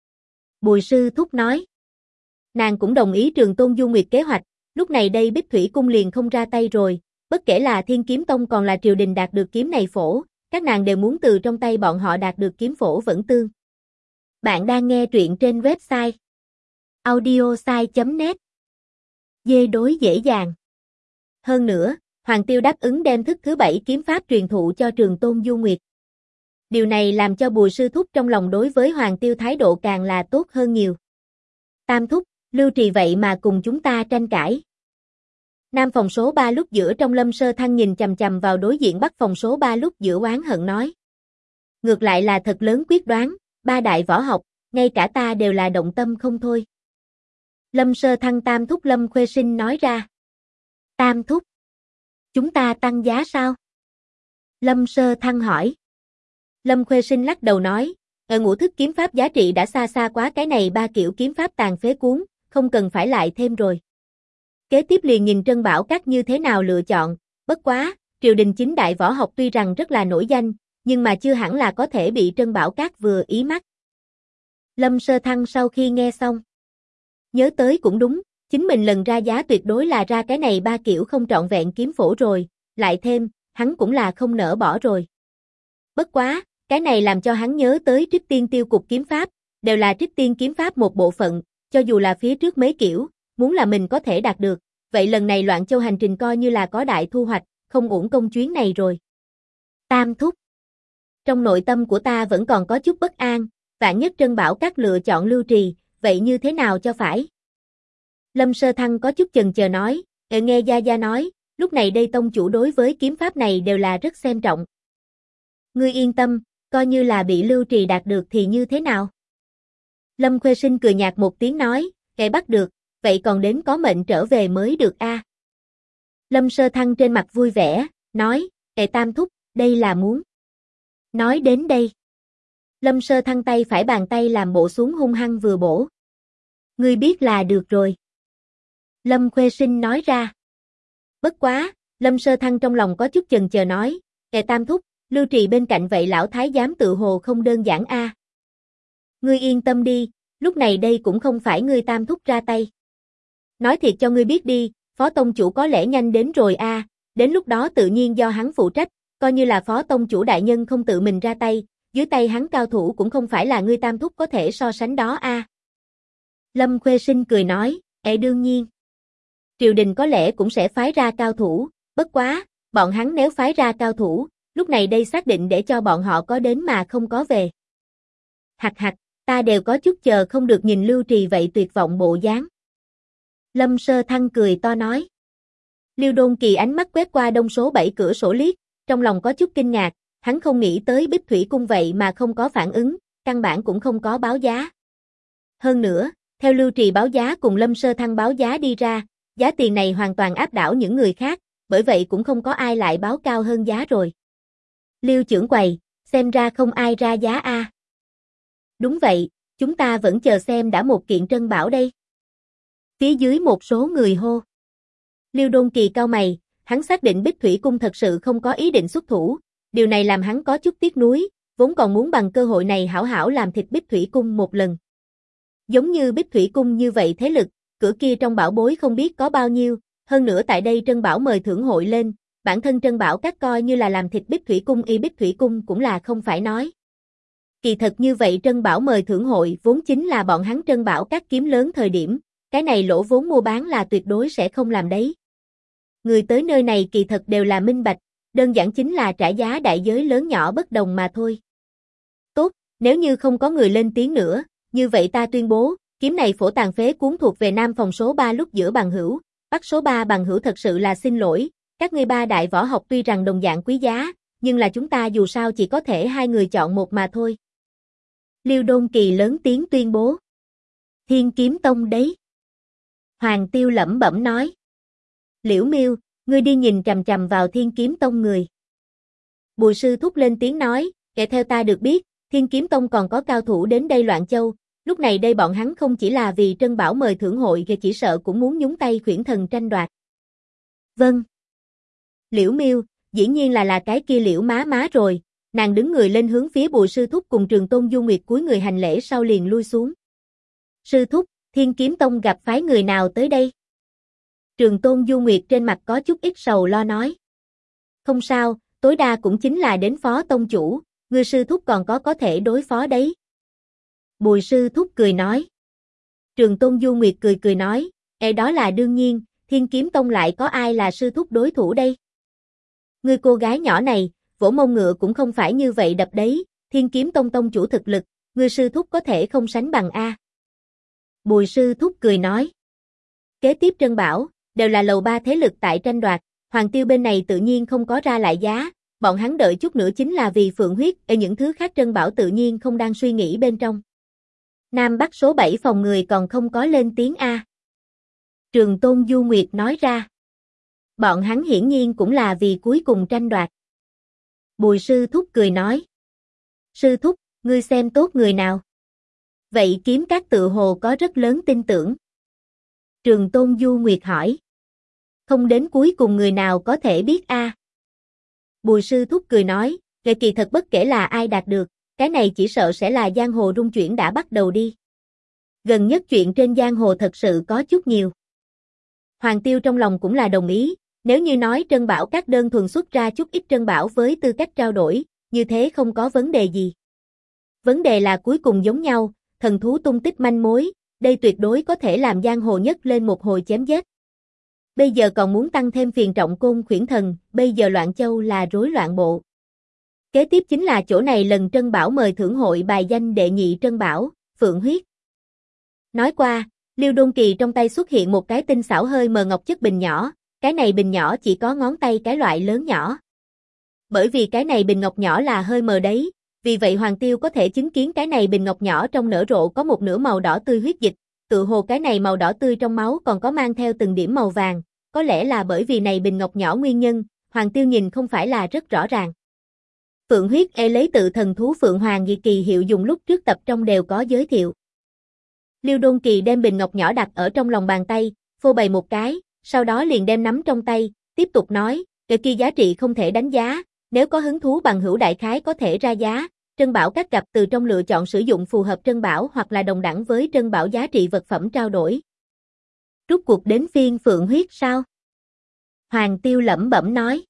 S1: Bùi sư thúc nói. Nàng cũng đồng ý Trường Tôn Du Nguyệt kế hoạch, lúc này đây Bích Thủy Cung liền không ra tay rồi, bất kể là Thiên Kiếm Tông còn là triều đình đạt được kiếm này phổ, các nàng đều muốn từ trong tay bọn họ đạt được kiếm phổ vẫn tương. Bạn đang nghe truyện trên website audiosai.net. Dê đối dễ dàng. Hơn nữa, Hoàng Tiêu đáp ứng đem thức thứ 7 kiếm pháp truyền thụ cho Trường Tôn Du Nguyệt. Điều này làm cho Bùi sư thúc trong lòng đối với Hoàng Tiêu thái độ càng là tốt hơn nhiều. Tam thúc, Lưu Trì vậy mà cùng chúng ta tranh cãi. Nam phòng số 3 lúc giữa trong Lâm Sơ Thăng nhìn chằm chằm vào đối diện Bắc phòng số 3 lúc giữa oán hận nói. Ngược lại là thật lớn quyết đoán, ba đại võ học, ngay cả ta đều là động tâm không thôi. Lâm Sơ Thăng Tam thúc Lâm Khuê Sinh nói ra. Tam thúc, chúng ta tăng giá sao? Lâm Sơ Thăng hỏi. Lâm Khuê Sinh lắc đầu nói, ở ngũ thức kiếm pháp giá trị đã xa xa quá cái này ba kiểu kiếm pháp tàn phế cuốn, không cần phải lại thêm rồi. Kế tiếp liền nhìn Trân Bảo các như thế nào lựa chọn, bất quá, triều đình chính đại võ học tuy rằng rất là nổi danh, nhưng mà chưa hẳn là có thể bị Trân Bảo các vừa ý mắt. Lâm Sơ Thăng sau khi nghe xong, nhớ tới cũng đúng, chính mình lần ra giá tuyệt đối là ra cái này ba kiểu không trọn vẹn kiếm phổ rồi, lại thêm, hắn cũng là không nỡ bỏ rồi. Bất quá, cái này làm cho hắn nhớ tới Trích Tiên Tiêu Cục kiếm pháp, đều là Trích Tiên kiếm pháp một bộ phận, cho dù là phía trước mấy kiểu, muốn là mình có thể đạt được, vậy lần này Loạn Châu hành trình coi như là có đại thu hoạch, không uổng công chuyến này rồi. Tam thúc, trong nội tâm của ta vẫn còn có chút bất an, vạn nhất Trân Bảo các lựa chọn Lưu Trì, vậy như thế nào cho phải? Lâm Sơ Thăng có chút chần chờ nói, nghe Gia Gia nói, lúc này đây tông chủ đối với kiếm pháp này đều là rất xem trọng. Ngươi yên tâm, coi như là bị Lưu Trì đạt được thì như thế nào? Lâm Khuê Sinh cười nhạt một tiếng nói, kẻ bắt được, vậy còn đến có mệnh trở về mới được a. Lâm Sơ Thăng trên mặt vui vẻ, nói, kẻ Tam thúc, đây là muốn. Nói đến đây. Lâm Sơ Thăng tay phải bàn tay làm bộ xuống hung hăng vừa bổ. Ngươi biết là được rồi. Lâm Khuê Sinh nói ra. Bất quá, Lâm Sơ Thăng trong lòng có chút chần chờ nói, kẻ Tam thúc, Lưu Trì bên cạnh vậy lão thái giám tự hồ không đơn giản a. Ngươi yên tâm đi, lúc này đây cũng không phải ngươi Tam thúc ra tay. Nói thiệt cho ngươi biết đi, Phó Tông Chủ có lẽ nhanh đến rồi a, đến lúc đó tự nhiên do hắn phụ trách, coi như là Phó Tông Chủ đại nhân không tự mình ra tay, dưới tay hắn cao thủ cũng không phải là ngươi Tam thúc có thể so sánh đó a. Lâm Khuê Sinh cười nói, đương nhiên. Triều đình có lẽ cũng sẽ phái ra cao thủ, bất quá, bọn hắn nếu phái ra cao thủ, lúc này đây xác định để cho bọn họ có đến mà không có về. Hạch hạch, ta đều có chút chờ không được nhìn Lưu Trì vậy tuyệt vọng bộ dáng. Lâm Sơ Thăng cười to nói. Liêu Đôn Kỳ ánh mắt quét qua đông số 7 cửa sổ liếc, trong lòng có chút kinh ngạc, hắn không nghĩ tới Bích Thủy Cung vậy mà không có phản ứng, căn bản cũng không có báo giá. Hơn nữa, theo Lưu Trì báo giá cùng Lâm Sơ Thăng báo giá đi ra, giá tiền này hoàn toàn áp đảo những người khác, bởi vậy cũng không có ai lại báo cao hơn giá rồi. Liêu trưởng quầy, xem ra không ai ra giá a. Đúng vậy, chúng ta vẫn chờ xem đã một kiện trân bảo đây. Phía dưới một số người hô. Liêu Đôn Kỳ cau mày, hắn xác định Bích Thủy Cung thật sự không có ý định xuất thủ, điều này làm hắn có chút tiếc nuối, vốn còn muốn bằng cơ hội này hảo hảo làm thịt Bích Thủy Cung một lần. Giống như Bích Thủy Cung như vậy thế lực, cửa kia trong bảo bối không biết có bao nhiêu, hơn nữa tại đây Trân Bảo mời thưởng hội lên, bản thân Trân Bảo các coi như là làm thịt Bích Thủy Cung Bích Thủy Cung cũng là không phải nói. Kỳ thật như vậy Trân Bảo mời thưởng hội vốn chính là bọn hắn Trân Bảo các kiếm lớn thời điểm, cái này lỗ vốn mua bán là tuyệt đối sẽ không làm đấy. Người tới nơi này kỳ thật đều là minh bạch, đơn giản chính là trả giá đại giới lớn nhỏ bất đồng mà thôi. Tốt, nếu như không có người lên tiếng nữa, như vậy ta tuyên bố, kiếm này phổ tàn phế cuốn thuộc về nam phòng số 3 lúc giữa bằng hữu, bắc số 3 bằng hữu thật sự là xin lỗi, các ngươi ba đại võ học tuy rằng đồng dạng quý giá, nhưng là chúng ta dù sao chỉ có thể hai người chọn một mà thôi. Liêu Đôn Kỳ lớn tiếng tuyên bố. Thiên Kiếm Tông đấy. Hoàng Tiêu lẩm bẩm nói. Liễu Miêu, ngươi đi nhìn chằm chằm vào Thiên Kiếm Tông người. Bùi sư thúc lên tiếng nói, kể theo ta được biết, Thiên Kiếm Tông còn có cao thủ đến đây Loạn Châu, lúc này đây bọn hắn không chỉ là vì Trân Bảo mời thưởng hội và chỉ sợ cũng muốn nhúng tay khuyển thần tranh đoạt. Vâng. Liễu Miêu, dĩ nhiên là cái kia Liễu má má rồi, nàng đứng người lên hướng phía Bùi sư thúc cùng Trường Tôn Du Nguyệt cúi người hành lễ sau liền lui xuống. Sư thúc, Thiên Kiếm Tông gặp phái người nào tới đây? Trường Tôn Du Nguyệt trên mặt có chút ít sầu lo nói. Không sao, tối đa cũng chính là đến Phó Tông Chủ, ngươi sư thúc còn có thể đối phó đấy. Bùi sư thúc cười nói. Trường Tôn Du Nguyệt cười nói, đó là đương nhiên, Thiên Kiếm Tông lại có ai là sư thúc đối thủ đây? Ngươi cô gái nhỏ này, vỗ mông ngựa cũng không phải như vậy đập đấy, Thiên Kiếm Tông tông chủ thực lực, ngươi sư thúc có thể không sánh bằng a. Bùi sư thúc cười nói. Kế tiếp Trân Bảo, đều là lầu 3 thế lực tại tranh đoạt, Hoàng Tiêu bên này tự nhiên không có ra lại giá, bọn hắn đợi chút nữa chính là vì Phượng huyết, những thứ khác Trân Bảo tự nhiên không đang suy nghĩ bên trong. Nam Bắc số 7 phòng người còn không có lên tiếng a. Trường Tôn Du Nguyệt nói ra. Bọn hắn hiển nhiên cũng là vì cuối cùng tranh đoạt. Bùi sư thúc cười nói. Sư thúc, ngươi xem tốt người nào? Vậy Kiếm Các tự hồ có rất lớn tin tưởng. Trường Tôn Du Nguyệt hỏi. Không đến cuối cùng người nào có thể biết a? Bùi sư thúc cười nói, kỳ thật bất kể là ai đạt được, cái này chỉ sợ sẽ là giang hồ rung chuyển đã bắt đầu đi. Gần nhất chuyện trên giang hồ thật sự có chút nhiều. Hoàng Tiêu trong lòng cũng là đồng ý, nếu như nói Trân Bảo các đơn thuần xuất ra chút ít Trân Bảo với tư cách trao đổi, như thế không có vấn đề gì. Vấn đề là cuối cùng giống nhau, thần thú tung tích manh mối, đây tuyệt đối có thể làm giang hồ nhất lên một hồi chém giết. Bây giờ còn muốn tăng thêm phiền trọng côn khuyển thần, bây giờ Loạn Châu là rối loạn bộ. Kế tiếp chính là chỗ này lần Trân Bảo mời thưởng hội bài danh đệ nhị Trân Bảo, Phượng huyết. Nói qua, Liêu Đôn Kỳ trong tay xuất hiện một cái tinh xảo hơi mờ ngọc chất bình nhỏ, cái này bình nhỏ chỉ có ngón tay cái loại lớn nhỏ. Bởi vì cái này bình ngọc nhỏ là hơi mờ đấy, Vì vậy Hoàng Tiêu có thể chứng kiến cái này bình ngọc nhỏ trong nở rộ có một nửa màu đỏ tươi huyết dịch, tự hồ cái này màu đỏ tươi trong máu còn có mang theo từng điểm màu vàng, có lẽ là bởi vì này bình ngọc nhỏ nguyên nhân, Hoàng Tiêu nhìn không phải là rất rõ ràng. Phượng huyết lấy tự thần thú Phượng Hoàng dị kỳ hiệu dùng lúc trước tập trong đều có giới thiệu. Liêu Đôn Kỳ đem bình ngọc nhỏ đặt ở trong lòng bàn tay, phô bày một cái, sau đó liền đem nắm trong tay, tiếp tục nói, cái kia giá trị không thể đánh giá, nếu có hứng thú bằng hữu đại khái có thể ra giá, trân bảo các cặp từ trong lựa chọn sử dụng phù hợp trân bảo hoặc là đồng đẳng với trân bảo giá trị vật phẩm trao đổi. Rút cuộc đến phiên Phượng huyết sao? Hoàng Tiêu lẩm bẩm nói.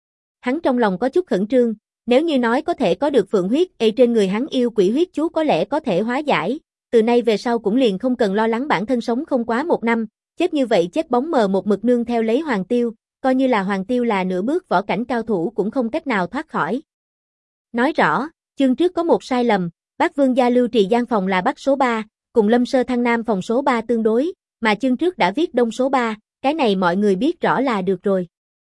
S1: Hắn trong lòng có chút khẩn trương, nếu như nói có thể có được Phượng huyết trên người hắn yêu quỷ huyết chú có lẽ có thể hóa giải, từ nay về sau cũng liền không cần lo lắng bản thân sống không quá 1 năm, chết như vậy chết bóng mờ một mực nương theo lấy Hoàng Tiêu, coi như là Hoàng Tiêu là nửa bước võ cảnh cao thủ cũng không cách nào thoát khỏi. Nói rõ, chương trước có một sai lầm, Bác Vương gia Lưu Trì Giang phòng là Bắc số 3, cùng Lâm Sơ Thăng Nam phòng số 3 tương đối, mà chương trước đã viết Đông số 3, cái này mọi người biết rõ là được rồi.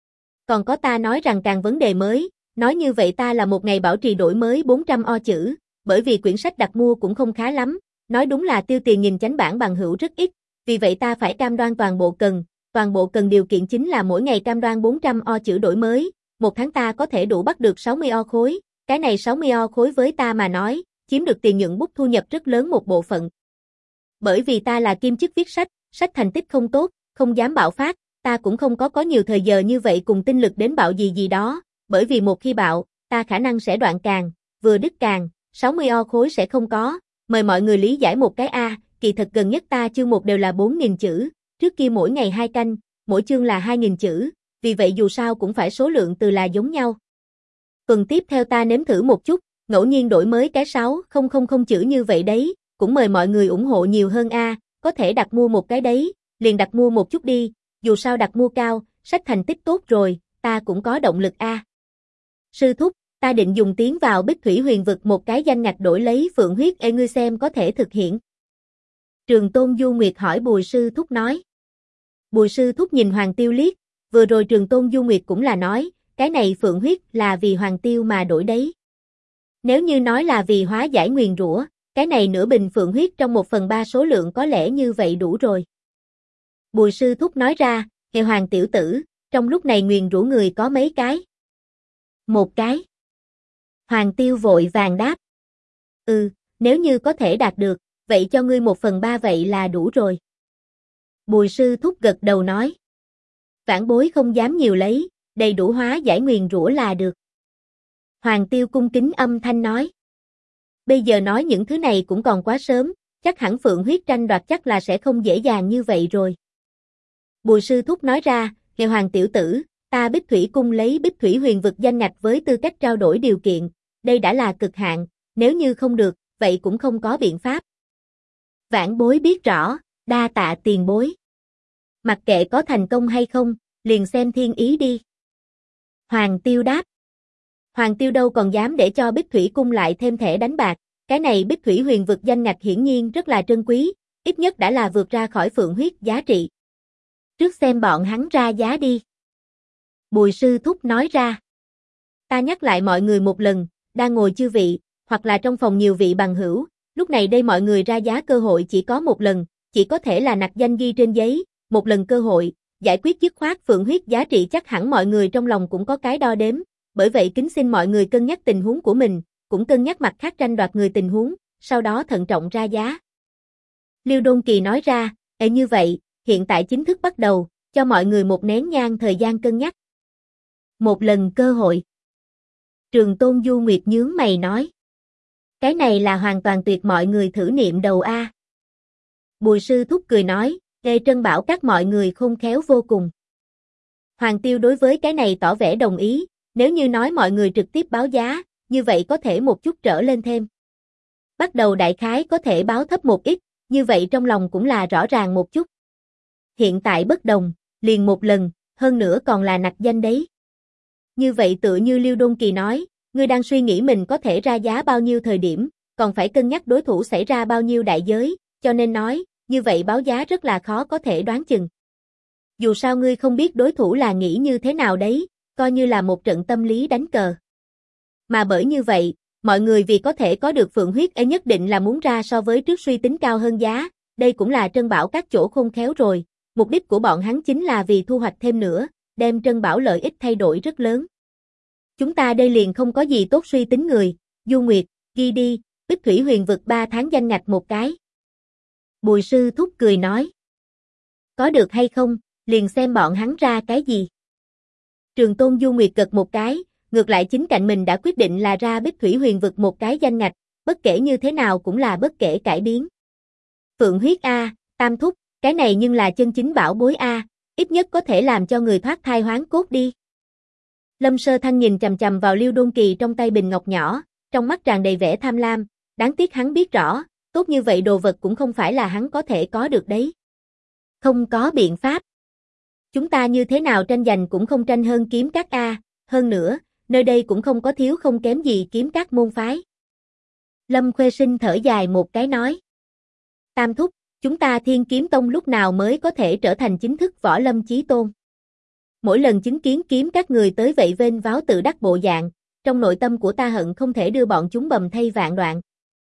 S1: Còn có ta nói rằng càng vấn đề mới, nói như vậy ta là một ngày bảo trì đổi mới 400 o chữ, bởi vì quyển sách đặt mua cũng không khá lắm, nói đúng là tiêu tiền nhìn chánh bản bằng hữu rất ít, vì vậy ta phải cam đoan toàn bộ cần điều kiện chính là mỗi ngày cam đoan 400 o chữ đổi mới, 1 tháng ta có thể đủ bắt được 60 o khối, cái này 60 o khối với ta mà nói, chiếm được tiền nhuận bút thu nhập rất lớn một bộ phận. Bởi vì ta là kiêm chức viết sách, sách thành tích không tốt, không dám bạo phát, ta cũng không có nhiều thời giờ như vậy cùng tinh lực đến bạo gì đó, bởi vì một khi bạo, ta khả năng sẽ đoạn càng, vừa đứt càng, 60 o khối sẽ không có, mời mọi người lý giải một cái kỳ thật gần nhất ta chương một đều là 4.000 chữ, trước kia mỗi ngày 2 canh, mỗi chương là 2.000 chữ, vì vậy dù sao cũng phải số lượng từ là giống nhau. Tuần tiếp theo ta nếm thử một chút, ngẫu nhiên đổi mới cái 6000 chữ như vậy đấy, cũng mời mọi người ủng hộ nhiều hơn có thể đặt mua một cái đấy, liền đặt mua một chút đi, dù sao đặt mua cao, sách thành tích tốt rồi, ta cũng có động lực Sư thúc, ta định dùng tiến vào Bích Thủy Huyền Vực một cái danh ngạch đổi lấy Phượng huyết ngươi xem có thể thực hiện. Trường Tôn Du Nguyệt hỏi Bùi sư thúc nói. Bùi sư thúc nhìn Hoàng Tiêu liếc, vừa rồi Trường Tôn Du Nguyệt cũng là nói, cái này Phượng huyết là vì Hoàng Tiêu mà đổi đấy. Nếu như nói là vì hóa giải nguyền rủa, cái này nửa bình Phượng huyết trong 1/3 số lượng có lẽ như vậy đủ rồi. Bùi sư thúc nói ra, nghe Hoàng tiểu tử, trong lúc này nguyền rủa người có mấy cái? Một cái. Hoàng Tiêu vội vàng đáp. Nếu như có thể đạt được, vậy cho ngươi 1/3 vậy là đủ rồi. Bùi sư thúc gật đầu nói. Vãn bối không dám nhiều lấy, đầy đủ hóa giải nguyền rủa là được. Hoàng Tiêu cung kính âm thanh nói. Bây giờ nói những thứ này cũng còn quá sớm, chắc hẳn Phượng huyết tranh đoạt chắc là sẽ không dễ dàng như vậy rồi. Bùi sư thúc nói ra, nghe Hoàng tiểu tử, ta Bích Thủy cung lấy Bích Thủy Huyền Vực danh ngạch với tư cách trao đổi điều kiện, đây đã là cực hạn, nếu như không được, vậy cũng không có biện pháp. Vãn bối biết rõ, đa tạ tiền bối. Mặc kệ có thành công hay không, liền xem thiên ý đi. Hoàng Tiêu đáp. Hoàng Tiêu đâu còn dám để cho Bích Thủy cung lại thêm thẻ đánh bạc, cái này Bích Thủy Huyền Vực danh ngạch hiển nhiên rất là trân quý, ít nhất đã là vượt ra khỏi Phượng huyết giá trị. Trước xem bọn hắn ra giá đi. Bùi sư thúc nói ra. Ta nhắc lại mọi người một lần, đang ngồi chư vị, hoặc là trong phòng nhiều vị bằng hữu, lúc này đây mọi người ra giá cơ hội chỉ có một lần, chỉ có thể là nặc danh ghi trên giấy, một lần cơ hội, giải quyết dứt khoát Phượng huyết giá trị chắc hẳn mọi người trong lòng cũng có cái đo đếm, bởi vậy kính xin mọi người cân nhắc tình huống của mình, cũng cân nhắc mặt khác tranh đoạt người tình huống, sau đó thận trọng ra giá. Liêu Đôn Kỳ nói ra, như vậy, hiện tại chính thức bắt đầu, cho mọi người một nén nhang thời gian cân nhắc. Một lần cơ hội. Trường Tôn Du Nguyệt nhướng mày nói. Cái này là hoàn toàn tuyệt mọi người thử niệm đầu Bùi sư thúc cười nói, trân bảo các mọi người khôn khéo vô cùng. Hoàng Tiêu đối với cái này tỏ vẻ đồng ý, nếu như nói mọi người trực tiếp báo giá, như vậy có thể một chút trở lên thêm. Bắt đầu đại khái có thể báo thấp một ít, như vậy trong lòng cũng là rõ ràng một chút. Hiện tại bất đồng, liền một lần, hơn nữa còn là nặc danh đấy. Như vậy tựa như Liêu Đôn Kỳ nói, ngươi đang suy nghĩ mình có thể ra giá bao nhiêu thời điểm, còn phải cân nhắc đối thủ xảy ra bao nhiêu đại giới, cho nên nói, như vậy báo giá rất là khó có thể đoán chừng. Dù sao ngươi không biết đối thủ là nghĩ như thế nào đấy, coi như là một trận tâm lý đánh cờ. Mà bởi như vậy, Mọi người vì có thể có được phượng huyết ấy nhất định là muốn ra so với trước suy tính cao hơn giá, đây cũng là Trân Bảo các chỗ khôn khéo rồi, mục đích của bọn hắn chính là vì thu hoạch thêm nữa, đem Trân Bảo lợi ích thay đổi rất lớn. Chúng ta đây liền không có gì tốt suy tính người, Du Nguyệt, ghi đi, Bích Thủy Huyền Vực 3 tháng danh ngạch một cái. Bùi sư thúc cười nói. Có được hay không, liền xem bọn hắn ra cái gì. Trường Tôn Du Nguyệt gật một cái, ngược lại chính cạnh mình đã quyết định là ra Bích Thủy Huyền Vực một cái danh ngạch, bất kể như thế nào cũng là bất kể cải biến. Phượng huyết A, Tam thúc, cái này nhưng là chân chính bảo bối A, ít nhất có thể làm cho người thoát thai hoán cốt đi. Lâm Sơ Thanh nhìn chằm chằm vào Liêu Đôn Kỳ trong tay bình ngọc nhỏ, trong mắt tràn đầy vẻ tham lam, đáng tiếc hắn biết rõ, tốt như vậy đồ vật cũng không phải là hắn có thể có được đấy. Không có biện pháp. Chúng ta như thế nào tranh giành cũng không tranh hơn kiếm các A, hơn nữa, nơi đây cũng không có thiếu không kém gì kiếm các môn phái. Lâm Khuê Sinh thở dài một cái nói. Tam thúc, chúng ta Thiên Kiếm Tông lúc nào mới có thể trở thành chính thức võ lâm chí tôn. Mỗi lần chứng kiến kiếm các người tới vậy vênh váo tự đắc bộ dạng, trong nội tâm của ta hận không thể đưa bọn chúng bầm thây vạn đoạn.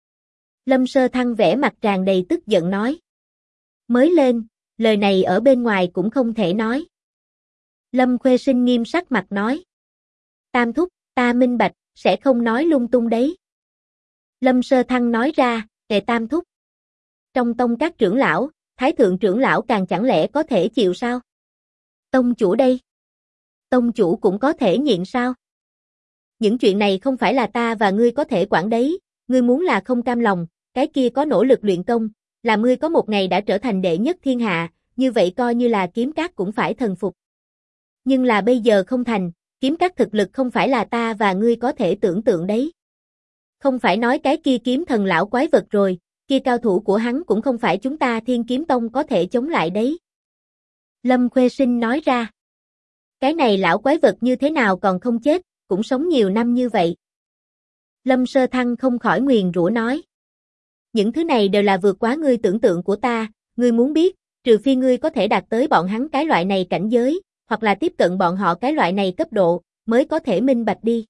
S1: Lâm Sơ Thăng vẻ mặt tràn đầy tức giận nói. Mới lên, lời này ở bên ngoài cũng không thể nói. Lâm Khuê Sinh nghiêm sắc mặt nói. Tam thúc, ta minh bạch, sẽ không nói lung tung đấy. Lâm Sơ Thăng nói ra, Tam thúc. Trong tông các trưởng lão, thái thượng trưởng lão càng chẳng lẽ có thể chịu sao? Tông chủ đây. Tông chủ cũng có thể nhịn sao? Những chuyện này không phải là ta và ngươi có thể quản đấy, ngươi muốn là không cam lòng, cái kia có nỗ lực luyện công, là ngươi có một ngày đã trở thành đệ nhất thiên hạ, như vậy coi như là kiếm các cũng phải thần phục. Nhưng là bây giờ không thành, kiếm các thực lực không phải là ta và ngươi có thể tưởng tượng đấy. Không phải nói cái kia kiếm thần lão quái vật rồi, kia cao thủ của hắn cũng không phải chúng ta Thiên Kiếm Tông có thể chống lại đấy. Lâm Khuê Sinh nói ra. Cái này lão quái vật như thế nào còn không chết, cũng sống nhiều năm như vậy. Lâm Sơ Thăng không khỏi nguyền rủa nói. Những thứ này đều là vượt quá ngươi tưởng tượng của ta, ngươi muốn biết, trừ phi ngươi có thể đạt tới bọn hắn cái loại này cảnh giới, hoặc là tiếp cận bọn họ cái loại này cấp độ, mới có thể minh bạch đi.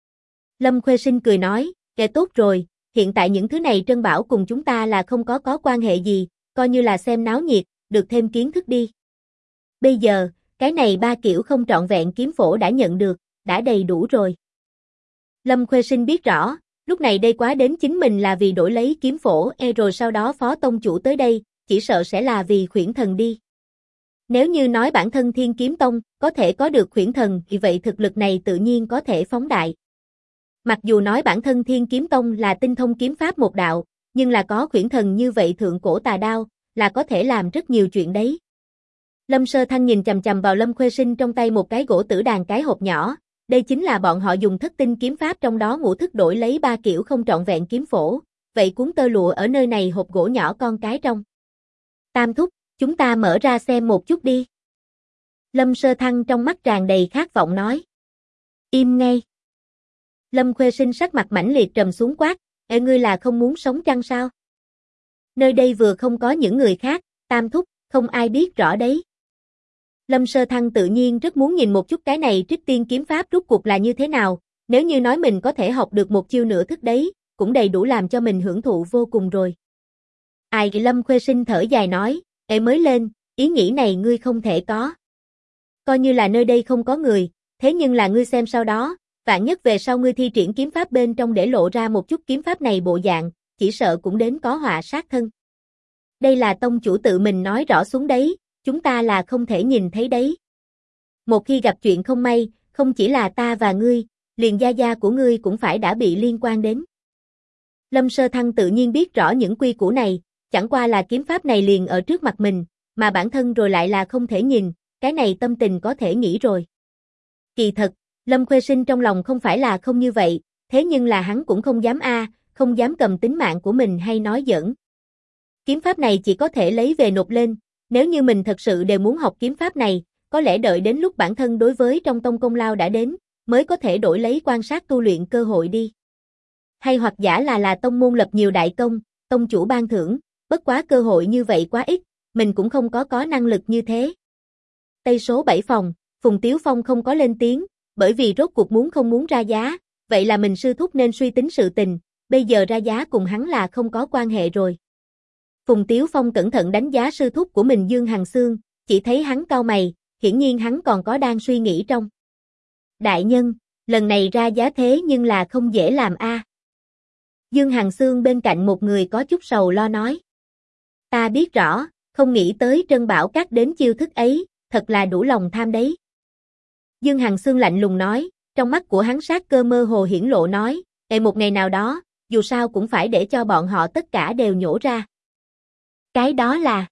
S1: Lâm Khuê Sinh cười nói, tốt rồi, hiện tại những thứ này Trân Bảo cùng chúng ta là không có quan hệ gì, coi như là xem náo nhiệt, được thêm kiến thức đi. Bây giờ, cái này 3 kiểu không trọn vẹn kiếm phổ đã nhận được, đã đầy đủ rồi. Lâm Khuê Sinh biết rõ, lúc này đây quá đến chính mình là vì đổi lấy kiếm phổ rồi sau đó phó tông chủ tới đây, chỉ sợ sẽ là vì khuyển thần đi. Nếu như nói bản thân Thiên Kiếm Tông có thể có được khuyển thần thì vậy thực lực này tự nhiên có thể phóng đại. Mặc dù nói bản thân Thiên Kiếm Tông là tinh thông kiếm pháp một đạo, nhưng là có khuyển thần như vậy thượng cổ tà đao, là có thể làm rất nhiều chuyện đấy. Lâm Sơ Thăng nhìn chằm chằm vào Lâm Khuê Sinh trong tay một cái gỗ tử đàn cái hộp nhỏ, đây chính là bọn họ dùng thất tinh kiếm pháp trong đó ngũ thức đổi lấy 3 kiểu không trọn vẹn kiếm phổ, vậy cuốn tơ lụa ở nơi này hộp gỗ nhỏ con cái trong. Tam thúc, chúng ta mở ra xem một chút đi. Lâm Sơ Thăng trong mắt tràn đầy khát vọng nói. Im ngay. Lâm Khuê Sinh sắc mặt mãnh liệt trầm xuống quát, ngươi là không muốn sống chăng sao? Nơi đây vừa không có những người khác, Tam thúc, không ai biết rõ đấy. Lâm Sơ Thăng tự nhiên rất muốn nhìn một chút cái này Trích Tiên kiếm pháp rốt cuộc là như thế nào, nếu như nói mình có thể học được một chiêu nửa thức đấy, cũng đầy đủ làm cho mình hưởng thụ vô cùng rồi. Ai Lâm Khuê Sinh thở dài nói, mới lên, ý nghĩ này ngươi không thể có. Coi như là nơi đây không có người, thế nhưng là ngươi xem sau đó, vạn nhất về sau ngươi thi triển kiếm pháp bên trong để lộ ra một chút kiếm pháp này bộ dạng, chỉ sợ cũng đến có họa sát thân. Đây là tông chủ tự mình nói rõ xuống đấy, chúng ta là không thể nhìn thấy đấy. Một khi gặp chuyện không may, không chỉ là ta và ngươi, liền gia gia của ngươi cũng phải đã bị liên quan đến. Lâm Sơ Thăng tự nhiên biết rõ những quy củ này, chẳng qua là kiếm pháp này liền ở trước mặt mình, mà bản thân rồi lại là không thể nhìn, cái này tâm tình có thể nghĩ rồi. Kỳ thật, Lâm Khuê Sinh trong lòng không phải là không như vậy, thế nhưng là hắn cũng không dám không dám cầm tính mạng của mình hay nói giỡn. Kiếm pháp này chỉ có thể lấy về nộp lên, nếu như mình thật sự đều muốn học kiếm pháp này, có lẽ đợi đến lúc bản thân đối với trong tông công lao đã đến, mới có thể đổi lấy quan sát tu luyện cơ hội đi. Hay hoặc giả là tông môn lập nhiều đại công, tông chủ ban thưởng, bất quá cơ hội như vậy quá ít, mình cũng không có năng lực như thế. Tây số 7 phòng, Phùng Tiếu Phong không có lên tiếng, bởi vì rốt cuộc muốn không muốn ra giá, vậy là mình sư thúc nên suy tính sự tình, bây giờ ra giá cùng hắn là không có quan hệ rồi. Phùng Tiếu Phong cẩn thận đánh giá sư thúc của mình Dương Hằng Xương, chỉ thấy hắn cau mày, hiển nhiên hắn còn có đang suy nghĩ trong. Đại nhân, lần này ra giá thế nhưng là không dễ làm a. Dương Hằng Xương bên cạnh một người có chút sầu lo nói. Ta biết rõ, không nghĩ tới Trân Bảo Các đến chiêu thức ấy, thật là đủ lòng tham đấy. Dương Hằng Xương lạnh lùng nói, trong mắt của hắn sát cơ mơ hồ hiển lộ nói, một ngày nào đó, dù sao cũng phải để cho bọn họ tất cả đều nhổ ra. Cái đó là...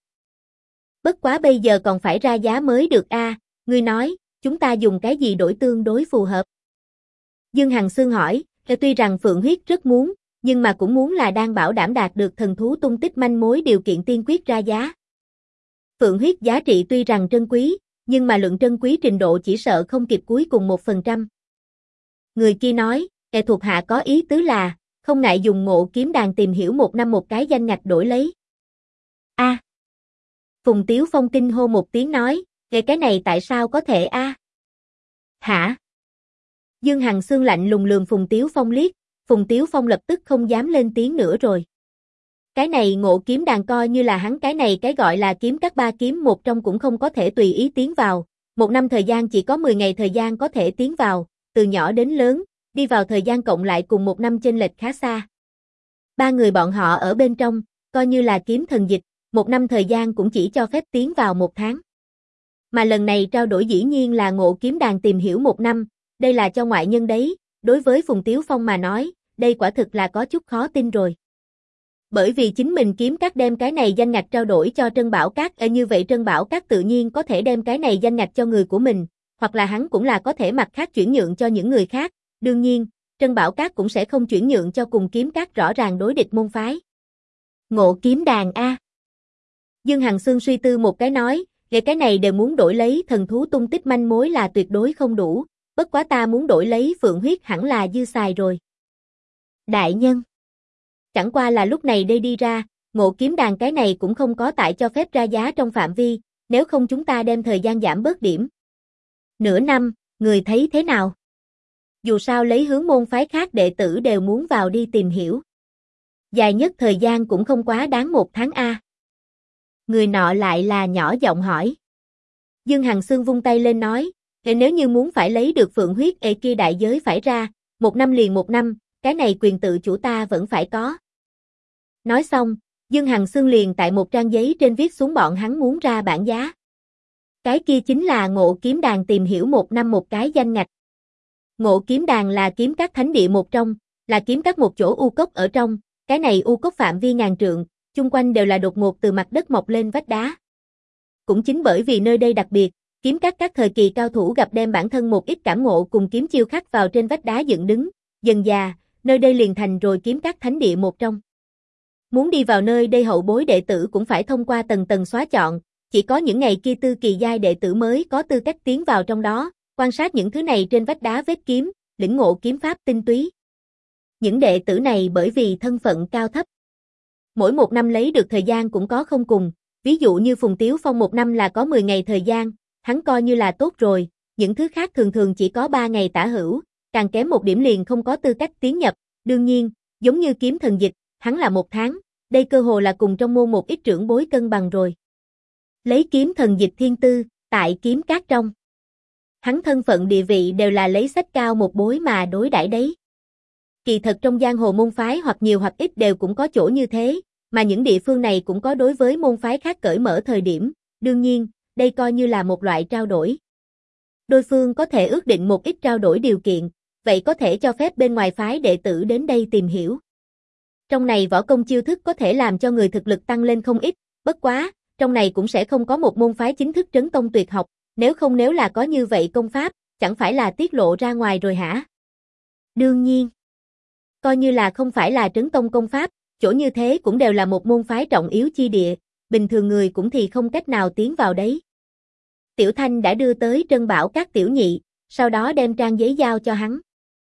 S1: Bất quá bây giờ còn phải ra giá mới được a. Ngươi nói, chúng ta dùng cái gì đổi tương đối phù hợp? Dương Hằng Xương hỏi, tuy rằng Phượng Huyết rất muốn, nhưng mà cũng muốn là đang bảo đảm đạt được thần thú tung tích manh mối điều kiện tiên quyết ra giá. Phượng Huyết giá trị tuy rằng trân quý, nhưng mà lượng trân quý trình độ chỉ sợ không kịp cuối cùng 1%. Người kia nói, thuộc hạ có ý tứ là, không ngại dùng Ngộ Kiếm Đàn tìm hiểu 1 năm một cái danh ngạch đổi lấy. A. Phùng Tiếu Phong kinh hô một tiếng nói, cái này tại sao có thể a? Hả? Dương Hằng Xương lạnh lùng lườm Phùng Tiếu Phong liếc, Phùng Tiếu Phong lập tức không dám lên tiếng nữa rồi. Cái này Ngộ Kiếm Đàn coi như là hắn cái này cái gọi là kiếm các ba kiếm một trong cũng không có thể tùy ý tiến vào, 1 năm thời gian chỉ có 10 ngày thời gian có thể tiến vào, từ nhỏ đến lớn, đi vào thời gian cộng lại cùng 1 năm chênh lệch khá xa. 3 người bọn họ ở bên trong, coi như là kiếm thần dịch, 1 năm thời gian cũng chỉ cho phép tiến vào 1 tháng. Mà lần này trao đổi dĩ nhiên là Ngộ Kiếm Đàn tìm hiểu 1 năm, đây là cho ngoại nhân đấy, đối với Phùng Tiếu Phong mà nói, đây quả thực là có chút khó tin rồi. Bởi vì chính mình kiếm các đem cái này danh ngạch trao đổi cho Trân Bảo Các, như vậy Trân Bảo Các tự nhiên có thể đem cái này danh ngạch cho người của mình, hoặc là hắn cũng là có thể mặt khác chuyển nhượng cho những người khác, đương nhiên, Trân Bảo Các cũng sẽ không chuyển nhượng cho cùng kiếm các rõ ràng đối địch môn phái. Ngộ Kiếm Đàn a. Dương Hằng Xương suy tư một cái nói, cái này đều muốn đổi lấy thần thú tung tích manh mối là tuyệt đối không đủ, bất quá ta muốn đổi lấy Phượng Huyết hẳn là dư xài rồi. Đại nhân. Chẳng qua là lúc này đây đi ra, Ngộ Kiếm Đàn cái này cũng không có tại cho phép ra giá trong phạm vi, nếu không chúng ta đem thời gian giảm bớt điểm. Nửa năm, người thấy thế nào? Dù sao lấy hướng môn phái khác đệ tử đều muốn vào đi tìm hiểu. Dài nhất thời gian cũng không quá đáng 1 tháng a. Người nọ lại là nhỏ giọng hỏi. Dương Hằng Xương vung tay lên nói, nếu như muốn phải lấy được Phượng Huyết kia đại giới phải ra, 1 năm liền 1 năm, cái này quyền tự chủ ta vẫn phải có. Nói xong, Dương Hằng Xương liền tại một trang giấy trên viết xuống bọn hắn muốn ra bảng giá. Cái kia chính là Ngộ Kiếm Đàn tìm hiểu 1 năm một cái danh ngạch. Ngộ Kiếm Đàn là kiếm các thánh địa một trong, là kiếm các một chỗ u cốc ở trong, cái này u cốc phạm vi ngàn trượng, chung quanh đều là đột ngột từ mặt đất mọc lên vách đá. Cũng chính bởi vì nơi đây đặc biệt, kiếm các thời kỳ cao thủ gặp đem bản thân một ít cảm ngộ cùng kiếm chiêu khắc vào trên vách đá dựng đứng, dần dà, nơi đây liền thành rồi kiếm các thánh địa một trong. Muốn đi vào nơi đây hậu bối đệ tử cũng phải thông qua tầng tầng xóa chọn, chỉ có những ngày kia tư kỳ giai đệ tử mới có tư cách tiến vào trong đó, quan sát những thứ này trên vách đá vết kiếm, lĩnh ngộ kiếm pháp tinh túy. Những đệ tử này bởi vì thân phận cao thấp, mỗi 1 năm lấy được thời gian cũng có không cùng, ví dụ như Phùng Tiếu Phong 1 năm là có 10 ngày thời gian, hắn coi như là tốt rồi, những thứ khác thường thường chỉ có 3 ngày tả hữu, càng kém 1 điểm liền không có tư cách tiến nhập, đương nhiên, giống như kiếm thần dịch, hắn là 1 tháng, đây cơ hồ là cùng trong môn một ít trưởng bối cân bằng rồi. Lấy kiếm thần dịch thiên tư, tại kiếm các trong. Hắn thân phận địa vị đều là lấy sách cao một bối mà đối đãi đấy. Kỳ thật trong giang hồ môn phái hoặc nhiều hoặc ít đều cũng có chỗ như thế, mà những địa phương này cũng có đối với môn phái khác cởi mở thời điểm, đương nhiên, đây coi như là một loại trao đổi. Đôi phương có thể ước định một ít trao đổi điều kiện, vậy có thể cho phép bên ngoài phái đệ tử đến đây tìm hiểu. Trong này võ công chiêu thức có thể làm cho người thực lực tăng lên không ít, bất quá, trong này cũng sẽ không có một môn phái chính thức trấn tông tuyệt học, nếu là có như vậy công pháp, chẳng phải là tiết lộ ra ngoài rồi hả? Đương nhiên, coi như là không phải là trấn tông công pháp, chỗ như thế cũng đều là một môn phái trọng yếu chi địa, bình thường người cũng thì không cách nào tiến vào đấy. Tiểu Thanh đã đưa tới Trân Bảo Các tiểu nhị, sau đó đem trang giấy giao cho hắn.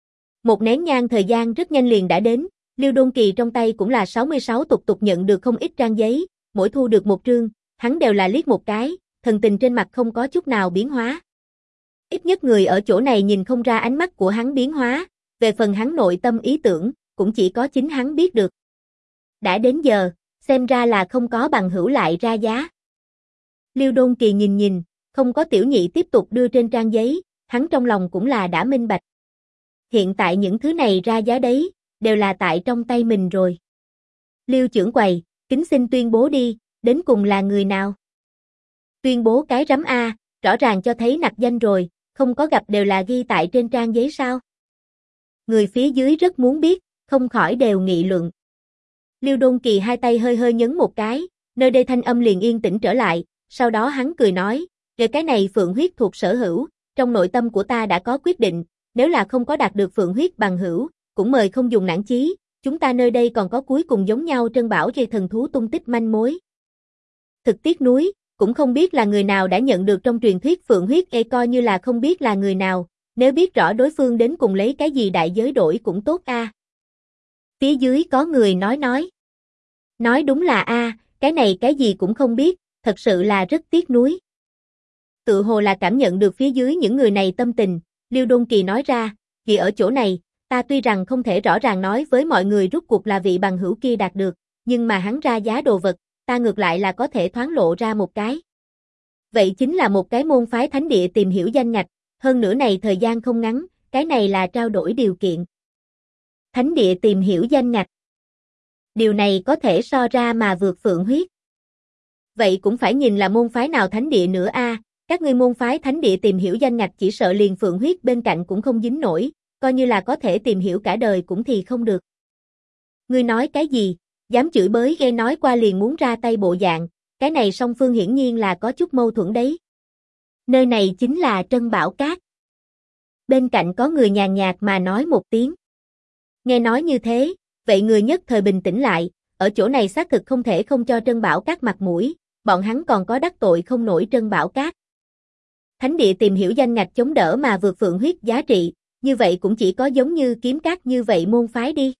S1: Một nén nhang thời gian rất nhanh liền đã đến, Liêu Đôn Kỳ trong tay cũng là 66 tục nhận được không ít trang giấy, mỗi thu được 1 trương, hắn đều là liếc một cái, thần tình trên mặt không có chút nào biến hóa. Ít nhất người ở chỗ này nhìn không ra ánh mắt của hắn biến hóa, về phần hắn nội tâm ý tưởng, cũng chỉ có chính hắn biết được. Đã đến giờ, xem ra là không có bằng hữu lại ra giá. Lưu Đôn Kỳ nhìn, không có tiểu nhị tiếp tục đưa trên trang giấy, hắn trong lòng cũng là đã minh bạch. Hiện tại những thứ này ra giá đấy, đều là tại trong tay mình rồi. Lưu trưởng quầy, kính xin tuyên bố đi, đến cùng là người nào? Tuyên bố cái rắm a, rõ ràng cho thấy nặc danh rồi, không có gặp đều là ghi tại trên trang giấy sao? Người phía dưới rất muốn biết, không khỏi đều nghị luận. Lưu Đôn Kỳ hai tay hơi hơi nhấn một cái, nơi đây thanh âm liền yên tĩnh trở lại, sau đó hắn cười nói, về cái này phượng huyết thuộc sở hữu, trong nội tâm của ta đã có quyết định, nếu là không có đạt được phượng huyết bằng hữu, cũng mời không dùng nản chí, chúng ta nơi đây còn có cuối cùng giống nhau trân bảo dây thần thú tung tích manh mối. Thực tiếc nuối, cũng không biết là người nào đã nhận được trong truyền thuyết phượng huyết coi như là không biết là người nào, nếu biết rõ đối phương đến cùng lấy cái gì đại giới đổi cũng tốt a. Phía dưới có người nói. Nói đúng là a, cái này cái gì cũng không biết, thật sự là rất tiếc nuối. Tự hồ là cảm nhận được phía dưới những người này tâm tình, Lưu Đôn Kỳ nói ra, vì ở chỗ này, ta tuy rằng không thể rõ ràng nói với mọi người rút cuộc là vị bằng hữu kia đạt được, nhưng mà hắn ra giá đồ vật, ta ngược lại là có thể thoáng lộ ra một cái. Vậy chính là một cái môn phái thánh địa tìm hiểu danh ngạch, hơn nữa này thời gian không ngắn, cái này là trao đổi điều kiện. Thánh địa tìm hiểu danh ngạch. Điều này có thể so ra mà vượt phượng huyết. Vậy cũng phải nhìn là môn phái nào thánh địa nữa a, các ngươi môn phái thánh địa tìm hiểu danh ngạch chỉ sợ liền phượng huyết bên cạnh cũng không dính nổi, coi như là có thể tìm hiểu cả đời cũng thì không được. Ngươi nói cái gì, dám chửi bới ghê nói qua liền muốn ra tay bộ dạng, cái này song phương hiển nhiên là có chút mâu thuẫn đấy. Nơi này chính là Trân Bảo Các. Bên cạnh có người nhàn nhạt mà nói một tiếng. Nghe nói như thế, vậy người nhất thời bình tĩnh lại, ở chỗ này xác thực không thể không cho Trân Bảo Các mặt mũi, bọn hắn còn có đắc tội không nổi Trân Bảo Các. Thánh địa tìm hiểu danh ngạch chống đỡ mà vượt phượng huyết giá trị, như vậy cũng chỉ có giống như Kiếm Các như vậy môn phái đi.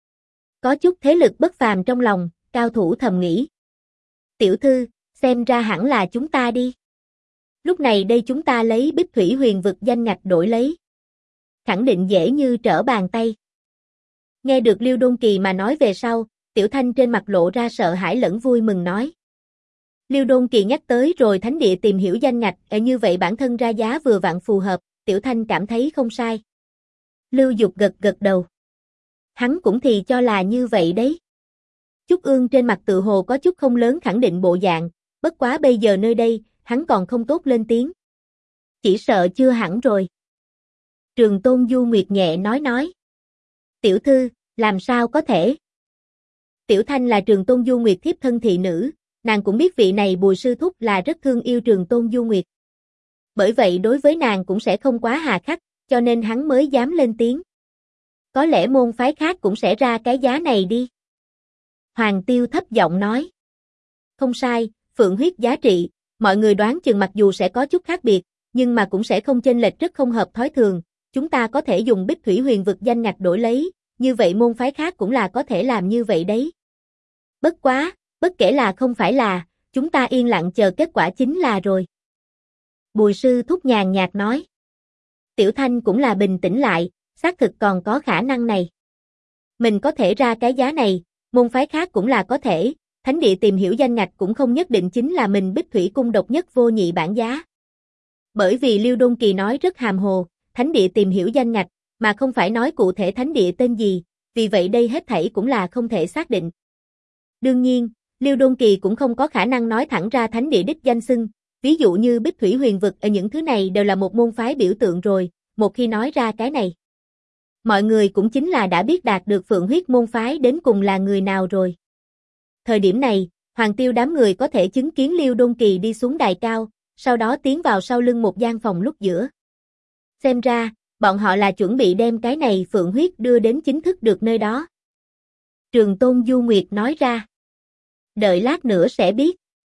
S1: Có chút thế lực bất phàm trong lòng, cao thủ thầm nghĩ. Tiểu thư, xem ra hẳn là chúng ta đi. Lúc này đây chúng ta lấy Bích Thủy Huyền Vực danh ngạch đổi lấy. Khẳng định dễ như trở bàn tay. Nghe được Lưu Đôn Kỳ mà nói về sau, Tiểu Thanh trên mặt lộ ra sợ hãi lẫn vui mừng nói. Lưu Đôn Kỳ nhắc tới rồi thánh địa tìm hiểu danh ngạch, như vậy bản thân ra giá vừa vặn phù hợp, Tiểu Thanh cảm thấy không sai. Lưu Dục gật đầu. Hắn cũng thì cho là như vậy đấy. Trúc Ương trên mặt tự hồ có chút không lớn khẳng định bộ dạng, bất quá bây giờ nơi đây, hắn còn không tốt lên tiếng. Chỉ sợ chưa hẳn rồi. Trường Tôn Du Nguyệt nhẹ nói. Tiểu thư, làm sao có thể? Tiểu Thanh là Trường Tôn Du Nguyệt thiếp thân thị nữ, nàng cũng biết vị này Bùi sư thúc là rất thương yêu Trường Tôn Du Nguyệt. Bởi vậy đối với nàng cũng sẽ không quá hà khắc, cho nên hắn mới dám lên tiếng. Có lẽ môn phái khác cũng sẽ ra cái giá này đi. Hoàng Tiêu thấp giọng nói. Không sai, phượng huyết giá trị, mọi người đoán chừng mặc dù sẽ có chút khác biệt, nhưng mà cũng sẽ không chênh lệch rất không hợp thói thường, chúng ta có thể dùng Bích Thủy Huyền Vực danh ngạch đổi lấy, như vậy môn phái khác cũng là có thể làm như vậy đấy. Bất quá, bất kể là không phải là, chúng ta yên lặng chờ kết quả chính là rồi. Bùi sư thúc nhàn nhạt nói. Tiểu Thanh cũng là bình tĩnh lại, xác thực còn có khả năng này. Mình có thể ra cái giá này, môn phái khác cũng là có thể, thánh địa tìm hiểu danh ngạch cũng không nhất định chính là mình Bích Thủy cung độc nhất vô nhị bản giá. Bởi vì Lưu Đôn Kỳ nói rất hàm hồ, thánh địa tìm hiểu danh ngạch, mà không phải nói cụ thể thánh địa tên gì, vì vậy đây hết thảy cũng là không thể xác định. Đương nhiên, Lưu Đôn Kỳ cũng không có khả năng nói thẳng ra thánh địa đích danh xưng, ví dụ như Bích Thủy Huyền Vực ở những thứ này đều là một môn phái biểu tượng rồi, một khi nói ra cái này. Mọi người cũng chính là đã biết đạt được phượng huyết môn phái đến cùng là người nào rồi. Thời điểm này, Hoàng Tiêu đám người có thể chứng kiến Lưu Đôn Kỳ đi xuống đài cao, sau đó tiến vào sau lưng một gian phòng lúc giữa. Xem ra, bọn họ là chuẩn bị đem cái này phượng huyết đưa đến chính thức được nơi đó. Trường Tôn Du Nguyệt nói ra. Đợi lát nữa sẽ biết.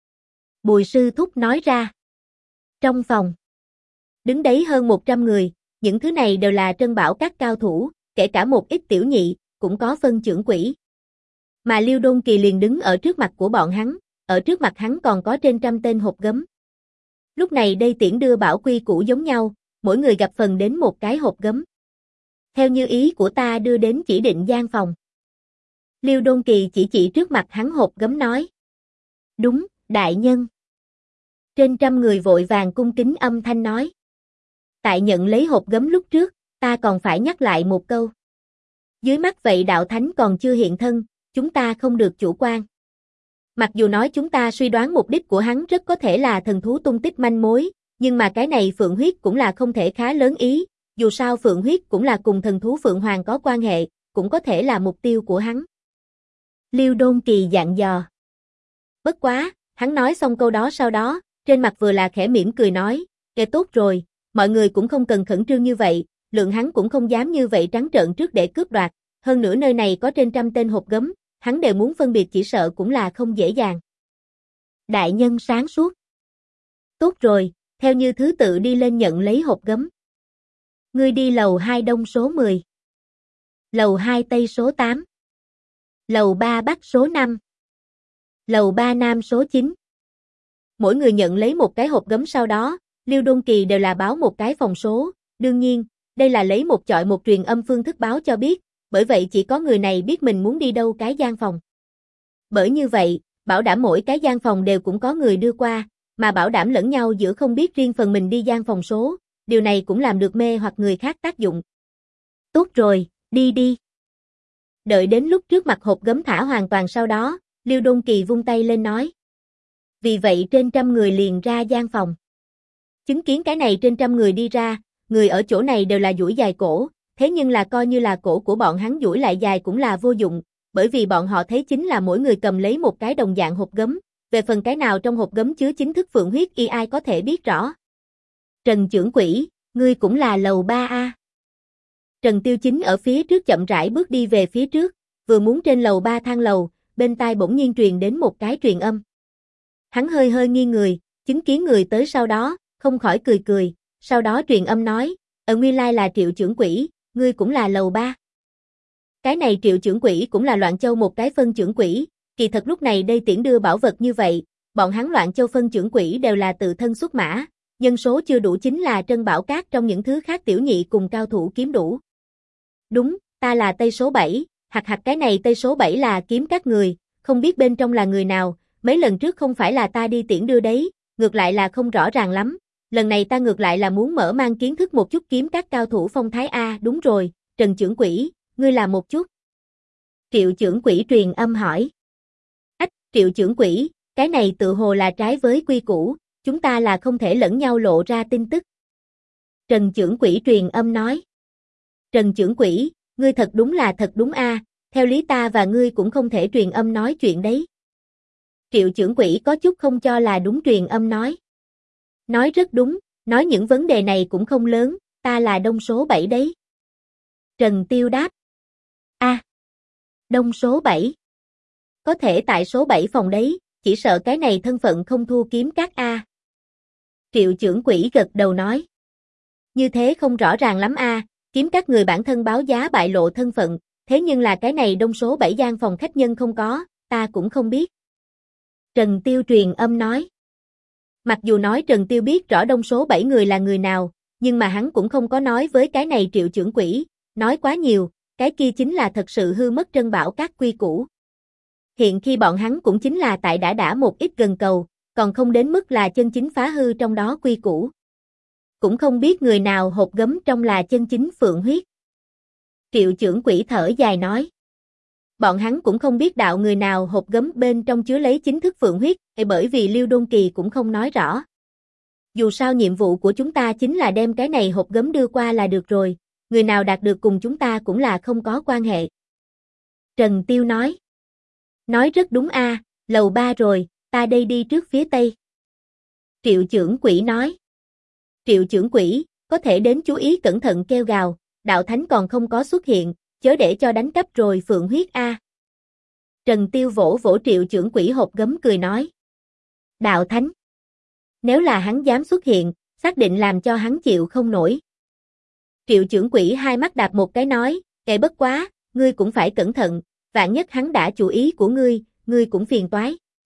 S1: Bùi sư thúc nói ra. Trong phòng, đứng đấy hơn 100 người, những thứ này đều là Trân Bảo Các cao thủ, kể cả một ít tiểu nhị, cũng có phân trưởng quỹ. Mà Lưu Đôn Kỳ liền đứng ở trước mặt của bọn hắn, ở trước mặt hắn còn có trên trăm tên hộp gấm. Lúc này đây tiễn đưa bảo quy củ giống nhau, mỗi người gặp phần đến một cái hộp gấm. Theo như ý của ta đưa đến chỉ định gian phòng. Liêu Đôn Kỳ chỉ trước mặt hắn hộp gấm nói. Đúng, đại nhân. Trên trăm người vội vàng cung kính âm thanh nói. Tại nhận lấy hộp gấm lúc trước, ta còn phải nhắc lại một câu. Dưới mắt vậy đạo thánh còn chưa hiện thân, chúng ta không được chủ quan. Mặc dù nói chúng ta suy đoán mục đích của hắn rất có thể là thần thú tung tích manh mối, nhưng mà cái này Phượng huyết cũng là không thể khá lớn ý, dù sao Phượng huyết cũng là cùng thần thú Phượng Hoàng có quan hệ, cũng có thể là mục tiêu của hắn. Liêu Đôn Kỳ dặn dò. Bất quá, hắn nói xong câu đó sau đó, trên mặt vừa là khẽ mỉm cười nói, kệ tốt rồi, mọi người cũng không cần khẩn trương như vậy, lượng hắn cũng không dám như vậy trắng trợn trước để cướp đoạt, hơn nữa nơi này có trên trăm tên hộp gấm, hắn đều muốn phân biệt chỉ sợ cũng là không dễ dàng. Đại nhân sáng suốt. Tốt rồi, theo như thứ tự đi lên nhận lấy hộp gấm. Ngươi đi lầu 2 đông số 10. Lầu 2 tây số 8. Lầu 3 bắc số 5. Lầu 3 nam số 9. Mỗi người nhận lấy một cái hộp gấm sau đó, Liêu Đôn Kỳ đều là báo một cái phòng số, đương nhiên, đây là lấy một chọi một truyền âm phương thức báo cho biết, bởi vậy chỉ có người này biết mình muốn đi đâu cái gian phòng. Bởi như vậy, bảo đảm mỗi cái gian phòng đều cũng có người đưa qua, mà bảo đảm lẫn nhau giữa không biết riêng phần mình đi gian phòng số, điều này cũng làm được mê hoặc người khác tác dụng. Tốt rồi, đi đi. Đợi đến lúc trước mặt hộp gấm thả hoàn toàn sau đó, Liêu Đôn Kỳ vung tay lên nói. Vì vậy trên trăm người liền ra gian phòng. Chứng kiến cái này trên trăm người đi ra, người ở chỗ này đều là duỗi dài cổ, thế nhưng là coi như là cổ của bọn hắn duỗi lại dài cũng là vô dụng, bởi vì bọn họ thấy chính là mỗi người cầm lấy một cái đồng dạng hộp gấm, về phần cái nào trong hộp gấm chứa chính thức phượng huyết y ai có thể biết rõ. Trần trưởng quỹ, ngươi cũng là lầu 3A. Trần Tiêu Chính ở phía trước chậm rãi bước đi về phía trước, vừa muốn trên lầu 3 thang lầu, bên tai bỗng nhiên truyền đến một cái truyền âm. Hắn hơi hơi nghiêng người, chứng kiến người tới sau đó, không khỏi cười cười, sau đó truyền âm nói, nguyên lai là Triệu trưởng quỹ, ngươi cũng là lầu 3. Cái này Triệu trưởng quỹ cũng là Loạn Châu một cái phân trưởng quỹ, kỳ thật lúc này đây tiễn đưa bảo vật như vậy, bọn hắn Loạn Châu phân trưởng quỹ đều là tự thân xuất mã, nhân số chưa đủ chính là Trân Bảo Các trong những thứ khác tiểu nhị cùng cao thủ kiếm đủ. Đúng, ta là Tây số 7, hạt cái này Tây số 7 là kiếm các người, không biết bên trong là người nào, mấy lần trước không phải là ta đi tiễn đưa đấy, ngược lại là không rõ ràng lắm, lần này ta ngược lại là muốn mở mang kiến thức một chút kiếm các cao thủ phong thái A, đúng rồi, Trần trưởng quỹ, ngươi làm một chút. Triệu trưởng quỹ truyền âm hỏi. Ách, Triệu trưởng quỹ, cái này tự hồ là trái với quy củ, chúng ta là không thể lẫn nhau lộ ra tin tức. Trần trưởng quỹ truyền âm nói. Trần trưởng quỹ, ngươi thật đúng là thật đúng a, theo lý ta và ngươi cũng không thể truyền âm nói chuyện đấy. Triệu trưởng quỹ có chút không cho là đúng truyền âm nói. Nói rất đúng, nói những vấn đề này cũng không lớn, ta là đông số 7 đấy. Trần Tiêu đáp. A, đông số 7. Có thể tại số 7 phòng đấy, chỉ sợ cái này thân phận không thua kiếm các A. Triệu trưởng quỹ gật đầu nói. Như thế không rõ ràng lắm a, kiếm các người bản thân báo giá bại lộ thân phận, thế nhưng là cái này đông số 7 gian phòng khách nhân không có, ta cũng không biết. Trần Tiêu truyền âm nói. Mặc dù nói Trần Tiêu biết rõ đông số 7 người là người nào, nhưng mà hắn cũng không có nói với cái này Triệu trưởng quỹ, nói quá nhiều, cái kia chính là thật sự hư mất Trân Bảo Các quy củ. Hiện khi bọn hắn cũng chính là tại đã một ít gần cầu, còn không đến mức là chân chính phá hư trong đó quy củ. Cũng không biết người nào hộp gấm trong là chân chính phượng huyết. Triệu trưởng quỹ thở dài nói. Bọn hắn cũng không biết đạo người nào hộp gấm bên trong chứa lấy chính thức phượng huyết, bởi vì Liêu Đôn Kỳ cũng không nói rõ. Dù sao nhiệm vụ của chúng ta chính là đem cái này hộp gấm đưa qua là được rồi, người nào đạt được cùng chúng ta cũng là không có quan hệ. Trần Tiêu nói. Nói rất đúng a, lầu 3 rồi, ta đây đi trước phía tây. Triệu trưởng quỹ nói. Triệu trưởng quỹ, có thể đến chú ý cẩn thận kêu gào, đạo thánh còn không có xuất hiện, chớ để cho đánh cắp rồi phượng huyết a. Trần Tiêu vỗ vỗ Triệu trưởng quỹ hộp gấm cười nói. Đạo thánh. Nếu là hắn dám xuất hiện, xác định làm cho hắn chịu không nổi. Triệu trưởng quỹ hai mắt đạp một cái nói, bất quá, ngươi cũng phải cẩn thận, vạn nhất hắn đã chủ ý của ngươi cũng phiền toái.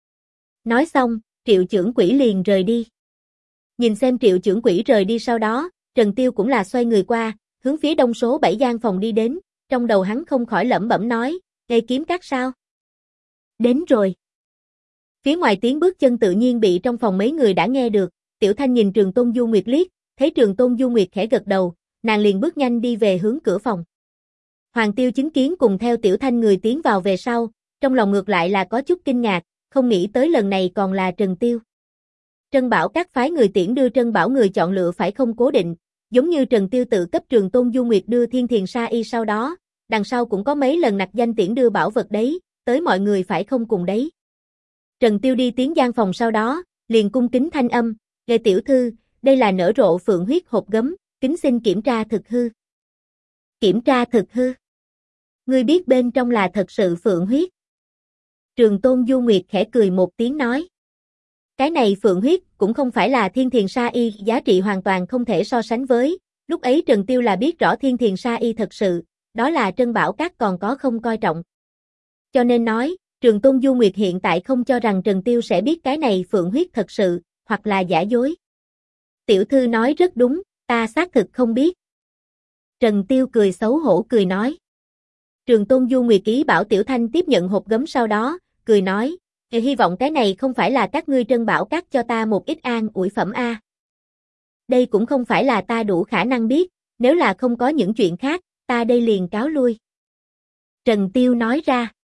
S1: Nói xong, Triệu trưởng quỹ liền rời đi. Nhìn xem Triệu trưởng quỹ rời đi sau đó, Trần Tiêu cũng là xoay người qua, hướng phía đông số 7 gian phòng đi đến, trong đầu hắn không khỏi lẩm bẩm nói, cây kiếm cắt sao? Đến rồi. Phía ngoài tiếng bước chân tự nhiên bị trong phòng mấy người đã nghe được, Tiểu Thanh nhìn Trường Tôn Du Nguyệt liếc, thấy Trường Tôn Du Nguyệt khẽ gật đầu, nàng liền bước nhanh đi về hướng cửa phòng. Hoàng Tiêu chứng kiến cùng theo Tiểu Thanh người tiến vào về sau, trong lòng ngược lại là có chút kinh ngạc, không nghĩ tới lần này còn là Trần Tiêu. Trân Bảo các phái người tiễn đưa Trân Bảo người chọn lựa phải không cố định, giống như Trần Tiêu tự cấp Trường Tôn Du Nguyệt đưa Thiên Thiền Sa Y sau đó, đằng sau cũng có mấy lần nặc danh tiễn đưa bảo vật đấy, tới mọi người phải không cùng đấy. Trần Tiêu đi tiến gian phòng sau đó, liền cung kính thanh âm, "Lệ tiểu thư, đây là nở rộ phượng huyết hộp gấm, kính xin kiểm tra thực hư." Kiểm tra thực hư? Ngươi biết bên trong là thật sự phượng huyết? Trường Tôn Du Nguyệt khẽ cười một tiếng nói. Cái này phượng huyết cũng không phải là Thiên Thiền Sa Y, giá trị hoàn toàn không thể so sánh với, lúc ấy Trần Tiêu là biết rõ Thiên Thiền Sa Y thật sự, đó là Trân Bảo các còn có không coi trọng. Cho nên nói, Trường Tôn Du Nguyệt hiện tại không cho rằng Trần Tiêu sẽ biết cái này phượng huyết thật sự, hoặc là giả dối. Tiểu thư nói rất đúng, ta xác thực không biết. Trần Tiêu cười xấu hổ cười nói. Trường Tôn Du Nguyệt ý bảo Tiểu Thanh tiếp nhận hộp gấm sau đó, cười nói, hy vọng cái này không phải là các ngươi Trân Bảo các cho ta một ít an ủi phẩm a. Đây cũng không phải là ta đủ khả năng biết, nếu là không có những chuyện khác, ta đây liền cáo lui. Trần Tiêu nói ra.